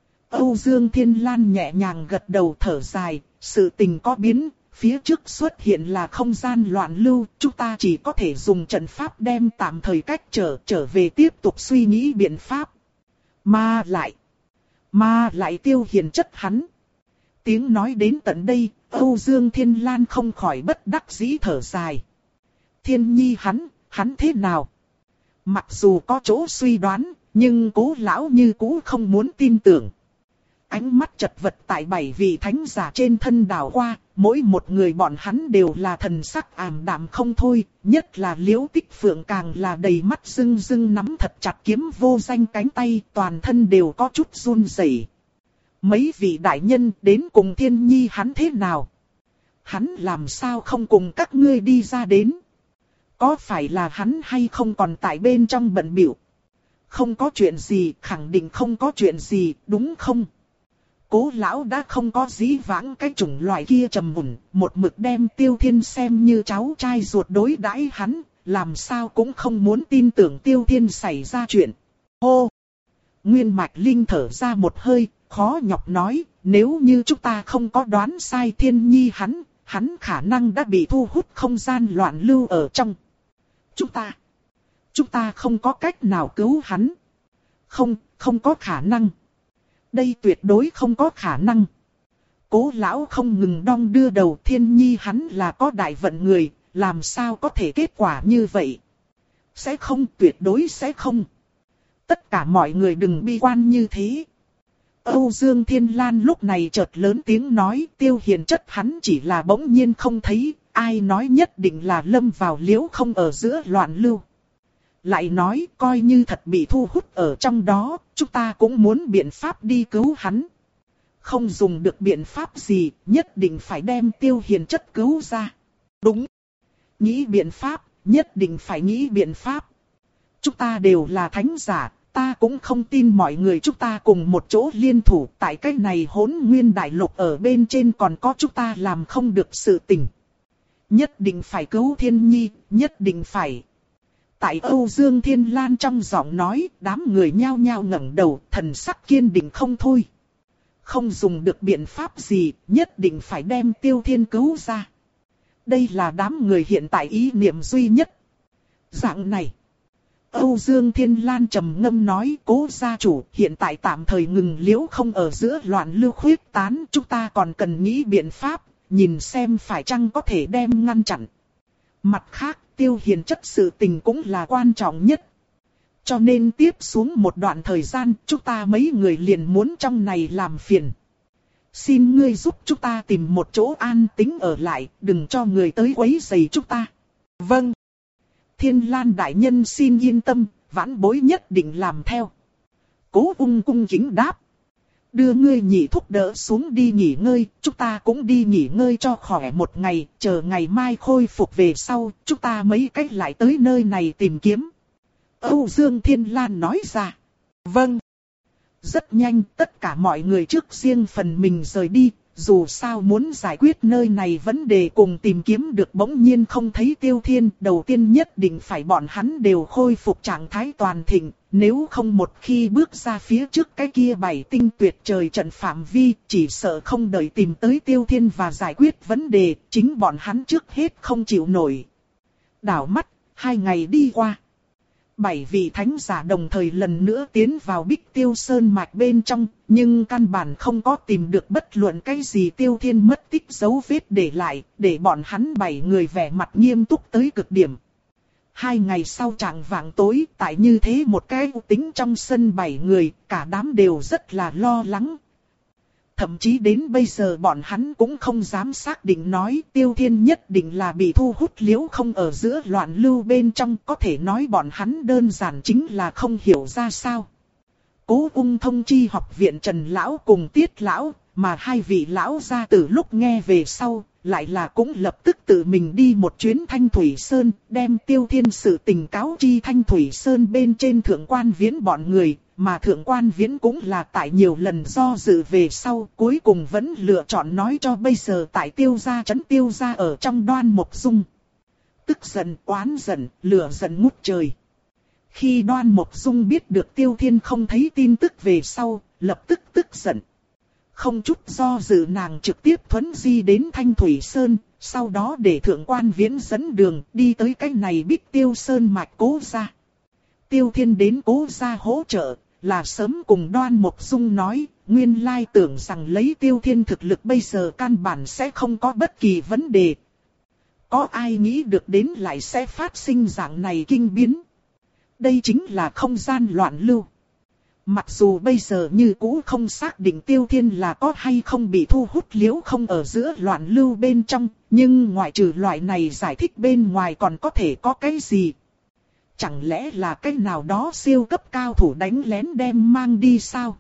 Âu Dương Thiên Lan nhẹ nhàng gật đầu thở dài, sự tình có biến. Phía trước xuất hiện là không gian loạn lưu, chúng ta chỉ có thể dùng trận pháp đem tạm thời cách trở trở về tiếp tục suy nghĩ biện pháp. Mà lại, mà lại Tiêu Hiền chất hắn. Tiếng nói đến tận đây, Âu Dương Thiên Lan không khỏi bất đắc dĩ thở dài. Thiên Nhi hắn, hắn thế nào? Mặc dù có chỗ suy đoán, nhưng Cố lão như cũ không muốn tin tưởng. Ánh mắt chật vật tại bảy vị thánh giả trên thân đảo qua, mỗi một người bọn hắn đều là thần sắc ảm đạm không thôi, nhất là Liễu Tích Phượng càng là đầy mắt rưng rưng nắm thật chặt kiếm vô danh cánh tay, toàn thân đều có chút run rẩy. Mấy vị đại nhân đến cùng Thiên Nhi hắn thế nào? Hắn làm sao không cùng các ngươi đi ra đến? Có phải là hắn hay không còn tại bên trong bận bịu? Không có chuyện gì, khẳng định không có chuyện gì, đúng không? Cố lão đã không có dĩ vãng cái chủng loại kia trầm mùn, một mực đem Tiêu Thiên xem như cháu trai ruột đối đãi hắn, làm sao cũng không muốn tin tưởng Tiêu Thiên xảy ra chuyện. Hô! Nguyên Mạch Linh thở ra một hơi, khó nhọc nói, nếu như chúng ta không có đoán sai Thiên Nhi hắn, hắn khả năng đã bị thu hút không gian loạn lưu ở trong. Chúng ta, chúng ta không có cách nào cứu hắn. Không, không có khả năng. Đây tuyệt đối không có khả năng. Cố lão không ngừng đong đưa đầu, Thiên Nhi hắn là có đại vận người, làm sao có thể kết quả như vậy? Sẽ không, tuyệt đối sẽ không. Tất cả mọi người đừng bi quan như thế. Âu Dương Thiên Lan lúc này chợt lớn tiếng nói, Tiêu Hiền Chất hắn chỉ là bỗng nhiên không thấy, ai nói nhất định là lâm vào liễu không ở giữa loạn lưu. Lại nói, coi như thật bị thu hút ở trong đó, chúng ta cũng muốn biện pháp đi cứu hắn. Không dùng được biện pháp gì, nhất định phải đem Tiêu Hiền Chất cứu ra. Đúng. Nghĩ biện pháp, nhất định phải nghĩ biện pháp. Chúng ta đều là thánh giả, ta cũng không tin mọi người chúng ta cùng một chỗ liên thủ. Tại cái này hỗn nguyên đại lục ở bên trên còn có chúng ta làm không được sự tình. Nhất định phải cứu Thiên Nhi, nhất định phải. Tại Âu Dương Thiên Lan trong giọng nói, đám người nhao nhao ngẩng đầu, thần sắc kiên định không thôi. Không dùng được biện pháp gì, nhất định phải đem Tiêu Thiên cứu ra. Đây là đám người hiện tại ý niệm duy nhất. Dạng này. Âu Dương Thiên Lan trầm ngâm nói, Cố gia chủ, hiện tại tạm thời ngừng liễu không ở giữa loạn lưu khuyết tán, chúng ta còn cần nghĩ biện pháp, nhìn xem phải chăng có thể đem ngăn chặn. Mặt khác, Tiêu Hiền Chất sự tình cũng là quan trọng nhất. Cho nên tiếp xuống một đoạn thời gian, chúng ta mấy người liền muốn trong này làm phiền. Xin ngươi giúp chúng ta tìm một chỗ an tĩnh ở lại, đừng cho người tới quấy rầy chúng ta. Vâng. Thiên Lan đại nhân xin yên tâm, vãn bối nhất định làm theo. Cố Ung cung kính đáp. Đưa ngươi nhị thúc đỡ xuống đi nghỉ ngơi, chúng ta cũng đi nghỉ ngơi cho khỏe một ngày, chờ ngày mai khôi phục về sau, chúng ta mấy cách lại tới nơi này tìm kiếm. Âu Dương Thiên Lan nói ra. Vâng. Rất nhanh, tất cả mọi người trước riêng phần mình rời đi, dù sao muốn giải quyết nơi này vấn đề cùng tìm kiếm được bỗng nhiên không thấy Tiêu Thiên, đầu tiên nhất định phải bọn hắn đều khôi phục trạng thái toàn thịnh, nếu không một khi bước ra phía trước cái kia bảy tinh tuyệt trời trận phạm vi, chỉ sợ không đợi tìm tới Tiêu Thiên và giải quyết vấn đề, chính bọn hắn trước hết không chịu nổi. Đảo mắt, hai ngày đi qua. Bảy vị thánh giả đồng thời lần nữa tiến vào Bích Tiêu Sơn mạch bên trong, nhưng căn bản không có tìm được bất luận cái gì Tiêu Thiên mất tích dấu vết để lại, để bọn hắn bảy người vẻ mặt nghiêm túc tới cực điểm. Hai ngày sau chạng vạng tối, tại như thế một cái u tính trong sân bảy người, cả đám đều rất là lo lắng. Thậm chí đến bây giờ bọn hắn cũng không dám xác định nói Tiêu Thiên nhất định là bị thu hút liễu không ở giữa loạn lưu bên trong, có thể nói bọn hắn đơn giản chính là không hiểu ra sao. Cố Ung thông chi học viện Trần Lão cùng Tiết Lão, mà hai vị lão gia tử lúc nghe về sau, lại là cũng lập tức tự mình đi một chuyến Thanh Thủy Sơn, đem Tiêu Thiên sự tình cáo chi Thanh Thủy Sơn bên trên Thượng Quan Viễn bọn người. Mà Thượng Quan Viễn cũng là tại nhiều lần do dự về sau, cuối cùng vẫn lựa chọn nói cho bây giờ tại Tiêu gia trấn Tiêu gia ở trong Đoan Mộc Dung. Tức giận, oán giận, lửa giận ngút trời. Khi Đoan Mộc Dung biết được Tiêu Thiên không thấy tin tức về sau, lập tức tức giận. Không chút do dự nàng trực tiếp thuấn di đến Thanh Thủy Sơn, sau đó để Thượng Quan Viễn dẫn đường đi tới cái này Bích Tiêu Sơn mạch Cố gia. Tiêu Thiên đến Cố gia hỗ trợ. Là sớm cùng Đoan Mộc Dung nói, nguyên lai tưởng rằng lấy Tiêu Thiên thực lực bây giờ căn bản sẽ không có bất kỳ vấn đề. Có ai nghĩ được đến lại sẽ phát sinh dạng này kinh biến. Đây chính là không gian loạn lưu. Mặc dù bây giờ như cũ không xác định Tiêu Thiên là có hay không bị thu hút liễu không ở giữa loạn lưu bên trong, nhưng ngoại trừ loại này giải thích bên ngoài còn có thể có cái gì. Chẳng lẽ là cái nào đó siêu cấp cao thủ đánh lén đem mang đi sao?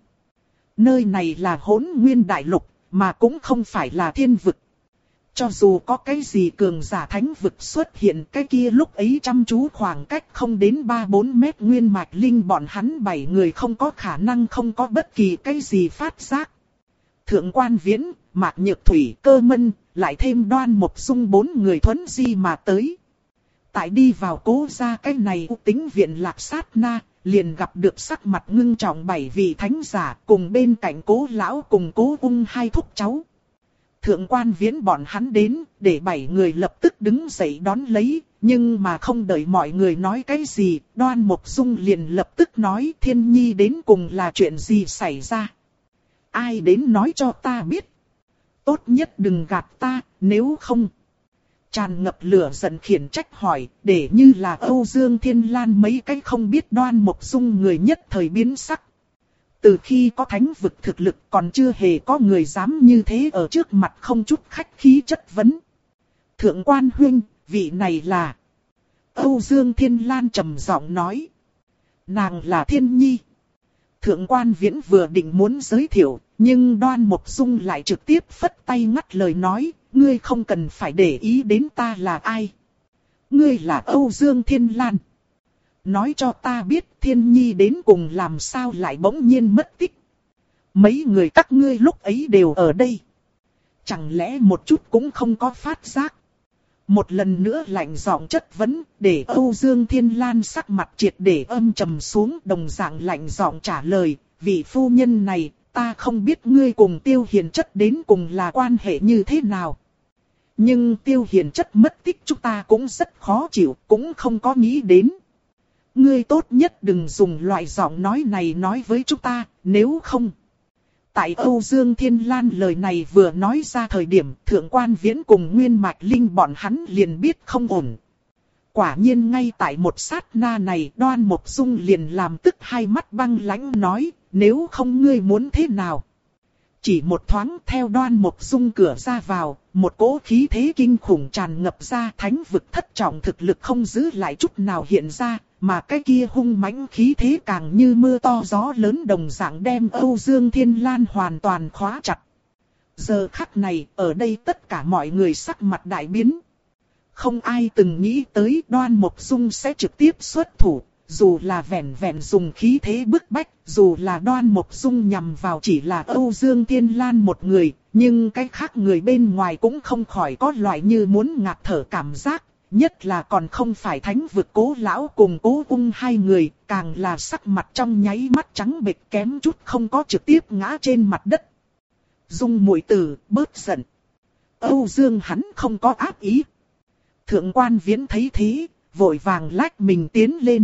Nơi này là hỗn nguyên đại lục, mà cũng không phải là thiên vực. Cho dù có cái gì cường giả thánh vực xuất hiện, cái kia lúc ấy chăm chú khoảng cách không đến ba bốn mét nguyên mạch linh bọn hắn bảy người không có khả năng không có bất kỳ cái gì phát giác. Thượng Quan Viễn, Mạc Nhược Thủy, Cơ Mân, lại thêm Đoan Mộc Dung bốn người thuấn di mà tới. Tại đi vào Cố gia cái này u tính viện lạc sát na, liền gặp được sắc mặt ngưng trọng bảy vị thánh giả cùng bên cạnh Cố lão cùng Cố Ung hai thúc cháu. Thượng Quan Viễn bọn hắn đến, để bảy người lập tức đứng dậy đón lấy, nhưng mà không đợi mọi người nói cái gì, Đoan Mộc Dung liền lập tức nói Thiên Nhi đến cùng là chuyện gì xảy ra. Ai đến nói cho ta biết. Tốt nhất đừng gạt ta, nếu không. Tràn ngập lửa giận khiển trách hỏi, để như là Âu Dương Thiên Lan mấy cái không biết Đoan Mộc Dung người nhất thời biến sắc. Từ khi có thánh vực thực lực còn chưa hề có người dám như thế ở trước mặt không chút khách khí chất vấn. Thượng quan huynh, vị này là... Âu Dương Thiên Lan trầm giọng nói. Nàng là Thiên Nhi. Thượng quan Viễn vừa định muốn giới thiệu, nhưng Đoan Mộc Dung lại trực tiếp phất tay ngắt lời nói, ngươi không cần phải để ý đến ta là ai. Ngươi là Âu Dương Thiên Lan. Nói cho ta biết Thiên Nhi đến cùng làm sao lại bỗng nhiên mất tích. Mấy người các ngươi lúc ấy đều ở đây. Chẳng lẽ một chút cũng không có phát giác. Một lần nữa lạnh giọng chất vấn, để Âu Dương Thiên Lan sắc mặt triệt để âm trầm xuống, đồng dạng lạnh giọng trả lời, vị phu nhân này, ta không biết ngươi cùng Tiêu Hiền Chất đến cùng là quan hệ như thế nào. Nhưng Tiêu Hiền Chất mất tích chúng ta cũng rất khó chịu, cũng không có nghĩ đến. Ngươi tốt nhất đừng dùng loại giọng nói này nói với chúng ta, nếu không. Tại Âu Dương Thiên Lan lời này vừa nói ra thời điểm Thượng quan Viễn cùng Nguyên Mạch Linh bọn hắn liền biết không ổn. Quả nhiên ngay tại một sát na này Đoan Mộc Dung liền làm tức hai mắt băng lãnh nói, nếu không ngươi muốn thế nào. Chỉ một thoáng theo Đoan Mộc Dung cửa ra vào, một cỗ khí thế kinh khủng tràn ngập ra, thánh vực thất trọng thực lực không giữ lại chút nào hiện ra. Mà cái kia hung mãnh khí thế càng như mưa to gió lớn đồng dạng đem Âu Dương Thiên Lan hoàn toàn khóa chặt. Giờ khắc này, ở đây tất cả mọi người sắc mặt đại biến. Không ai từng nghĩ tới Đoan Mộc Dung sẽ trực tiếp xuất thủ, dù là vẻn vẹn dùng khí thế bức bách, dù là Đoan Mộc Dung nhằm vào chỉ là Âu Dương Thiên Lan một người, nhưng cái khác người bên ngoài cũng không khỏi có loại như muốn ngạt thở cảm giác. Nhất là còn không phải thánh vực Cố lão cùng Cố Ung hai người, càng là sắc mặt trong nháy mắt trắng bệch kém chút không có trực tiếp ngã trên mặt đất. Dung muội tử, bớt giận. Âu Dương hắn không có ác ý. Thượng quan Viễn thấy thế, vội vàng lách mình tiến lên.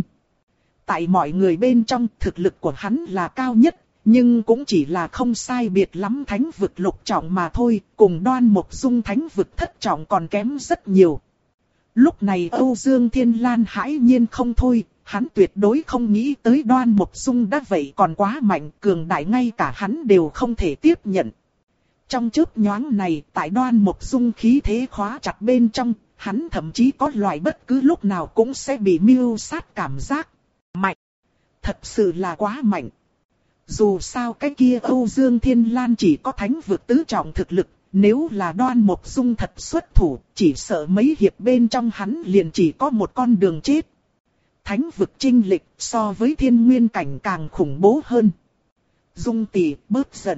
Tại mọi người bên trong thực lực của hắn là cao nhất, nhưng cũng chỉ là không sai biệt lắm thánh vực lục trọng mà thôi, cùng Đoan Mộc Dung thánh vực thất trọng còn kém rất nhiều. Lúc này Âu Dương Thiên Lan hãi nhiên không thôi, hắn tuyệt đối không nghĩ tới Đoan Mộc Dung đã vậy còn quá mạnh, cường đại ngay cả hắn đều không thể tiếp nhận. Trong chớp nhoáng này, tại Đoan Mộc Dung khí thế khóa chặt bên trong, hắn thậm chí có loại bất cứ lúc nào cũng sẽ bị mưu sát cảm giác. Mạnh! Thật sự là quá mạnh. Dù sao cái kia Âu Dương Thiên Lan chỉ có thánh vực tứ trọng thực lực. Nếu là Đoan Mộc Dung thật xuất thủ, chỉ sợ mấy hiệp bên trong hắn liền chỉ có một con đường chết. Thánh vực chinh lịch so với thiên nguyên cảnh càng khủng bố hơn. Dung tỷ bớt giận.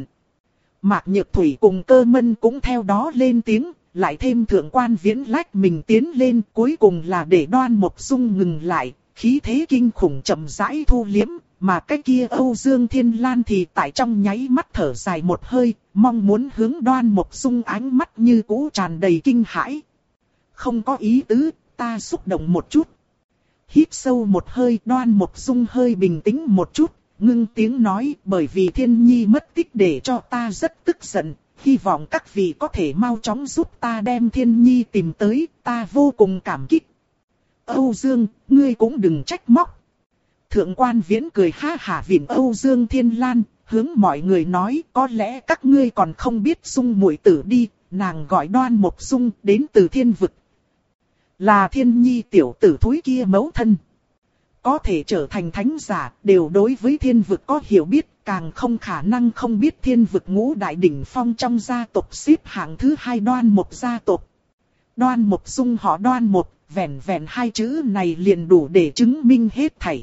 Mạc Nhược Thủy cùng Cơ Mân cũng theo đó lên tiếng, lại thêm Thượng quan Viễn lách mình tiến lên, cuối cùng là để Đoan Mộc Dung ngừng lại, khí thế kinh khủng chậm rãi thu liếm. Mà cái kia Âu Dương Thiên Lan thì tại trong nháy mắt thở dài một hơi, mong muốn hướng Đoan Mộc Dung ánh mắt như cũ tràn đầy kinh hãi. Không có ý tứ, ta xúc động một chút. Hít sâu một hơi, Đoan Mộc Dung hơi bình tĩnh một chút, ngưng tiếng nói, bởi vì Thiên Nhi mất tích để cho ta rất tức giận, hy vọng các vị có thể mau chóng giúp ta đem Thiên Nhi tìm tới, ta vô cùng cảm kích. Âu Dương, ngươi cũng đừng trách móc. Thượng quan Viễn cười ha hả vịn Âu Dương Thiên Lan, hướng mọi người nói, có lẽ các ngươi còn không biết Dung muội tử đi, nàng gọi Đoan Mộc Dung đến từ thiên vực. Là Thiên Nhi tiểu tử thúi kia mẫu thân. Có thể trở thành thánh giả, đều đối với thiên vực có hiểu biết, càng không khả năng không biết thiên vực ngũ đại đỉnh phong trong gia tộc xếp hạng thứ hai Đoan Mộc gia tộc. Đoan Mộc Dung họ Đoan Mộc, vẹn vẹn hai chữ này liền đủ để chứng minh hết thảy.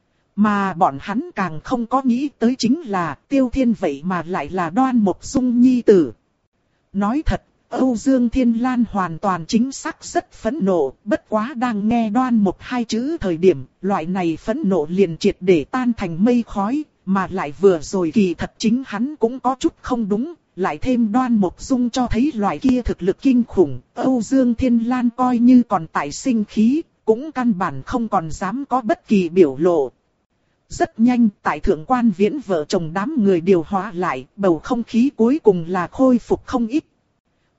Mà bọn hắn càng không có nghĩ tới chính là Tiêu Thiên vậy mà lại là Đoan Mộc Dung nhi tử. Nói thật, Âu Dương Thiên Lan hoàn toàn chính xác rất phẫn nộ, bất quá đang nghe Đoan Mộc hai chữ thời điểm, loại này phẫn nộ liền triệt để tan thành mây khói, mà lại vừa rồi kỳ thật chính hắn cũng có chút không đúng, lại thêm Đoan Mộc Dung cho thấy loại kia thực lực kinh khủng, Âu Dương Thiên Lan coi như còn tại sinh khí, cũng căn bản không còn dám có bất kỳ biểu lộ. Rất nhanh, tại Thượng quan Viễn vợ chồng đám người điều hóa lại, bầu không khí cuối cùng là khôi phục không ít.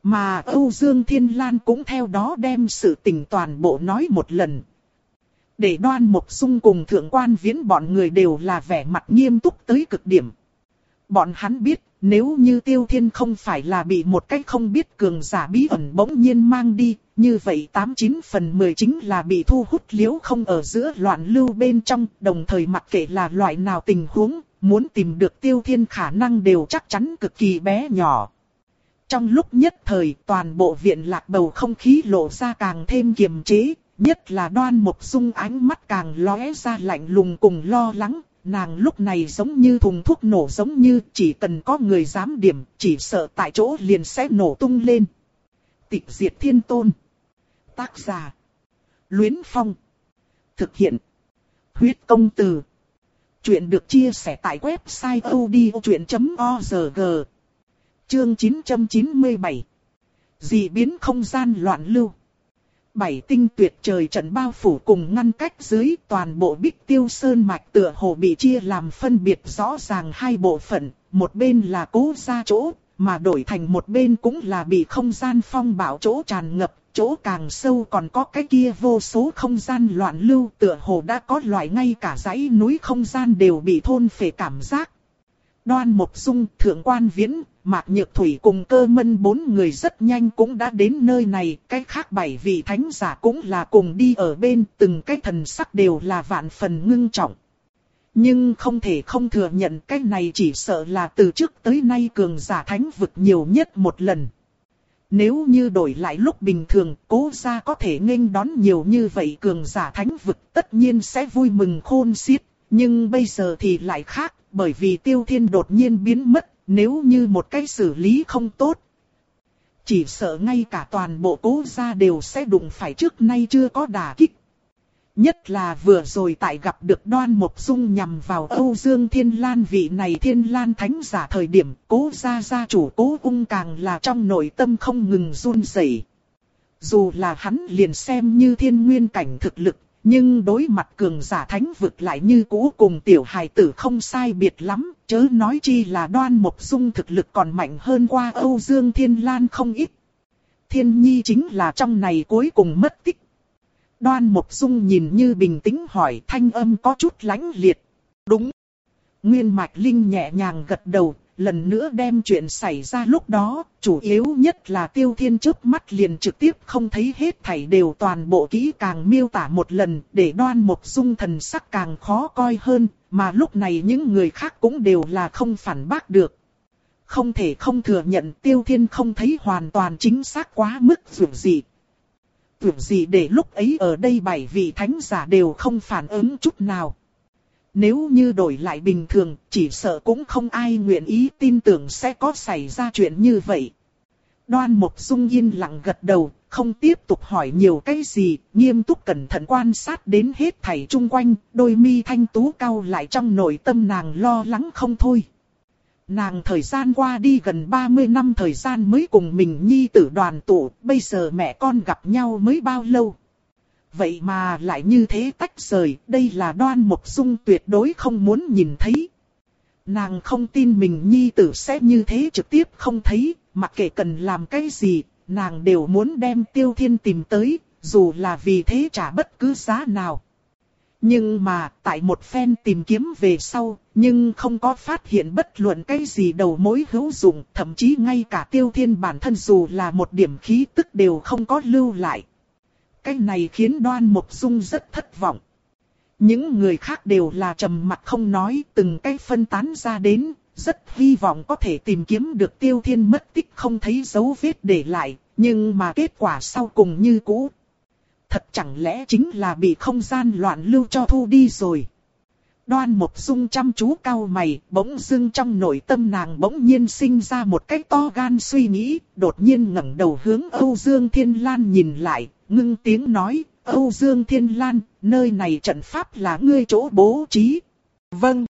Mà Âu Dương Thiên Lan cũng theo đó đem sự tình toàn bộ nói một lần. Để Đoan Mộc Dung cùng Thượng Quan Viễn bọn người đều là vẻ mặt nghiêm túc tới cực điểm. Bọn hắn biết, nếu như Tiêu Thiên không phải là bị một cách không biết cường giả bí ẩn bỗng nhiên mang đi, như vậy tám chín phần mười chính là bị thu hút liễu không ở giữa loạn lưu bên trong, đồng thời mặc kệ là loại nào tình huống, muốn tìm được Tiêu Thiên khả năng đều chắc chắn cực kỳ bé nhỏ. Trong lúc nhất thời, toàn bộ viện lạc bầu không khí lộ ra càng thêm kiềm chế, nhất là Đoan Mộc Dung ánh mắt càng lóe ra lạnh lùng cùng lo lắng. Nàng lúc này giống như thùng thuốc nổ, giống như chỉ cần có người dám điểm, chỉ sợ tại chỗ liền sẽ nổ tung lên. Tịch diệt thiên tôn. Tác giả: Luyến Phong. Thực hiện: Huyết Công Từ. Chuyện được chia sẻ tại website odchuyện chấm org. Chương chín trăm chín mươi bảy. Dị biến không gian loạn lưu. Bảy tinh tuyệt trời trận bao phủ cùng ngăn cách dưới, toàn bộ Bích Tiêu Sơn mạch tựa hồ bị chia làm phân biệt rõ ràng hai bộ phận, một bên là Cố gia chỗ, mà đổi thành một bên cũng là bị không gian phong bạo chỗ tràn ngập, chỗ càng sâu còn có cái kia vô số không gian loạn lưu, tựa hồ đã có loại ngay cả dãy núi không gian đều bị thôn phệ cảm giác. Đoan Mộc Dung, Thượng Quan Viễn, Mạc Nhược Thủy cùng Cơ Mân bốn người rất nhanh cũng đã đến nơi này, cái khác bảy vị thánh giả cũng là cùng đi ở bên, từng cái thần sắc đều là vạn phần ngưng trọng. Nhưng không thể không thừa nhận cái này chỉ sợ là từ trước tới nay cường giả thánh vực nhiều nhất một lần. Nếu như đổi lại lúc bình thường, Cố gia có thể nghênh đón nhiều như vậy cường giả thánh vực tất nhiên sẽ vui mừng khôn xiết, nhưng bây giờ thì lại khác. Bởi vì Tiêu Thiên đột nhiên biến mất, nếu như một cái xử lý không tốt, chỉ sợ ngay cả toàn bộ Cố gia đều sẽ đụng phải trước nay chưa có đả kích. Nhất là vừa rồi tại gặp được Đoan Mộc Dung nhằm vào Âu Dương Thiên Lan vị này Thiên Lan Thánh giả thời điểm, Cố gia gia chủ Cố Ung càng là trong nội tâm không ngừng run rẩy. Dù là hắn liền xem như thiên nguyên cảnh thực lực, nhưng đối mặt cường giả thánh vực lại như cũ cùng tiểu hài tử không sai biệt lắm, chớ nói chi là Đoan Mộc Dung thực lực còn mạnh hơn qua Âu Dương Thiên Lan không ít. Thiên Nhi chính là trong này cuối cùng mất tích. Đoan Mộc Dung nhìn như bình tĩnh hỏi, thanh âm có chút lãnh liệt. Đúng. Nguyên Mạch Linh nhẹ nhàng gật đầu, lần nữa đem chuyện xảy ra lúc đó, chủ yếu nhất là Tiêu Thiên trước mắt liền trực tiếp không thấy hết thảy đều toàn bộ kỹ càng miêu tả một lần, để Đoan Mộc Dung thần sắc càng khó coi hơn, mà lúc này những người khác cũng đều là không phản bác được. Không thể không thừa nhận Tiêu Thiên không thấy hoàn toàn chính xác quá mức vượt dị. Vượt dị để lúc ấy ở đây bảy vị thánh giả đều không phản ứng chút nào. Nếu như đổi lại bình thường, chỉ sợ cũng không ai nguyện ý tin tưởng sẽ có xảy ra chuyện như vậy. Đoan Mộc Dung yên lặng gật đầu, không tiếp tục hỏi nhiều cái gì, nghiêm túc cẩn thận quan sát đến hết thảy chung quanh, đôi mi thanh tú cau lại, trong nội tâm nàng lo lắng không thôi. Nàng thời gian qua đi gần ba mươi năm thời gian mới cùng mình nhi tử đoàn tụ, bây giờ mẹ con gặp nhau mới bao lâu. Vậy mà lại như thế tách rời, đây là Đoan Mộc Dung tuyệt đối không muốn nhìn thấy. Nàng không tin mình nhi tử sẽ như thế trực tiếp không thấy, mặc kệ cần làm cái gì, nàng đều muốn đem Tiêu Thiên tìm tới, dù là vì thế trả bất cứ giá nào. Nhưng mà, tại một phen tìm kiếm về sau, nhưng không có phát hiện bất luận cái gì đầu mối hữu dụng, thậm chí ngay cả Tiêu Thiên bản thân dù là một điểm khí tức đều không có lưu lại. Cái này khiến Đoan Mộc Dung rất thất vọng. Những người khác đều là trầm mặc không nói, từng cái phân tán ra đến, rất hy vọng có thể tìm kiếm được Tiêu Thiên mất tích không thấy dấu vết để lại, nhưng mà kết quả sau cùng như cũ. Thật chẳng lẽ chính là bị không gian loạn lưu cho thu đi rồi. Đoan Mộc Dung chăm chú cau mày, bỗng dưng trong nội tâm nàng bỗng nhiên sinh ra một cái to gan suy nghĩ, đột nhiên ngẩng đầu hướng Âu Dương Thiên Lan nhìn lại, ngưng tiếng nói, Âu Dương Thiên Lan, nơi này trận pháp là ngươi chỗ bố trí. Vâng.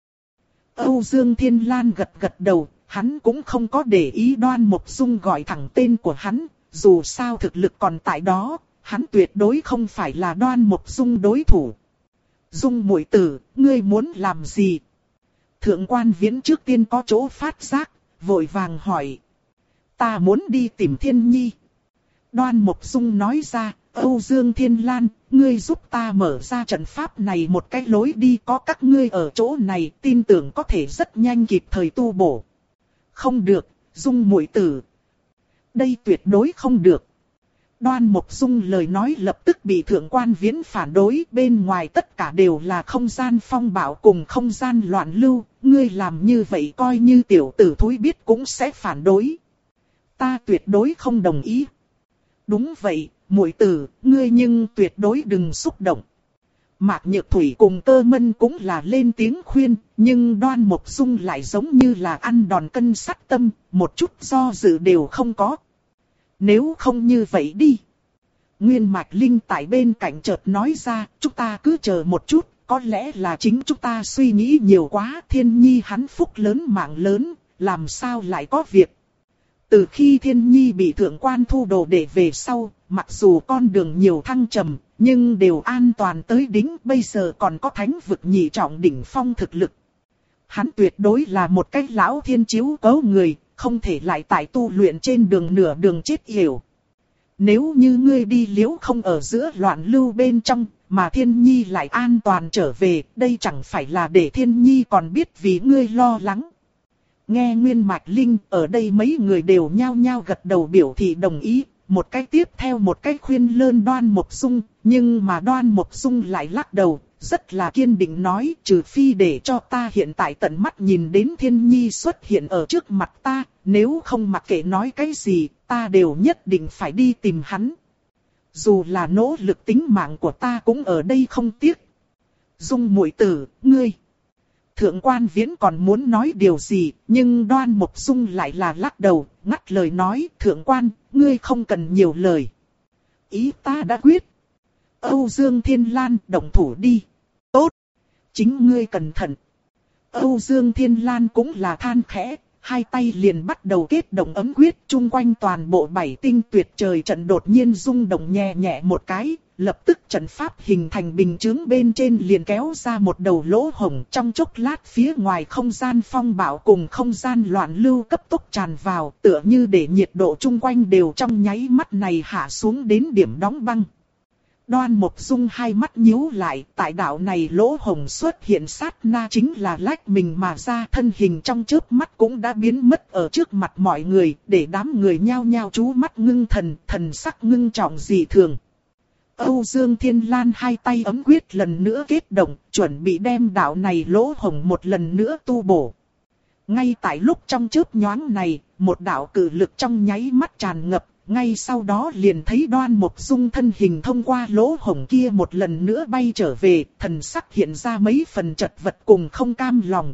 Âu Dương Thiên Lan gật gật đầu, hắn cũng không có để ý Đoan Mộc Dung gọi thẳng tên của hắn, dù sao thực lực còn tại đó, hắn tuyệt đối không phải là Đoan Mộc Dung đối thủ. Dung muội tử, ngươi muốn làm gì? Thượng Quan Viễn trước tiên có chỗ phát giác, vội vàng hỏi. Ta muốn đi tìm Thiên Nhi. Đoan Mộc Dung nói ra, Âu Dương Thiên Lan, ngươi giúp ta mở ra trận pháp này một cái lối đi, có các ngươi ở chỗ này, tin tưởng có thể rất nhanh kịp thời tu bổ. Không được, Dung muội tử. Đây tuyệt đối không được. Đoan Mộc Dung lời nói lập tức bị Thượng Quan Viễn phản đối, bên ngoài tất cả đều là không gian phong bạo cùng không gian loạn lưu, ngươi làm như vậy coi như tiểu tử thúi biết cũng sẽ phản đối. Ta tuyệt đối không đồng ý. Đúng vậy, muội tử, ngươi nhưng tuyệt đối đừng xúc động. Mạc Nhược Thủy cùng Cơ Mân cũng là lên tiếng khuyên, nhưng Đoan Mộc Dung lại giống như là ăn đòn cân sắt tâm, một chút do dự đều không có. Nếu không như vậy đi. Nguyên Mạch Linh tại bên cạnh chợt nói ra, chúng ta cứ chờ một chút, có lẽ là chính chúng ta suy nghĩ nhiều quá. Thiên Nhi hắn phúc lớn mạng lớn, làm sao lại có việc. Từ khi Thiên Nhi bị thượng quan thu đồ để về sau, mặc dù con đường nhiều thăng trầm, nhưng đều an toàn tới đỉnh, bây giờ còn có thánh vực nhị trọng đỉnh phong thực lực. Hắn tuyệt đối là một cái lão thiên chiếu cố người, không thể lại tại tu luyện trên đường nửa đường chết yểu. Nếu như ngươi đi liễu không ở giữa loạn lưu bên trong, mà Thiên Nhi lại an toàn trở về, đây chẳng phải là để Thiên Nhi còn biết vì ngươi lo lắng. Nghe Nguyên Mạch Linh, ở đây mấy người đều nhao nhao gật đầu biểu thị đồng ý, một cái tiếp theo một cái khuyên lơn Đoan Mộc Dung, nhưng mà Đoan Mộc Dung lại lắc đầu, rất là kiên định nói, trừ phi để cho ta hiện tại tận mắt nhìn đến Thiên Nhi xuất hiện ở trước mặt ta, nếu không mặc kệ nói cái gì, ta đều nhất định phải đi tìm hắn. Dù là nỗ lực tính mạng của ta cũng ở đây không tiếc. Dung muội tử, ngươi. Thượng Quan Viễn còn muốn nói điều gì, nhưng Đoan Mộc Dung lại là lắc đầu, ngắt lời nói, Thượng Quan, ngươi không cần nhiều lời. Ý ta đã quyết. Âu Dương Thiên Lan, động thủ đi. Tốt. Chính ngươi cẩn thận. Âu Dương Thiên Lan cũng là than khẽ, hai tay liền bắt đầu kết động ấm quyết, chung quanh toàn bộ bảy tinh tuyệt trời trận đột nhiên rung động nhẹ nhẹ một cái, lập tức trận pháp hình thành bình chướng bên trên liền kéo ra một đầu lỗ hổng, trong chốc lát phía ngoài không gian phong bạo cùng không gian loạn lưu cấp tốc tràn vào, tựa như để nhiệt độ chung quanh đều trong nháy mắt này hạ xuống đến điểm đóng băng. Đoan Mộc Dung hai mắt nhíu lại, tại đạo này lỗ hổng xuất hiện sát na chính là lách mình mà ra, thân hình trong chớp mắt cũng đã biến mất ở trước mặt mọi người, để đám người nhao nhao chú mắt ngưng thần, thần sắc ngưng trọng dị thường. Âu Dương Thiên Lan hai tay ấm quyết lần nữa kết động, chuẩn bị đem đạo này lỗ hổng một lần nữa tu bổ. Ngay tại lúc trong chớp nhoáng này, một đạo cự lực trong nháy mắt tràn ngập. Ngay sau đó liền thấy Đoan Mộc Dung thân hình thông qua lỗ hổng kia một lần nữa bay trở về, thần sắc hiện ra mấy phần chật vật cùng không cam lòng.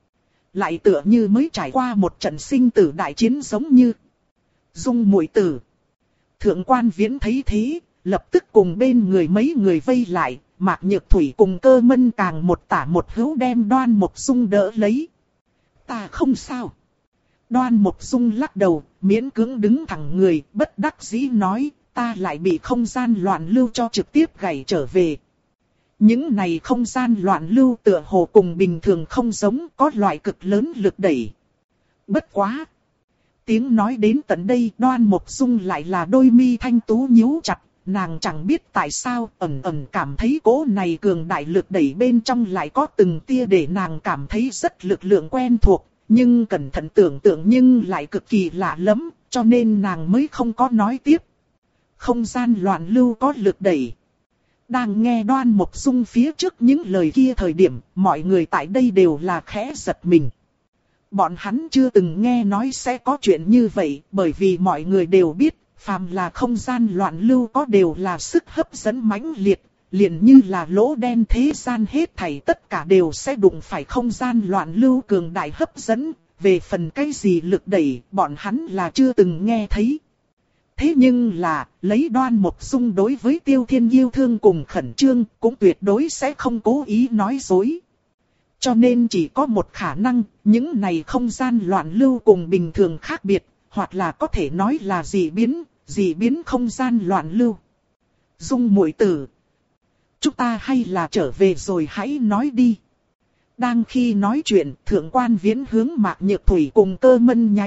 Lại tựa như mới trải qua một trận sinh tử đại chiến giống như. Dung muội tử. Thượng Quan Viễn thấy thế, lập tức cùng bên người mấy người vây lại, Mạc Nhược Thủy cùng Cơ Mân càng một tả một hữu đem Đoan Mộc Dung đỡ lấy. Ta không sao. Đoan Mộc Dung lắc đầu, miễn cưỡng đứng thẳng người, bất đắc dĩ nói, ta lại bị không gian loạn lưu cho trực tiếp gãy trở về. Những này không gian loạn lưu tựa hồ cùng bình thường không giống, có loại cực lớn lực đẩy. Bất quá. Tiếng nói đến tận đây, Đoan Mộc Dung lại là đôi mi thanh tú nhíu chặt, nàng chẳng biết tại sao ẩn ẩn cảm thấy cỗ này cường đại lực đẩy bên trong lại có từng tia để nàng cảm thấy rất lực lượng quen thuộc. Nhưng cẩn thận tưởng tượng nhưng lại cực kỳ lạ lắm, cho nên nàng mới không có nói tiếp. Không gian loạn lưu có lực đẩy. Đang nghe Đoan Mộc Dung phía trước những lời kia thời điểm, mọi người tại đây đều là khẽ giật mình. Bọn hắn chưa từng nghe nói sẽ có chuyện như vậy, bởi vì mọi người đều biết, phàm là không gian loạn lưu có đều là sức hấp dẫn mãnh liệt. Liền như là lỗ đen thế gian hết thảy tất cả đều sẽ đụng phải không gian loạn lưu cường đại hấp dẫn, về phần cái gì lực đẩy bọn hắn là chưa từng nghe thấy. Thế nhưng là, lấy Đoan Mộc Dung đối với Tiêu Thiên yêu thương cùng khẩn trương cũng tuyệt đối sẽ không cố ý nói dối. Cho nên chỉ có một khả năng, những này không gian loạn lưu cùng bình thường khác biệt, hoặc là có thể nói là dị biến, dị biến không gian loạn lưu. Dung muội tử. Chúng ta hay là trở về rồi hãy nói đi. Đang khi nói chuyện, Thượng Quan Viễn hướng Mạc Nhược Thủy cùng Cơ Mân nháy mắt,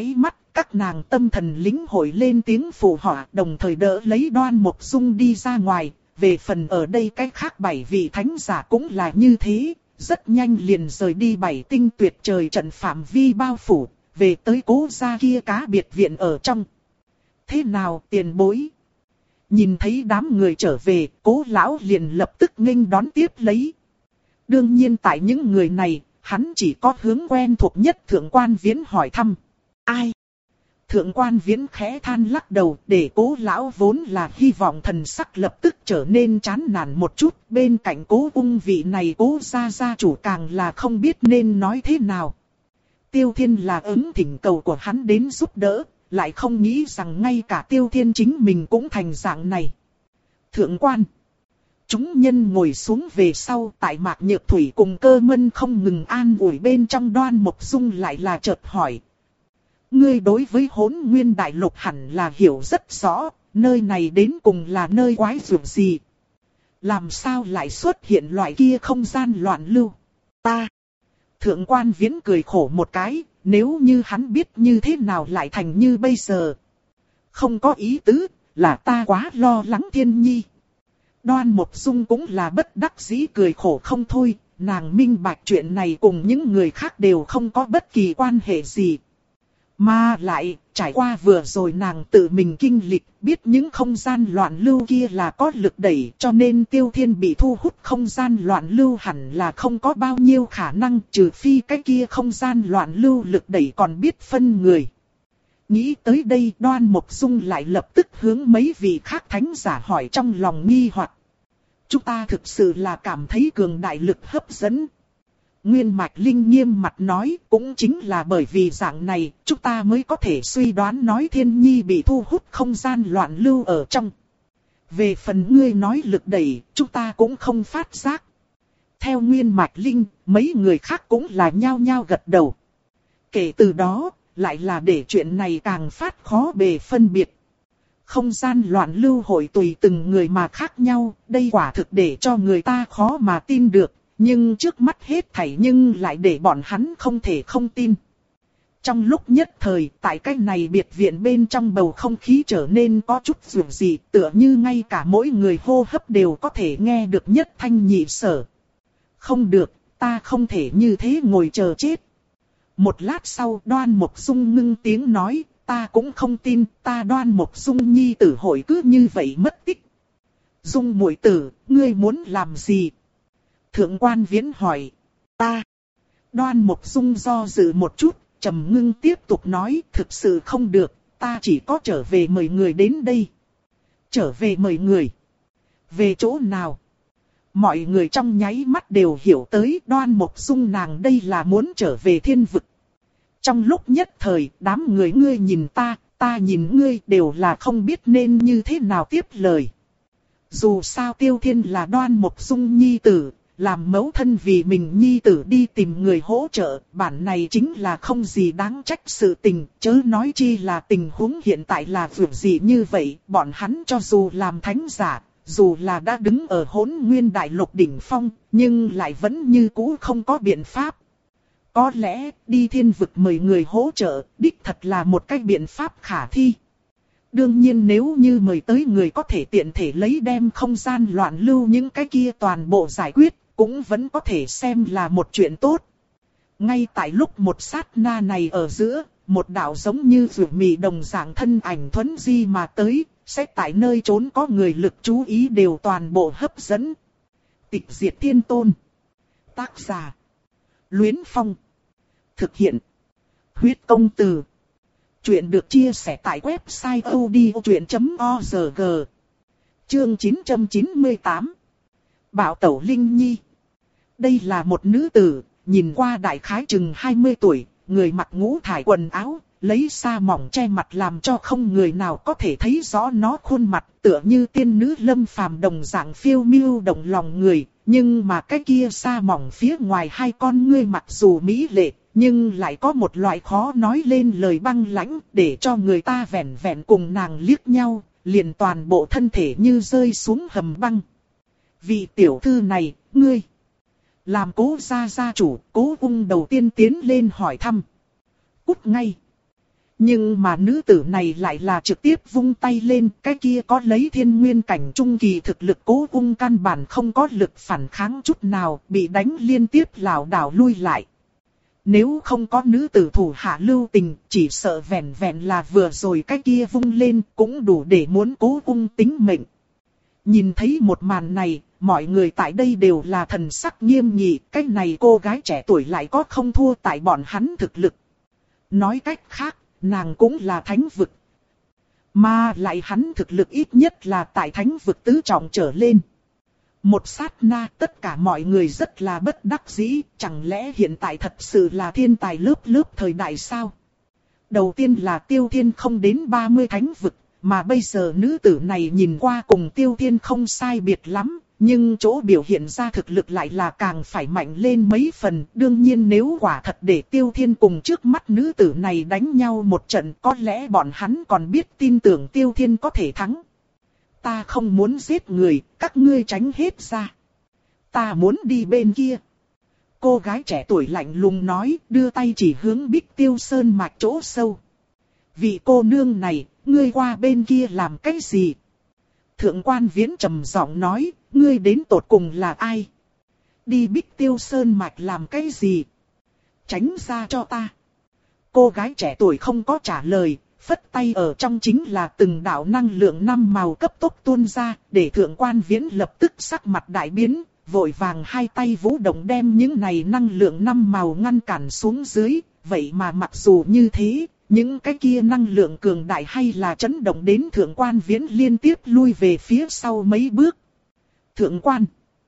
các nàng tâm thần lĩnh hội lên tiếng phụ họa, đồng thời đỡ lấy Đoan Mộc Dung đi ra ngoài. Về phần ở đây cái khác bảy vị thánh giả cũng là như thế, rất nhanh liền rời đi bảy tinh tuyệt trời trận phạm vi bao phủ, về tới Cố gia kia cá biệt viện ở trong. Thế nào tiền bối? Nhìn thấy đám người trở về, Cố lão liền lập tức nghênh đón tiếp lấy. Đương nhiên tại những người này, hắn chỉ có hướng quen thuộc nhất Thượng Quan Viễn hỏi thăm. Ai? Thượng Quan Viễn khẽ than lắc đầu, để Cố lão vốn là hy vọng thần sắc lập tức trở nên chán nản một chút. Bên cạnh Cố Ung vị này Cố gia gia chủ càng là không biết nên nói thế nào. Tiêu Thiên là ứng thỉnh cầu của hắn đến giúp đỡ, lại không nghĩ rằng ngay cả Tiêu Thiên chính mình cũng thành dạng này. Thượng Quan. Chúng nhân ngồi xuống về sau, tại Mạc Nhược Thủy cùng Cơ Mân không ngừng an ủi bên trong Đoan Mộc Dung lại là chợt hỏi. Ngươi đối với Hỗn Nguyên Đại Lục hẳn là hiểu rất rõ, nơi này đến cùng là nơi quái dụng gì? Làm sao lại xuất hiện loại kia không gian loạn lưu? Ta. Thượng Quan Viễn cười khổ một cái, nếu như hắn biết như thế nào lại thành như bây giờ. Không có ý tứ, là ta quá lo lắng Thiên Nhi. Đoan Mộc Dung cũng là bất đắc dĩ cười khổ không thôi, nàng minh bạch chuyện này cùng những người khác đều không có bất kỳ quan hệ gì. Mà lại, trải qua vừa rồi nàng tự mình kinh lịch, biết những không gian loạn lưu kia là có lực đẩy, cho nên Tiêu Thiên bị thu hút không gian loạn lưu hẳn là không có bao nhiêu khả năng, trừ phi cái kia không gian loạn lưu lực đẩy còn biết phân người. Nghĩ tới đây, Đoan Mộc Dung lại lập tức hướng mấy vị khác thánh giả hỏi trong lòng nghi hoặc. Chúng ta thực sự là cảm thấy cường đại lực hấp dẫn. Nguyên Mạch Linh nghiêm mặt nói, cũng chính là bởi vì dạng này, chúng ta mới có thể suy đoán nói Thiên Nhi bị thu hút không gian loạn lưu ở trong. Về phần ngươi nói lực đẩy, chúng ta cũng không phát giác. Theo Nguyên Mạch Linh, mấy người khác cũng là nhao nhao gật đầu. Kể từ đó, lại là để chuyện này càng phát khó bề phân biệt. Không gian loạn lưu hội tùy từng người mà khác nhau, đây quả thực để cho người ta khó mà tin được. Nhưng trước mắt hết thảy nhưng lại để bọn hắn không thể không tin. Trong lúc nhất thời, tại cái này biệt viện bên trong bầu không khí trở nên có chút dù gì, tựa như ngay cả mỗi người hô hấp đều có thể nghe được nhất thanh nhị sở. Không được, ta không thể như thế ngồi chờ chết. Một lát sau, Đoan Mộc Dung ngưng tiếng nói, ta cũng không tin, ta Đoan Mộc Dung nhi tử hội cứ như vậy mất tích. Dung muội tử, ngươi muốn làm gì? Thượng Quan Viễn hỏi. Ta. Đoan Mộc Dung do dự một chút, trầm ngưng tiếp tục nói, thực sự không được, ta chỉ có trở về mời người đến đây. Trở về mời người. Về chỗ nào? Mọi người trong nháy mắt đều hiểu tới Đoan Mộc Dung nàng đây là muốn trở về thiên vực. Trong lúc nhất thời, đám người ngươi nhìn ta, ta nhìn ngươi đều là không biết nên như thế nào tiếp lời. Dù sao Tiêu Thiên là Đoan Mộc Dung nhi tử. Làm mẫu thân vì mình nhi tử đi tìm người hỗ trợ, bản này chính là không gì đáng trách sự tình, chớ nói chi là tình huống hiện tại là vượt gì như vậy, bọn hắn cho dù làm thánh giả, dù là đã đứng ở Hỗn Nguyên Đại Lục đỉnh phong, nhưng lại vẫn như cũ không có biện pháp. Có lẽ, đi thiên vực mời người hỗ trợ, đích thật là một cái biện pháp khả thi. Đương nhiên nếu như mời tới người có thể tiện thể lấy đem không gian loạn lưu những cái kia toàn bộ giải quyết, cũng vẫn có thể xem là một chuyện tốt. Ngay tại lúc một sát na này ở giữa, một đạo giống như rượu mì đồng dạng thân ảnh thuấn di mà tới, sẽ tại nơi trốn có người lực chú ý đều toàn bộ hấp dẫn. Tịch Diệt Thiên Tôn. Tác giả. Luyến Phong. Thực hiện. Huyết Công Từ. Chuyện được chia sẻ tại website odchuyện chấm org. Chương chín trăm chín mươi tám. Bảo Tẩu Linh Nhi. Đây là một nữ tử, nhìn qua đại khái chừng hai mươi tuổi, người mặc ngũ thải quần áo, lấy sa mỏng che mặt làm cho không người nào có thể thấy rõ nó khuôn mặt, tựa như tiên nữ lâm phàm đồng dạng phiêu miêu động lòng người, nhưng mà cái kia sa mỏng phía ngoài hai con ngươi mặc dù mỹ lệ, nhưng lại có một loại khó nói lên lời băng lãnh, để cho người ta vẻn vẹn cùng nàng liếc nhau, liền toàn bộ thân thể như rơi xuống hầm băng. Vị tiểu thư này, ngươi, làm Cố gia gia chủ, Cố Ung đầu tiên tiến lên hỏi thăm. Cút ngay. Nhưng mà nữ tử này lại là trực tiếp vung tay lên, cái kia có lấy thiên nguyên cảnh trung kỳ thực lực Cố Ung căn bản không có lực phản kháng chút nào, bị đánh liên tiếp lảo đảo lui lại. Nếu không có nữ tử thủ hạ lưu tình, chỉ sợ vẹn vẹn là vừa rồi cái kia vung lên cũng đủ để muốn Cố Ung tính mệnh. Nhìn thấy một màn này, mọi người tại đây đều là thần sắc nghiêm nghị, cái này cô gái trẻ tuổi lại có không thua tại bọn hắn thực lực. Nói cách khác, nàng cũng là thánh vực. Mà lại hắn thực lực ít nhất là tại thánh vực tứ trọng trở lên. Một sát na tất cả mọi người rất là bất đắc dĩ, chẳng lẽ hiện tại thật sự là thiên tài lớp lớp thời đại sao? Đầu tiên là Tiêu Thiên không đến ba mươi thánh vực, mà bây giờ nữ tử này nhìn qua cùng Tiêu Thiên không sai biệt lắm, nhưng chỗ biểu hiện ra thực lực lại là càng phải mạnh lên mấy phần. Đương nhiên nếu quả thật để Tiêu Thiên cùng trước mắt nữ tử này đánh nhau một trận, có lẽ bọn hắn còn biết tin tưởng Tiêu Thiên có thể thắng. Ta không muốn giết người, các ngươi tránh hết ra. Ta muốn đi bên kia. Cô gái trẻ tuổi lạnh lùng nói, đưa tay chỉ hướng Bích Tiêu Sơn mạch chỗ sâu. Vị cô nương này, ngươi qua bên kia làm cái gì? Thượng quan Viễn trầm giọng nói, ngươi đến tột cùng là ai? Đi Bích Tiêu Sơn mạch làm cái gì? Tránh ra cho ta. Cô gái trẻ tuổi không có trả lời, phất tay ở trong chính là từng đạo năng lượng năm màu cấp tốc tuôn ra, để Thượng quan Viễn lập tức sắc mặt đại biến, vội vàng hai tay vũ động đem những này năng lượng năm màu ngăn cản xuống dưới. Vậy mà mặc dù như thế, những cái kia năng lượng cường đại hay là chấn động đến Thượng quan Viễn liên tiếp lui về phía sau mấy bước. Thượng quan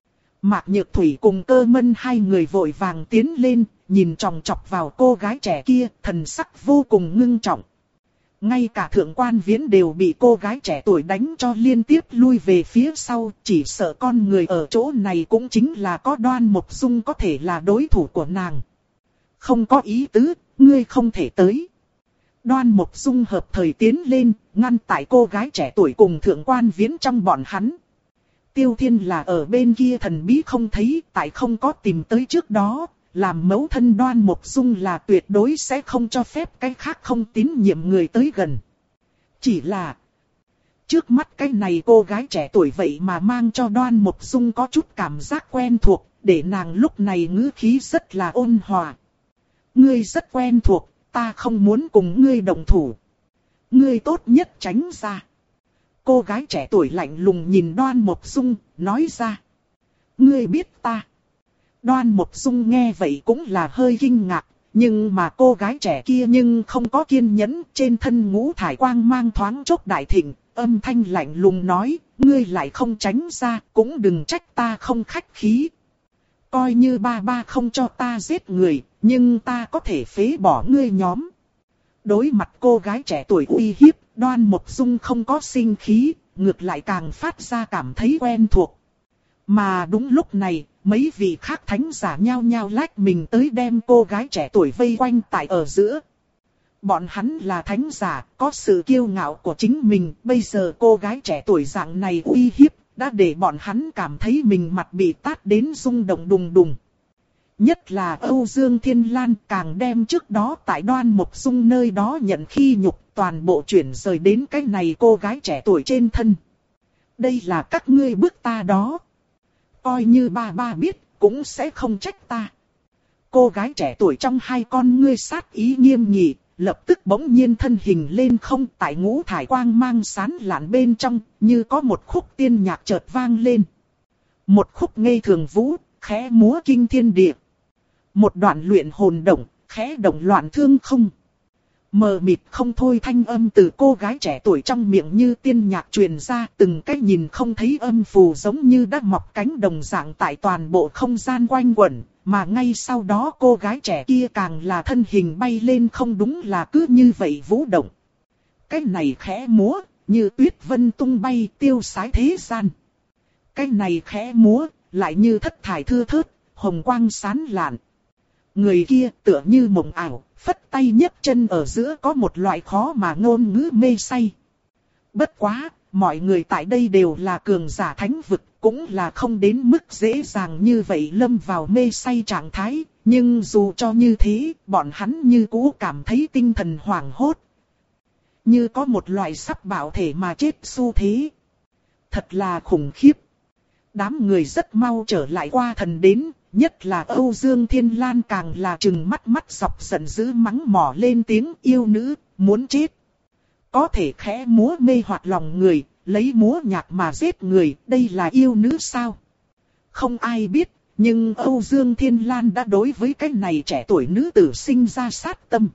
Mạc Nhược Thủy cùng Cơ Mân hai người vội vàng tiến lên, nhìn chòng chọc vào cô gái trẻ kia, thần sắc vô cùng ngưng trọng. Ngay cả Thượng quan Viễn đều bị cô gái trẻ tuổi đánh cho liên tiếp lui về phía sau, chỉ sợ con người ở chỗ này cũng chính là có Đoan Mộc Dung có thể là đối thủ của nàng. Không có ý tứ, ngươi không thể tới. Đoan Mộc Dung hợp thời tiến lên, ngăn tại cô gái trẻ tuổi cùng Thượng quan Viễn trong bọn hắn. Tiêu Thiên là ở bên kia thần bí không thấy, tại không có tìm tới trước đó, làm mẫu thân Đoan Mộc Dung là tuyệt đối sẽ không cho phép cái khác không tín nhiệm người tới gần. Chỉ là, trước mắt cái này cô gái trẻ tuổi vậy mà mang cho Đoan Mộc Dung có chút cảm giác quen thuộc, để nàng lúc này ngữ khí rất là ôn hòa. Ngươi rất quen thuộc, ta không muốn cùng ngươi đồng thủ. Ngươi tốt nhất tránh ra. Cô gái trẻ tuổi lạnh lùng nhìn Đoan Mộc Dung, nói ra. Ngươi biết ta. Đoan Mộc Dung nghe vậy cũng là hơi kinh ngạc, nhưng mà cô gái trẻ kia nhưng không có kiên nhẫn, trên thân ngũ thải quang mang thoáng chốc đại thịnh, âm thanh lạnh lùng nói, ngươi lại không tránh ra, cũng đừng trách ta không khách khí. Coi như ba ba không cho ta giết người, nhưng ta có thể phế bỏ ngươi nhóm. Đối mặt cô gái trẻ tuổi uy hiếp, Đoan Mộc Dung không có sinh khí, ngược lại càng phát ra cảm thấy quen thuộc. Mà đúng lúc này, mấy vị khác thánh giả nhao nhao lách mình tới đem cô gái trẻ tuổi vây quanh tại ở giữa. Bọn hắn là thánh giả, có sự kiêu ngạo của chính mình, bây giờ cô gái trẻ tuổi dạng này uy hiếp, đã để bọn hắn cảm thấy mình mặt bị tát đến rung động đùng đùng. Nhất là Âu Dương Thiên Lan càng đem trước đó tại Đoan Mộc Dung nơi đó nhận khi nhục, toàn bộ chuyển rời đến cái này cô gái trẻ tuổi trên thân. Đây là các ngươi bức ta đó. Coi như ba ba biết, cũng sẽ không trách ta. Cô gái trẻ tuổi trong hai con ngươi sát ý nghiêm nghị, lập tức bỗng nhiên thân hình lên không, tại ngũ thải quang mang sán lạn bên trong, như có một khúc tiên nhạc chợt vang lên. Một khúc ngây thường vũ, khẽ múa kinh thiên địa. Một đoạn luyện hồn động, khẽ động loạn thương không. Mờ mịt không thôi thanh âm từ cô gái trẻ tuổi trong miệng như tiên nhạc truyền ra, từng cái nhìn không thấy âm phù giống như đã mọc cánh đồng dạng tại toàn bộ không gian quanh quẩn, mà ngay sau đó cô gái trẻ kia càng là thân hình bay lên không, đúng là cứ như vậy vũ động. Cái này khẽ múa, như tuyết vân tung bay tiêu sái thế gian. Cái này khẽ múa, lại như thất thải thưa thớt, hồng quang sán lạn. Người kia tựa như mộng ảo, phất tay nhấc chân ở giữa có một loại khó mà ngôn ngữ mê say. Bất quá, mọi người tại đây đều là cường giả thánh vực, cũng là không đến mức dễ dàng như vậy lâm vào mê say trạng thái. Nhưng dù cho như thế, bọn hắn như cũ cảm thấy tinh thần hoảng hốt, Như có một loại sắp bạo thể mà chết xu thế. Thật là khủng khiếp. Đám người rất mau trở lại qua thần đến, nhất là Âu Dương Thiên Lan càng là trừng mắt mắt dọc giận dữ mắng mỏ lên tiếng yêu nữ, muốn chết. Có thể khẽ múa mê hoặc lòng người, lấy múa nhạc mà giết người, đây là yêu nữ sao? Không ai biết, nhưng Âu Dương Thiên Lan đã đối với cái này trẻ tuổi nữ tử sinh ra sát tâm.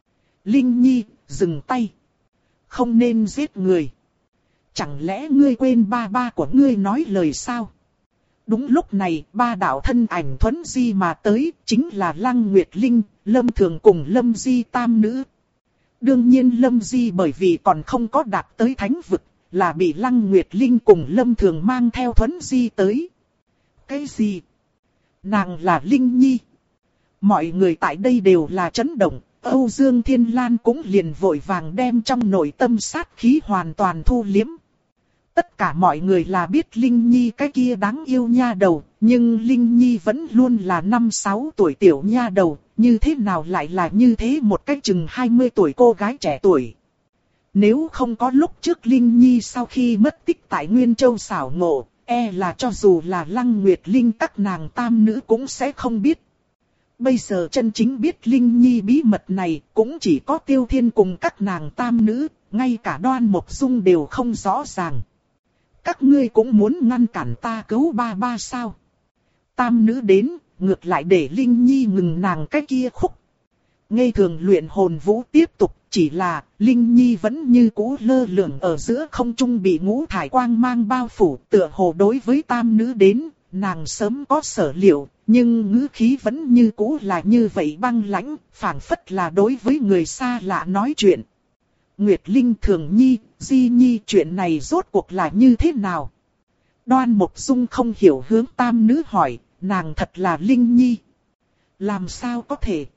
Linh Nhi, dừng tay. Không nên giết người. Chẳng lẽ ngươi quên ba ba của ngươi nói lời sao? Đúng lúc này, ba đạo thân ảnh thuấn di mà tới, chính là Lăng Nguyệt Linh, Lâm Thường cùng Lâm Di tam nữ. Đương nhiên Lâm Di bởi vì còn không có đạt tới thánh vực, là bị Lăng Nguyệt Linh cùng Lâm Thường mang theo thuấn di tới. Cái gì? Nàng là Linh Nhi. Mọi người tại đây đều là chấn động, Âu Dương Thiên Lan cũng liền vội vàng đem trong nội tâm sát khí hoàn toàn thu liếm. Tất cả mọi người là biết Linh Nhi cái kia đáng yêu nha đầu, nhưng Linh Nhi vẫn luôn là năm sáu tuổi tiểu nha đầu, như thế nào lại là như thế một cách chừng hai mươi tuổi cô gái trẻ tuổi. Nếu không có lúc trước Linh Nhi sau khi mất tích tại Nguyên Châu xảo ngộ, e là cho dù là Lăng Nguyệt Linh các nàng tam nữ cũng sẽ không biết. Bây giờ chân chính biết Linh Nhi bí mật này cũng chỉ có Tiêu Thiên cùng các nàng tam nữ, ngay cả Đoan Mộc Dung đều không rõ ràng. Các ngươi cũng muốn ngăn cản ta cứu ba ba sao? Tam nữ đến, ngược lại để Linh Nhi ngừng nàng cái kia khúc. Ngây thường luyện hồn vũ tiếp tục, chỉ là Linh Nhi vẫn như cũ lơ lửng ở giữa không trung bị ngũ thải quang mang bao phủ, tựa hồ đối với tam nữ đến, nàng sớm có sở liệu, nhưng ngữ khí vẫn như cũ là như vậy băng lãnh, phảng phất là đối với người xa lạ nói chuyện. Nguyệt Linh Thường Nhi, Di Nhi chuyện này rốt cuộc là như thế nào? Đoan Mộc Dung không hiểu hướng tam nữ hỏi, nàng thật là Linh Nhi. Làm sao có thể?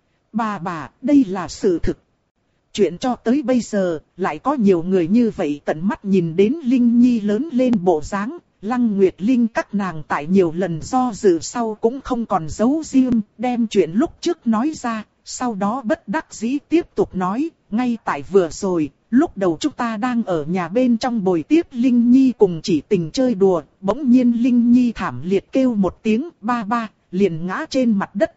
Bà bà, đây là sự thực. Chuyện cho tới bây giờ, lại có nhiều người như vậy tận mắt nhìn đến Linh Nhi lớn lên bộ dáng. Lăng Nguyệt Linh các nàng tại nhiều lần do dự sau cũng không còn giấu riêng, đem chuyện lúc trước nói ra, sau đó bất đắc dĩ tiếp tục nói, ngay tại vừa rồi, lúc đầu chúng ta đang ở nhà bên trong bồi tiếp Linh Nhi cùng chỉ tình chơi đùa, bỗng nhiên Linh Nhi thảm liệt kêu một tiếng, ba ba, liền ngã trên mặt đất.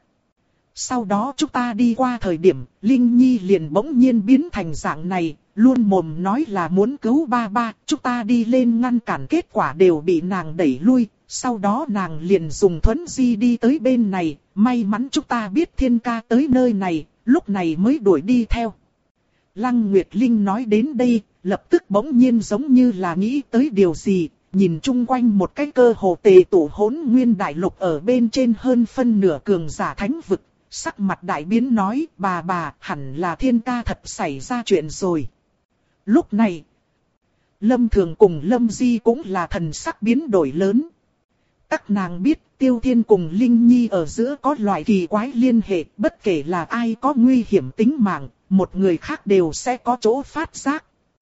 Sau đó chúng ta đi qua thời điểm, Linh Nhi liền bỗng nhiên biến thành dạng này, luôn mồm nói là muốn cứu ba ba, chúng ta đi lên ngăn cản kết quả đều bị nàng đẩy lui, sau đó nàng liền dùng thuấn di đi tới bên này, may mắn chúng ta biết Thiên ca tới nơi này, lúc này mới đuổi đi theo. Lăng Nguyệt Linh nói đến đây, lập tức bỗng nhiên giống như là nghĩ tới điều gì, nhìn chung quanh một cái cơ hồ tề tụ hỗn nguyên đại lục ở bên trên hơn phân nửa cường giả thánh vực. Sắc mặt đại biến nói, bà bà, hẳn là Thiên ca thật xảy ra chuyện rồi. Lúc này, Lâm Thường cùng Lâm Di cũng là thần sắc biến đổi lớn. Các nàng biết Tiêu Thiên cùng Linh Nhi ở giữa có loại kỳ quái liên hệ, bất kể là ai có nguy hiểm tính mạng, một người khác đều sẽ có chỗ phát giác.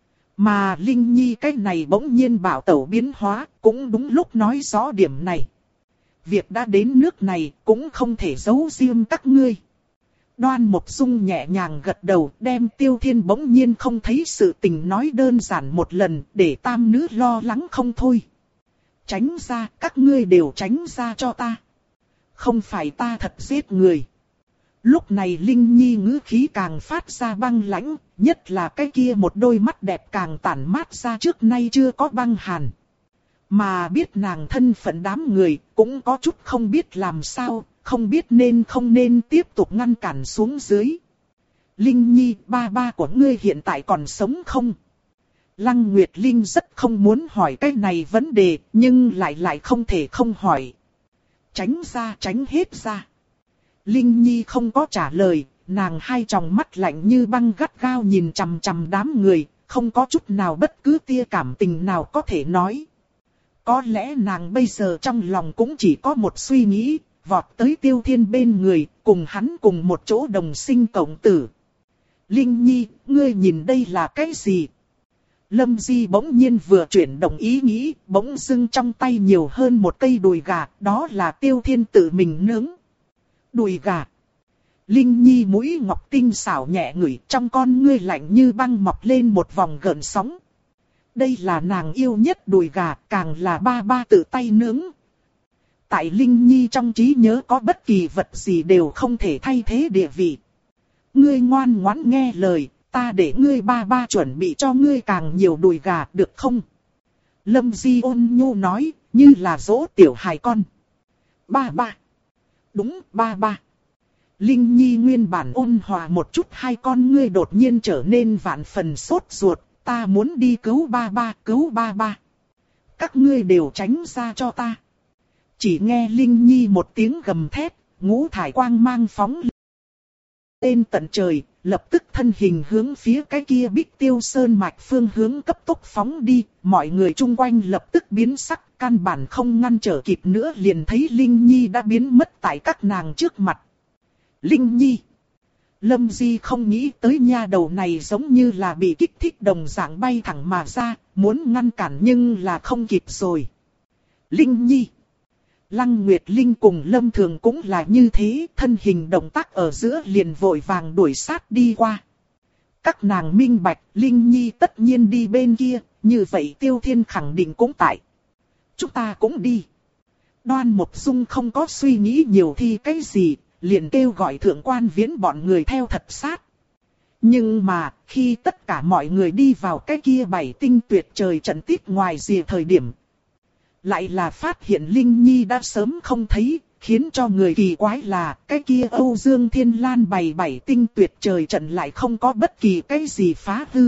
Mà Linh Nhi cái này bỗng nhiên bảo tẩu biến hóa, cũng đúng lúc nói rõ điểm này. Việc đã đến nước này cũng không thể giấu riêng các ngươi. Đoan Mộc Dung nhẹ nhàng gật đầu, đem Tiêu Thiên bỗng nhiên không thấy sự tình nói đơn giản một lần, để tam nữ lo lắng không thôi. Tránh ra, các ngươi đều tránh ra cho ta. Không phải ta thật giết người. Lúc này Linh Nhi ngữ khí càng phát ra băng lãnh, nhất là cái kia một đôi mắt đẹp càng tản mát ra trước nay chưa có băng hàn. Mà biết nàng thân phận đám người, cũng có chút không biết làm sao, không biết nên không nên tiếp tục ngăn cản xuống dưới. Linh Nhi, ba ba của ngươi hiện tại còn sống không? Lăng Nguyệt Linh rất không muốn hỏi cái này vấn đề, nhưng lại lại không thể không hỏi. Tránh ra, tránh hết ra. Linh Nhi không có trả lời, nàng hai tròng mắt lạnh như băng gắt gao nhìn chằm chằm đám người, không có chút nào bất cứ tia cảm tình nào có thể nói. Có lẽ nàng bây giờ trong lòng cũng chỉ có một suy nghĩ, vọt tới Tiêu Thiên bên người, cùng hắn cùng một chỗ đồng sinh cộng tử. Linh Nhi, ngươi nhìn đây là cái gì? Lâm Di bỗng nhiên vừa chuyển động ý nghĩ, bỗng dưng trong tay nhiều hơn một cây đùi gà, đó là Tiêu Thiên tự mình nướng. Đùi gà. Linh Nhi mũi ngọc tinh xảo nhẹ ngửi, trong con ngươi lạnh như băng mọc lên một vòng gợn sóng. Đây là nàng yêu nhất đùi gà, càng là ba ba tự tay nướng. Tại Linh Nhi trong trí nhớ có bất kỳ vật gì đều không thể thay thế địa vị. Ngươi ngoan ngoãn nghe lời, ta để ngươi ba ba chuẩn bị cho ngươi càng nhiều đùi gà, được không? Lâm Di ôn nhu nói, như là dỗ tiểu hài con. Ba ba. Đúng, ba ba. Linh Nhi nguyên bản ôn hòa một chút, hai con ngươi đột nhiên trở nên vạn phần sốt ruột. Ta muốn đi cứu ba ba, cứu ba ba. Các ngươi đều tránh ra cho ta. Chỉ nghe Linh Nhi một tiếng gầm thét, ngũ thải quang mang phóng lên tận trời, lập tức thân hình hướng phía cái kia Bích Tiêu Sơn mạch phương hướng cấp tốc phóng đi, mọi người chung quanh lập tức biến sắc, căn bản không ngăn trở kịp nữa, liền thấy Linh Nhi đã biến mất tại các nàng trước mặt. Linh Nhi! Lâm Di không nghĩ tới nha đầu này giống như là bị kích thích đồng dạng bay thẳng mà ra, muốn ngăn cản nhưng là không kịp rồi. Linh Nhi! Lăng Nguyệt Linh cùng Lâm Thường cũng là như thế, thân hình động tác ở giữa liền vội vàng đuổi sát đi qua. Các nàng minh bạch, Linh Nhi tất nhiên đi bên kia, như vậy Tiêu Thiên khẳng định cũng tại. Chúng ta cũng đi. Đoan Mộc Dung không có suy nghĩ nhiều thì cái gì, liền kêu gọi thượng quan viễn bọn người theo thật sát. Nhưng mà, khi tất cả mọi người đi vào cái kia bảy tinh tuyệt trời trận tít ngoài rìa thời điểm, lại là phát hiện Linh Nhi đã sớm không thấy, khiến cho người kỳ quái là cái kia Âu Dương Thiên Lan bày bảy tinh tuyệt trời trận lại không có bất kỳ cái gì phá hư.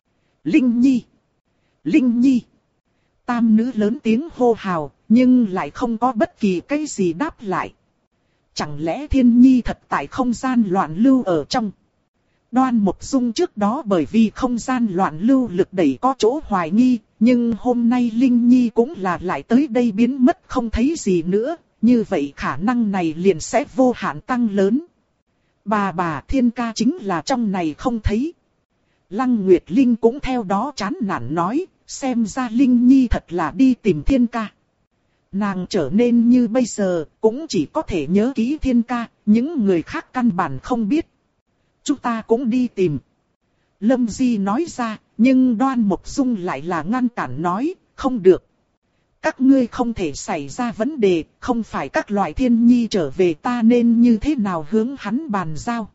Linh Nhi! Linh Nhi! Tam nữ lớn tiếng hô hào, nhưng lại không có bất kỳ cái gì đáp lại. Chẳng lẽ Thiên Nhi thật tại không gian loạn lưu ở trong? Đoan Mộc Dung trước đó bởi vì không gian loạn lưu lực đẩy có chỗ hoài nghi, nhưng hôm nay Linh Nhi cũng là lại tới đây biến mất không thấy gì nữa, như vậy khả năng này liền sẽ vô hạn tăng lớn. Bà bà Thiên ca chính là trong này không thấy. Lăng Nguyệt Linh cũng theo đó chán nản nói, xem ra Linh Nhi thật là đi tìm Thiên ca. Nàng trở nên như bây giờ, cũng chỉ có thể nhớ kỹ Thiên ca, những người khác căn bản không biết. Chúng ta cũng đi tìm. Lâm Di nói ra, nhưng Đoan Mộc Dung lại là ngăn cản nói, không được. Các ngươi không thể xảy ra vấn đề, không phải các loại Thiên Nhi trở về, ta nên như thế nào hướng hắn bàn giao.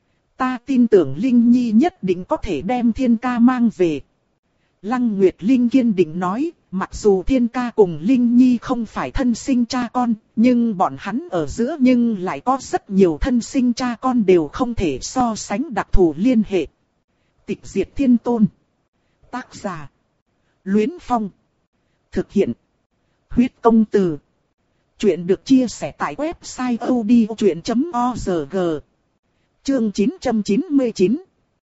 Ta tin tưởng Linh Nhi nhất định có thể đem Thiên ca mang về. Lăng Nguyệt Linh kiên định nói, mặc dù Thiên ca cùng Linh Nhi không phải thân sinh cha con, nhưng bọn hắn ở giữa nhưng lại có rất nhiều thân sinh cha con đều không thể so sánh đặc thù liên hệ. Tịch Diệt Thiên Tôn. Tác giả: Luyến Phong. Thực hiện: Huyết Công Từ. Chuyện được chia sẻ tại website odchuyện chấm org. Chương chín trăm chín mươi chín.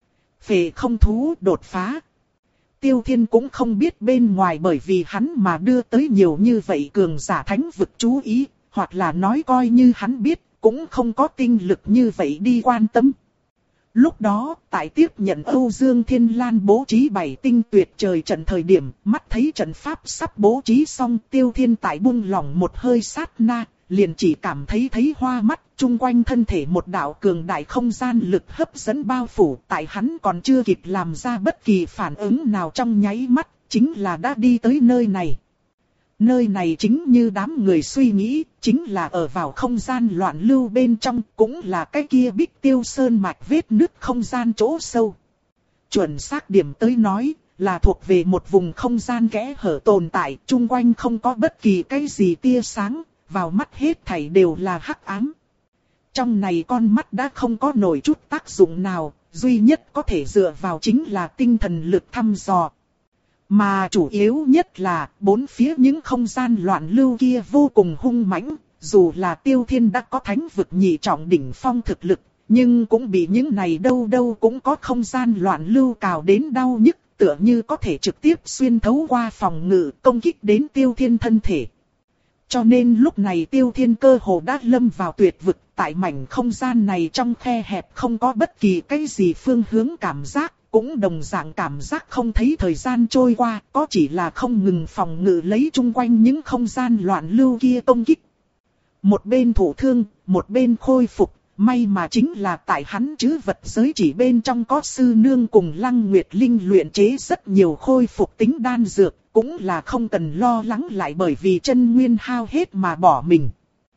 Phệ không thú đột phá. Tiêu Thiên cũng không biết bên ngoài bởi vì hắn mà đưa tới nhiều như vậy cường giả thánh vực chú ý, hoặc là nói coi như hắn biết, cũng không có tinh lực như vậy đi quan tâm. Lúc đó, tại tiếp nhận Âu Dương Thiên Lan bố trí bảy tinh tuyệt trời trận thời điểm, mắt thấy trận pháp sắp bố trí xong, Tiêu Thiên tại buông lỏng một hơi sát na, liền chỉ cảm thấy thấy hoa mắt, chung quanh thân thể một đạo cường đại không gian lực hấp dẫn bao phủ, tại hắn còn chưa kịp làm ra bất kỳ phản ứng nào trong nháy mắt, chính là đã đi tới nơi này. Nơi này chính như đám người suy nghĩ, chính là ở vào không gian loạn lưu bên trong, cũng là cái kia Bích Tiêu Sơn mạch vết nứt không gian chỗ sâu. Chuẩn xác điểm tới nói, là thuộc về một vùng không gian kẽ hở tồn tại, chung quanh không có bất kỳ cái gì tia sáng, vào mắt hết thảy đều là hắc ám. Trong này con mắt đã không có nổi chút tác dụng nào, duy nhất có thể dựa vào chính là tinh thần lực thăm dò. Mà chủ yếu nhất là, bốn phía những không gian loạn lưu kia vô cùng hung mãnh, dù là Tiêu Thiên đã có thánh vực nhị trọng đỉnh phong thực lực, nhưng cũng bị những này đâu đâu cũng có không gian loạn lưu cào đến đau nhức, tựa như có thể trực tiếp xuyên thấu qua phòng ngự công kích đến Tiêu Thiên thân thể. Cho nên lúc này Tiêu Thiên cơ hồ đã lâm vào tuyệt vực, tại mảnh không gian này trong khe hẹp không có bất kỳ cái gì phương hướng cảm giác, cũng đồng dạng cảm giác không thấy thời gian trôi qua, có chỉ là không ngừng phòng ngự lấy chung quanh những không gian loạn lưu kia công kích. Một bên thủ thương, một bên khôi phục, May mà chính là tại hắn chứ vật giới chỉ bên trong có sư nương cùng Lăng Nguyệt Linh luyện chế rất nhiều khôi phục tính đan dược, cũng là không cần lo lắng lại bởi vì chân nguyên hao hết mà bỏ mình.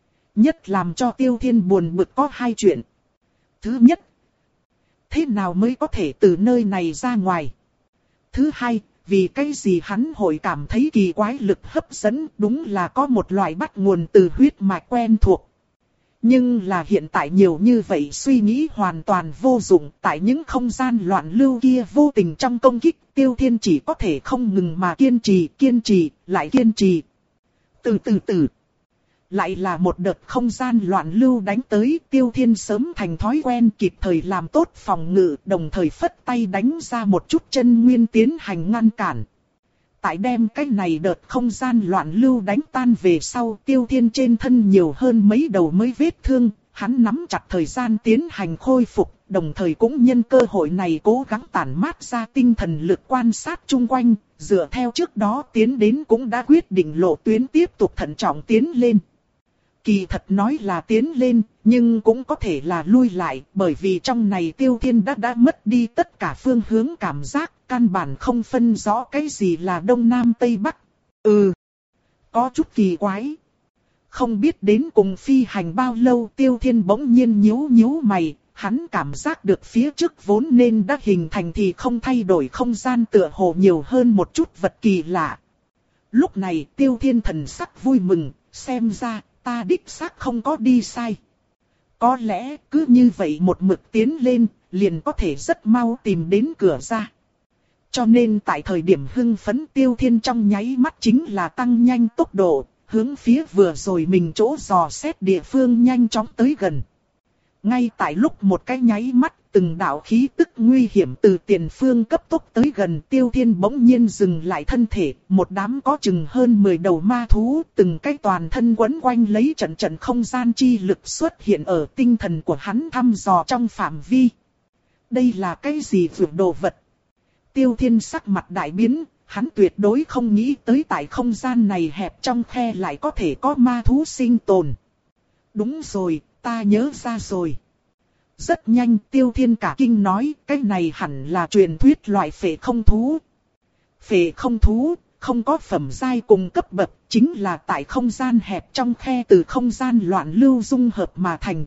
Nhất làm cho Tiêu Thiên buồn bực có hai chuyện. Thứ nhất, thế nào mới có thể từ nơi này ra ngoài? Thứ hai, vì cái gì hắn hội cảm thấy kỳ quái lực hấp dẫn, đúng là có một loại bắt nguồn từ huyết mạch quen thuộc. Nhưng là hiện tại nhiều như vậy suy nghĩ hoàn toàn vô dụng, tại những không gian loạn lưu kia vô tình trong công kích, Tiêu Thiên chỉ có thể không ngừng mà kiên trì, kiên trì, lại kiên trì. Từ từ từ, lại là một đợt không gian loạn lưu đánh tới, Tiêu Thiên sớm thành thói quen kịp thời làm tốt phòng ngự, đồng thời phất tay đánh ra một chút chân nguyên tiến hành ngăn cản. Tại đem cái này đợt không gian loạn lưu đánh tan về sau, Tiêu Thiên trên thân nhiều hơn mấy đầu mới vết thương, hắn nắm chặt thời gian tiến hành khôi phục, đồng thời cũng nhân cơ hội này cố gắng tản mát ra tinh thần lực quan sát chung quanh, dựa theo trước đó tiến đến cũng đã quyết định lộ tuyến tiếp tục thận trọng tiến lên. Kỳ thật nói là tiến lên, nhưng cũng có thể là lui lại, bởi vì trong này Tiêu Thiên đã đã mất đi tất cả phương hướng cảm giác, căn bản không phân rõ cái gì là Đông Nam Tây Bắc. Ừ, có chút kỳ quái. Không biết đến cùng phi hành bao lâu, Tiêu Thiên bỗng nhiên nhíu nhíu mày, hắn cảm giác được phía trước vốn nên đã hình thành thì không thay đổi không gian tựa hồ nhiều hơn một chút vật kỳ lạ. Lúc này Tiêu Thiên thần sắc vui mừng, xem ra ta đích xác không có đi sai. Có lẽ cứ như vậy một mực tiến lên, liền có thể rất mau tìm đến cửa ra. Cho nên tại thời điểm hưng phấn Tiêu Thiên trong nháy mắt chính là tăng nhanh tốc độ, hướng phía vừa rồi mình chỗ dò xét địa phương nhanh chóng tới gần. Ngay tại lúc một cái nháy mắt, từng đạo khí tức nguy hiểm từ tiền phương cấp tốc tới gần, Tiêu Thiên bỗng nhiên dừng lại thân thể, một đám có chừng hơn mười đầu ma thú, từng cái toàn thân quấn quanh lấy trận trận không gian chi lực xuất hiện ở tinh thần của hắn thăm dò trong phạm vi. Đây là cái gì vượt đồ vật? Tiêu Thiên sắc mặt đại biến, hắn tuyệt đối không nghĩ tới tại không gian này hẹp trong khe lại có thể có ma thú sinh tồn. Đúng rồi, ta nhớ ra rồi. Rất nhanh Tiêu Thiên cả kinh nói, cái này hẳn là truyền thuyết loại phệ không thú. Phệ không thú, không có phẩm giai cùng cấp bậc, chính là tại không gian hẹp trong khe từ không gian loạn lưu dung hợp mà thành.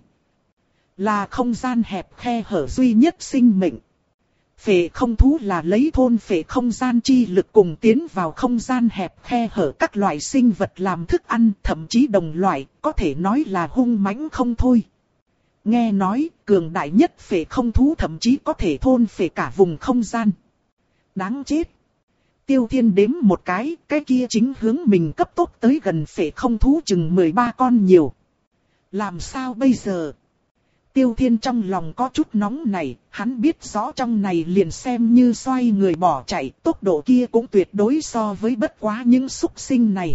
Là không gian hẹp khe hở duy nhất sinh mệnh. Phệ không thú là lấy thôn phệ không gian chi lực cùng tiến vào không gian hẹp khe hở các loại sinh vật làm thức ăn, thậm chí đồng loại, có thể nói là hung mãnh không thôi. Nghe nói, cường đại nhất phệ không thú thậm chí có thể thôn phệ cả vùng không gian. Đáng chết. Tiêu Thiên đếm một cái, cái kia chính hướng mình cấp tốc tới gần phệ không thú chừng mười ba con nhiều. Làm sao bây giờ? Tiêu Thiên trong lòng có chút nóng này, hắn biết rõ trong này liền xem như xoay người bỏ chạy, tốc độ kia cũng tuyệt đối so với bất quá những súc sinh này.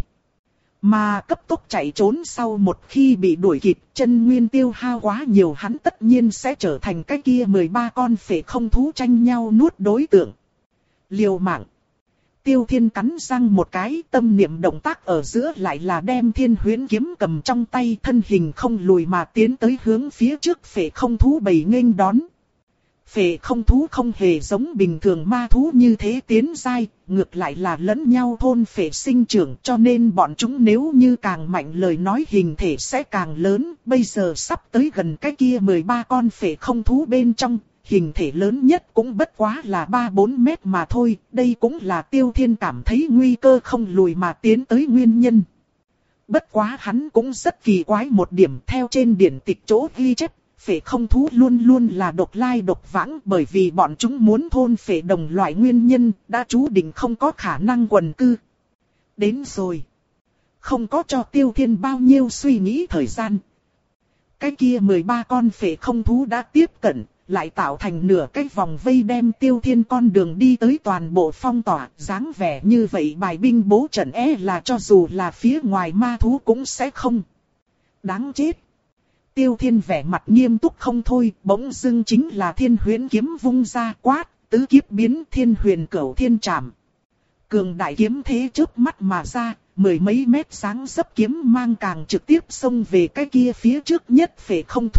Mà cấp tốc chạy trốn sau một khi bị đuổi kịp, chân nguyên tiêu hao quá nhiều, hắn tất nhiên sẽ trở thành cái kia mười ba con phệ không thú tranh nhau nuốt đối tượng. Liều mạng. Tiêu Thiên cắn răng một cái, tâm niệm động tác ở giữa lại là đem Thiên Huyễn kiếm cầm trong tay, thân hình không lùi mà tiến tới hướng phía trước phệ không thú bầy nghênh đón. Phệ không thú không hề giống bình thường ma thú như thế tiến giai, ngược lại là lẫn nhau thôn phệ sinh trưởng, cho nên bọn chúng nếu như càng mạnh lời nói hình thể sẽ càng lớn. Bây giờ sắp tới gần cái kia mười ba con phệ không thú bên trong, hình thể lớn nhất cũng bất quá là ba bốn mét mà thôi, đây cũng là Tiêu Thiên cảm thấy nguy cơ không lùi mà tiến tới nguyên nhân. Bất quá hắn cũng rất kỳ quái một điểm, theo trên điển tịch chỗ ghi chép, phệ không thú luôn luôn là độc lai độc vãng, bởi vì bọn chúng muốn thôn phệ đồng loại nguyên nhân, đã chú định không có khả năng quần cư. Đến rồi. Không có cho Tiêu Thiên bao nhiêu suy nghĩ thời gian. Cái kia mười ba con phệ không thú đã tiếp cận, lại tạo thành nửa cái vòng vây đem Tiêu Thiên con đường đi tới toàn bộ phong tỏa, dáng vẻ như vậy bài binh bố trận é là cho dù là phía ngoài ma thú cũng sẽ không. Đáng chết. Tiêu Thiên vẻ mặt nghiêm túc không thôi, bỗng dưng chính là Thiên Huyễn kiếm vung ra quát, tứ kiếp biến Thiên Huyền Cửu Thiên Trảm. Cường đại kiếm thế chớp mắt mà ra, mười mấy mét sáng sấp kiếm mang càng trực tiếp xông về cái kia phía trước nhất phệ không thú,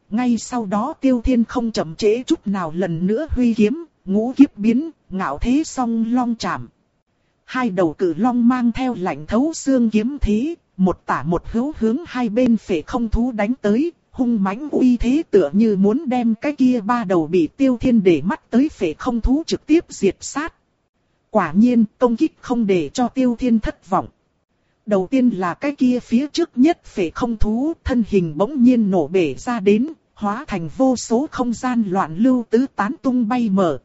ngay sau đó Tiêu Thiên không chậm trễ chút nào lần nữa huy kiếm, ngũ kiếp biến, ngạo thế song long chạm. Hai đầu cự long mang theo lạnh thấu xương kiếm thế, một tả một hữu hướng hai bên phệ không thú đánh tới, hung mãnh uy thế tựa như muốn đem cái kia ba đầu bị Tiêu Thiên để mắt tới phệ không thú trực tiếp diệt sát. Quả nhiên, công kích không để cho Tiêu Thiên thất vọng. Đầu tiên là cái kia phía trước nhất phệ không thú, thân hình bỗng nhiên nổ bể ra đến, hóa thành vô số không gian loạn lưu tứ tán tung bay mở.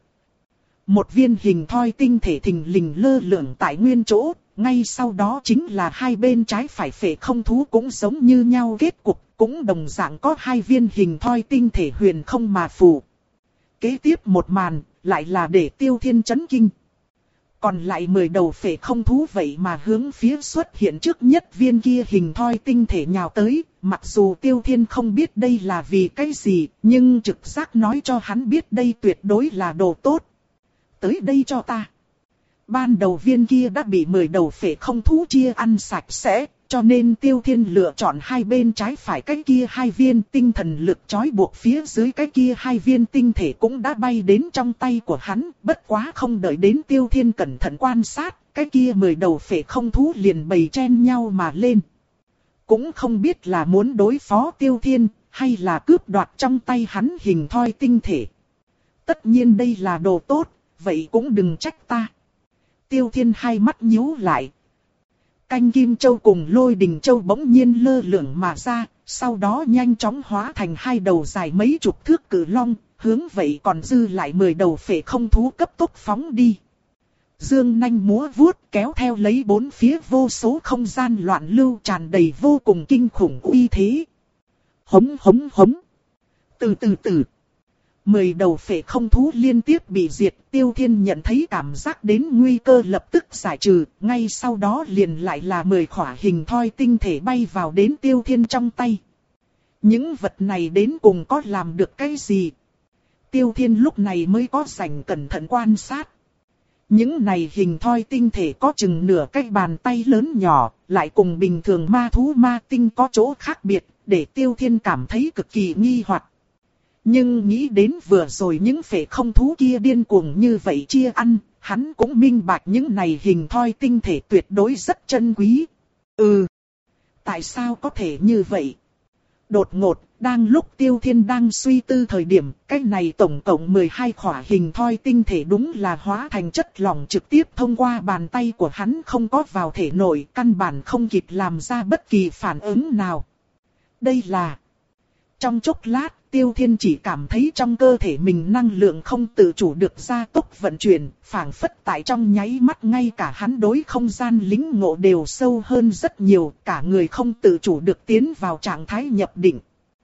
Một viên hình thoi tinh thể thình lình lơ lửng tại nguyên chỗ, ngay sau đó chính là hai bên trái phải phệ không thú cũng giống như nhau kết cục, cũng đồng dạng có hai viên hình thoi tinh thể huyền không mà phù. Kế tiếp một màn, lại là để Tiêu Thiên chấn kinh. Còn lại mười đầu phệ không thú vậy mà hướng phía xuất hiện trước nhất viên kia hình thoi tinh thể nhào tới, mặc dù Tiêu Thiên không biết đây là vì cái gì, nhưng trực giác nói cho hắn biết đây tuyệt đối là đồ tốt. Tới đây cho ta. Ban đầu viên kia đã bị mười đầu phệ không thú chia ăn sạch sẽ, cho nên Tiêu Thiên lựa chọn hai bên trái phải cái kia hai viên, tinh thần lực trói buộc phía dưới cái kia hai viên tinh thể cũng đã bay đến trong tay của hắn, bất quá không đợi đến Tiêu Thiên cẩn thận quan sát, cái kia mười đầu phệ không thú liền bầy chen nhau mà lên. Cũng không biết là muốn đối phó Tiêu Thiên, hay là cướp đoạt trong tay hắn hình thoi tinh thể. Tất nhiên đây là đồ tốt, vậy cũng đừng trách ta. Tiêu Thiên hai mắt nhíu lại. Canh Kim Châu cùng Lôi Đình Châu bỗng nhiên lơ lửng mà ra, sau đó nhanh chóng hóa thành hai đầu dài mấy chục thước cự long, hướng vậy còn dư lại mười đầu phệ không thú cấp tốc phóng đi. Dương nanh múa vuốt kéo theo lấy bốn phía vô số không gian loạn lưu tràn đầy vô cùng kinh khủng uy thế. Hống hống hống. Từ từ từ. Mười đầu phệ không thú liên tiếp bị diệt, Tiêu Thiên nhận thấy cảm giác đến nguy cơ lập tức giải trừ, ngay sau đó liền lại là mười khỏa hình thoi tinh thể bay vào đến Tiêu Thiên trong tay. Những vật này đến cùng có làm được cái gì? Tiêu Thiên lúc này mới có rảnh cẩn thận quan sát. Những này hình thoi tinh thể có chừng nửa cái bàn tay lớn nhỏ, lại cùng bình thường ma thú ma tinh có chỗ khác biệt, để Tiêu Thiên cảm thấy cực kỳ nghi hoặc. Nhưng nghĩ đến vừa rồi những phệ không thú kia điên cuồng như vậy chia ăn, hắn cũng minh bạch những này hình thoi tinh thể tuyệt đối rất chân quý. Ừ, tại sao có thể như vậy? Đột ngột, đang lúc Tiêu Thiên đang suy tư thời điểm, cái này tổng cộng mười hai khỏa hình thoi tinh thể đúng là hóa thành chất lỏng trực tiếp thông qua bàn tay của hắn không có vào thể nội, căn bản không kịp làm ra bất kỳ phản ứng nào. Đây là... Trong chốc lát, Tiêu Thiên chỉ cảm thấy trong cơ thể mình năng lượng không tự chủ được gia tốc vận chuyển, phảng phất tại trong nháy mắt ngay cả hắn đối không gian lĩnh ngộ đều sâu hơn rất nhiều, cả người không tự chủ được tiến vào trạng thái nhập định.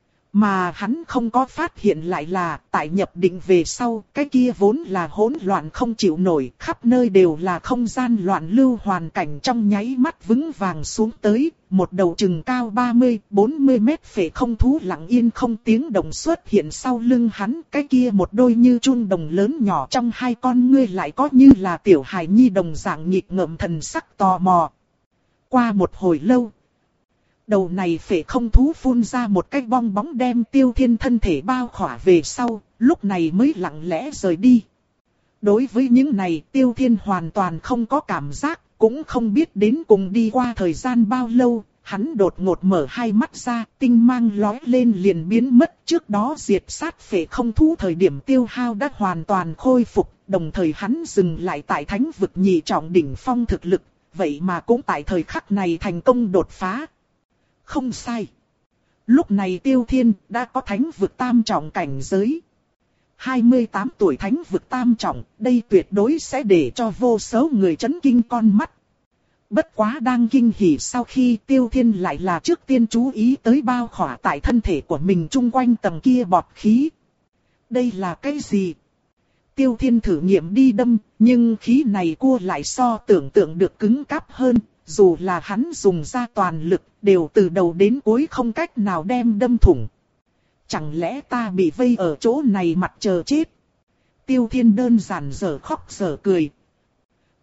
Mà hắn không có phát hiện lại là, tại nhập định về sau, cái kia vốn là hỗn loạn không chịu nổi, khắp nơi đều là không gian loạn lưu hoàn cảnh trong nháy mắt vững vàng xuống tới, một đầu chừng cao ba mươi bốn mươi mét phệ không thú lặng yên không tiếng động xuất hiện sau lưng hắn, cái kia một đôi như chun đồng lớn nhỏ trong hai con ngươi lại có như là tiểu hài nhi đồng dạng nghịch ngợm thần sắc tò mò. Qua một hồi lâu, đầu này phệ không thú phun ra một cái bong bóng đem Tiêu Thiên thân thể bao khỏa về sau, lúc này mới lặng lẽ rời đi. Đối với những này Tiêu Thiên hoàn toàn không có cảm giác, cũng không biết đến cùng đi qua thời gian bao lâu, hắn đột ngột mở hai mắt ra, tinh mang lóe lên liền biến mất, trước đó diệt sát phệ không thú thời điểm tiêu hao đã hoàn toàn khôi phục, đồng thời hắn dừng lại tại thánh vực nhị trọng đỉnh phong thực lực, vậy mà cũng tại thời khắc này thành công đột phá. Không sai. Lúc này Tiêu Thiên đã có thánh vực tam trọng cảnh giới. hai mươi tám tuổi thánh vực tam trọng, đây tuyệt đối sẽ để cho vô số người chấn kinh con mắt. Bất quá đang kinh hỉ sau khi Tiêu Thiên lại là trước tiên chú ý tới bao khỏa tại thân thể của mình chung quanh tầng kia bọt khí. Đây là cái gì? Tiêu Thiên thử nghiệm đi đâm, nhưng khí này cua lại so tưởng tượng được cứng cáp hơn. Dù là hắn dùng ra toàn lực, đều từ đầu đến cuối không cách nào đem đâm thủng. Chẳng lẽ ta bị vây ở chỗ này mặt chờ chết? Tiêu Thiên đơn giản dở khóc dở cười.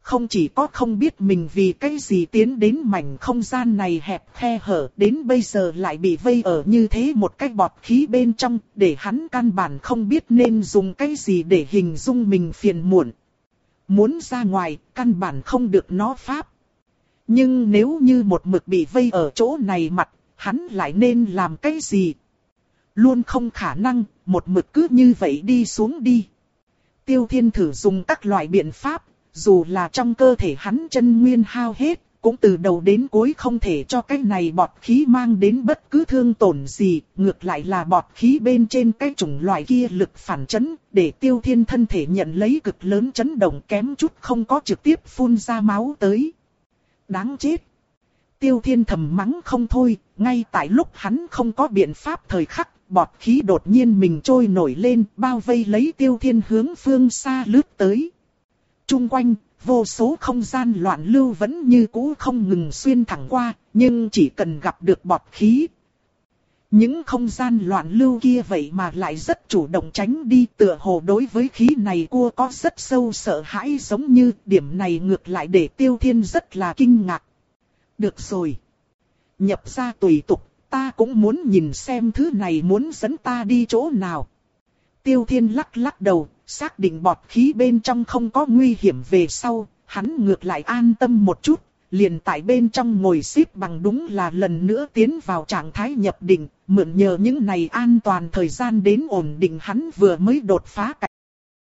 không chỉ có không biết mình vì cái gì tiến đến mảnh không gian này hẹp khe hở, đến bây giờ lại bị vây ở như thế một cái bọt khí bên trong, để hắn căn bản không biết nên dùng cái gì để hình dung mình phiền muộn. Muốn ra ngoài, căn bản không được nó pháp. Nhưng nếu như một mực bị vây ở chỗ này mặt, hắn lại nên làm cái gì? Luôn không khả năng, một mực cứ như vậy đi xuống đi. Tiêu Thiên thử dùng các loại biện pháp, dù là trong cơ thể hắn chân nguyên hao hết, cũng từ đầu đến cuối không thể cho cái này bọt khí mang đến bất cứ thương tổn gì, ngược lại là bọt khí bên trên cái chủng loại kia lực phản chấn, để Tiêu Thiên thân thể nhận lấy cực lớn chấn động kém chút không có trực tiếp phun ra máu tới. Đáng chết! Tiêu Thiên thầm mắng không thôi, ngay tại lúc hắn không có biện pháp thời khắc, bọt khí đột nhiên mình trôi nổi lên, bao vây lấy Tiêu Thiên hướng phương xa lướt tới. Trung quanh, vô số không gian loạn lưu vẫn như cũ không ngừng xuyên thẳng qua, nhưng chỉ cần gặp được bọt khí. Những không gian loạn lưu kia vậy mà lại rất chủ động tránh đi, tựa hồ đối với khí này cua có rất sâu sợ hãi, giống như điểm này ngược lại để Tiêu Thiên rất là kinh ngạc. Được rồi. Nhập ra tùy tục, ta cũng muốn nhìn xem thứ này muốn dẫn ta đi chỗ nào. Tiêu Thiên lắc lắc đầu, xác định bọt khí bên trong không có nguy hiểm về sau, hắn ngược lại an tâm một chút, liền tại bên trong ngồi xếp bằng, đúng là lần nữa tiến vào trạng thái nhập định, mượn nhờ những này an toàn thời gian đến ổn định hắn vừa mới đột phá cảnh.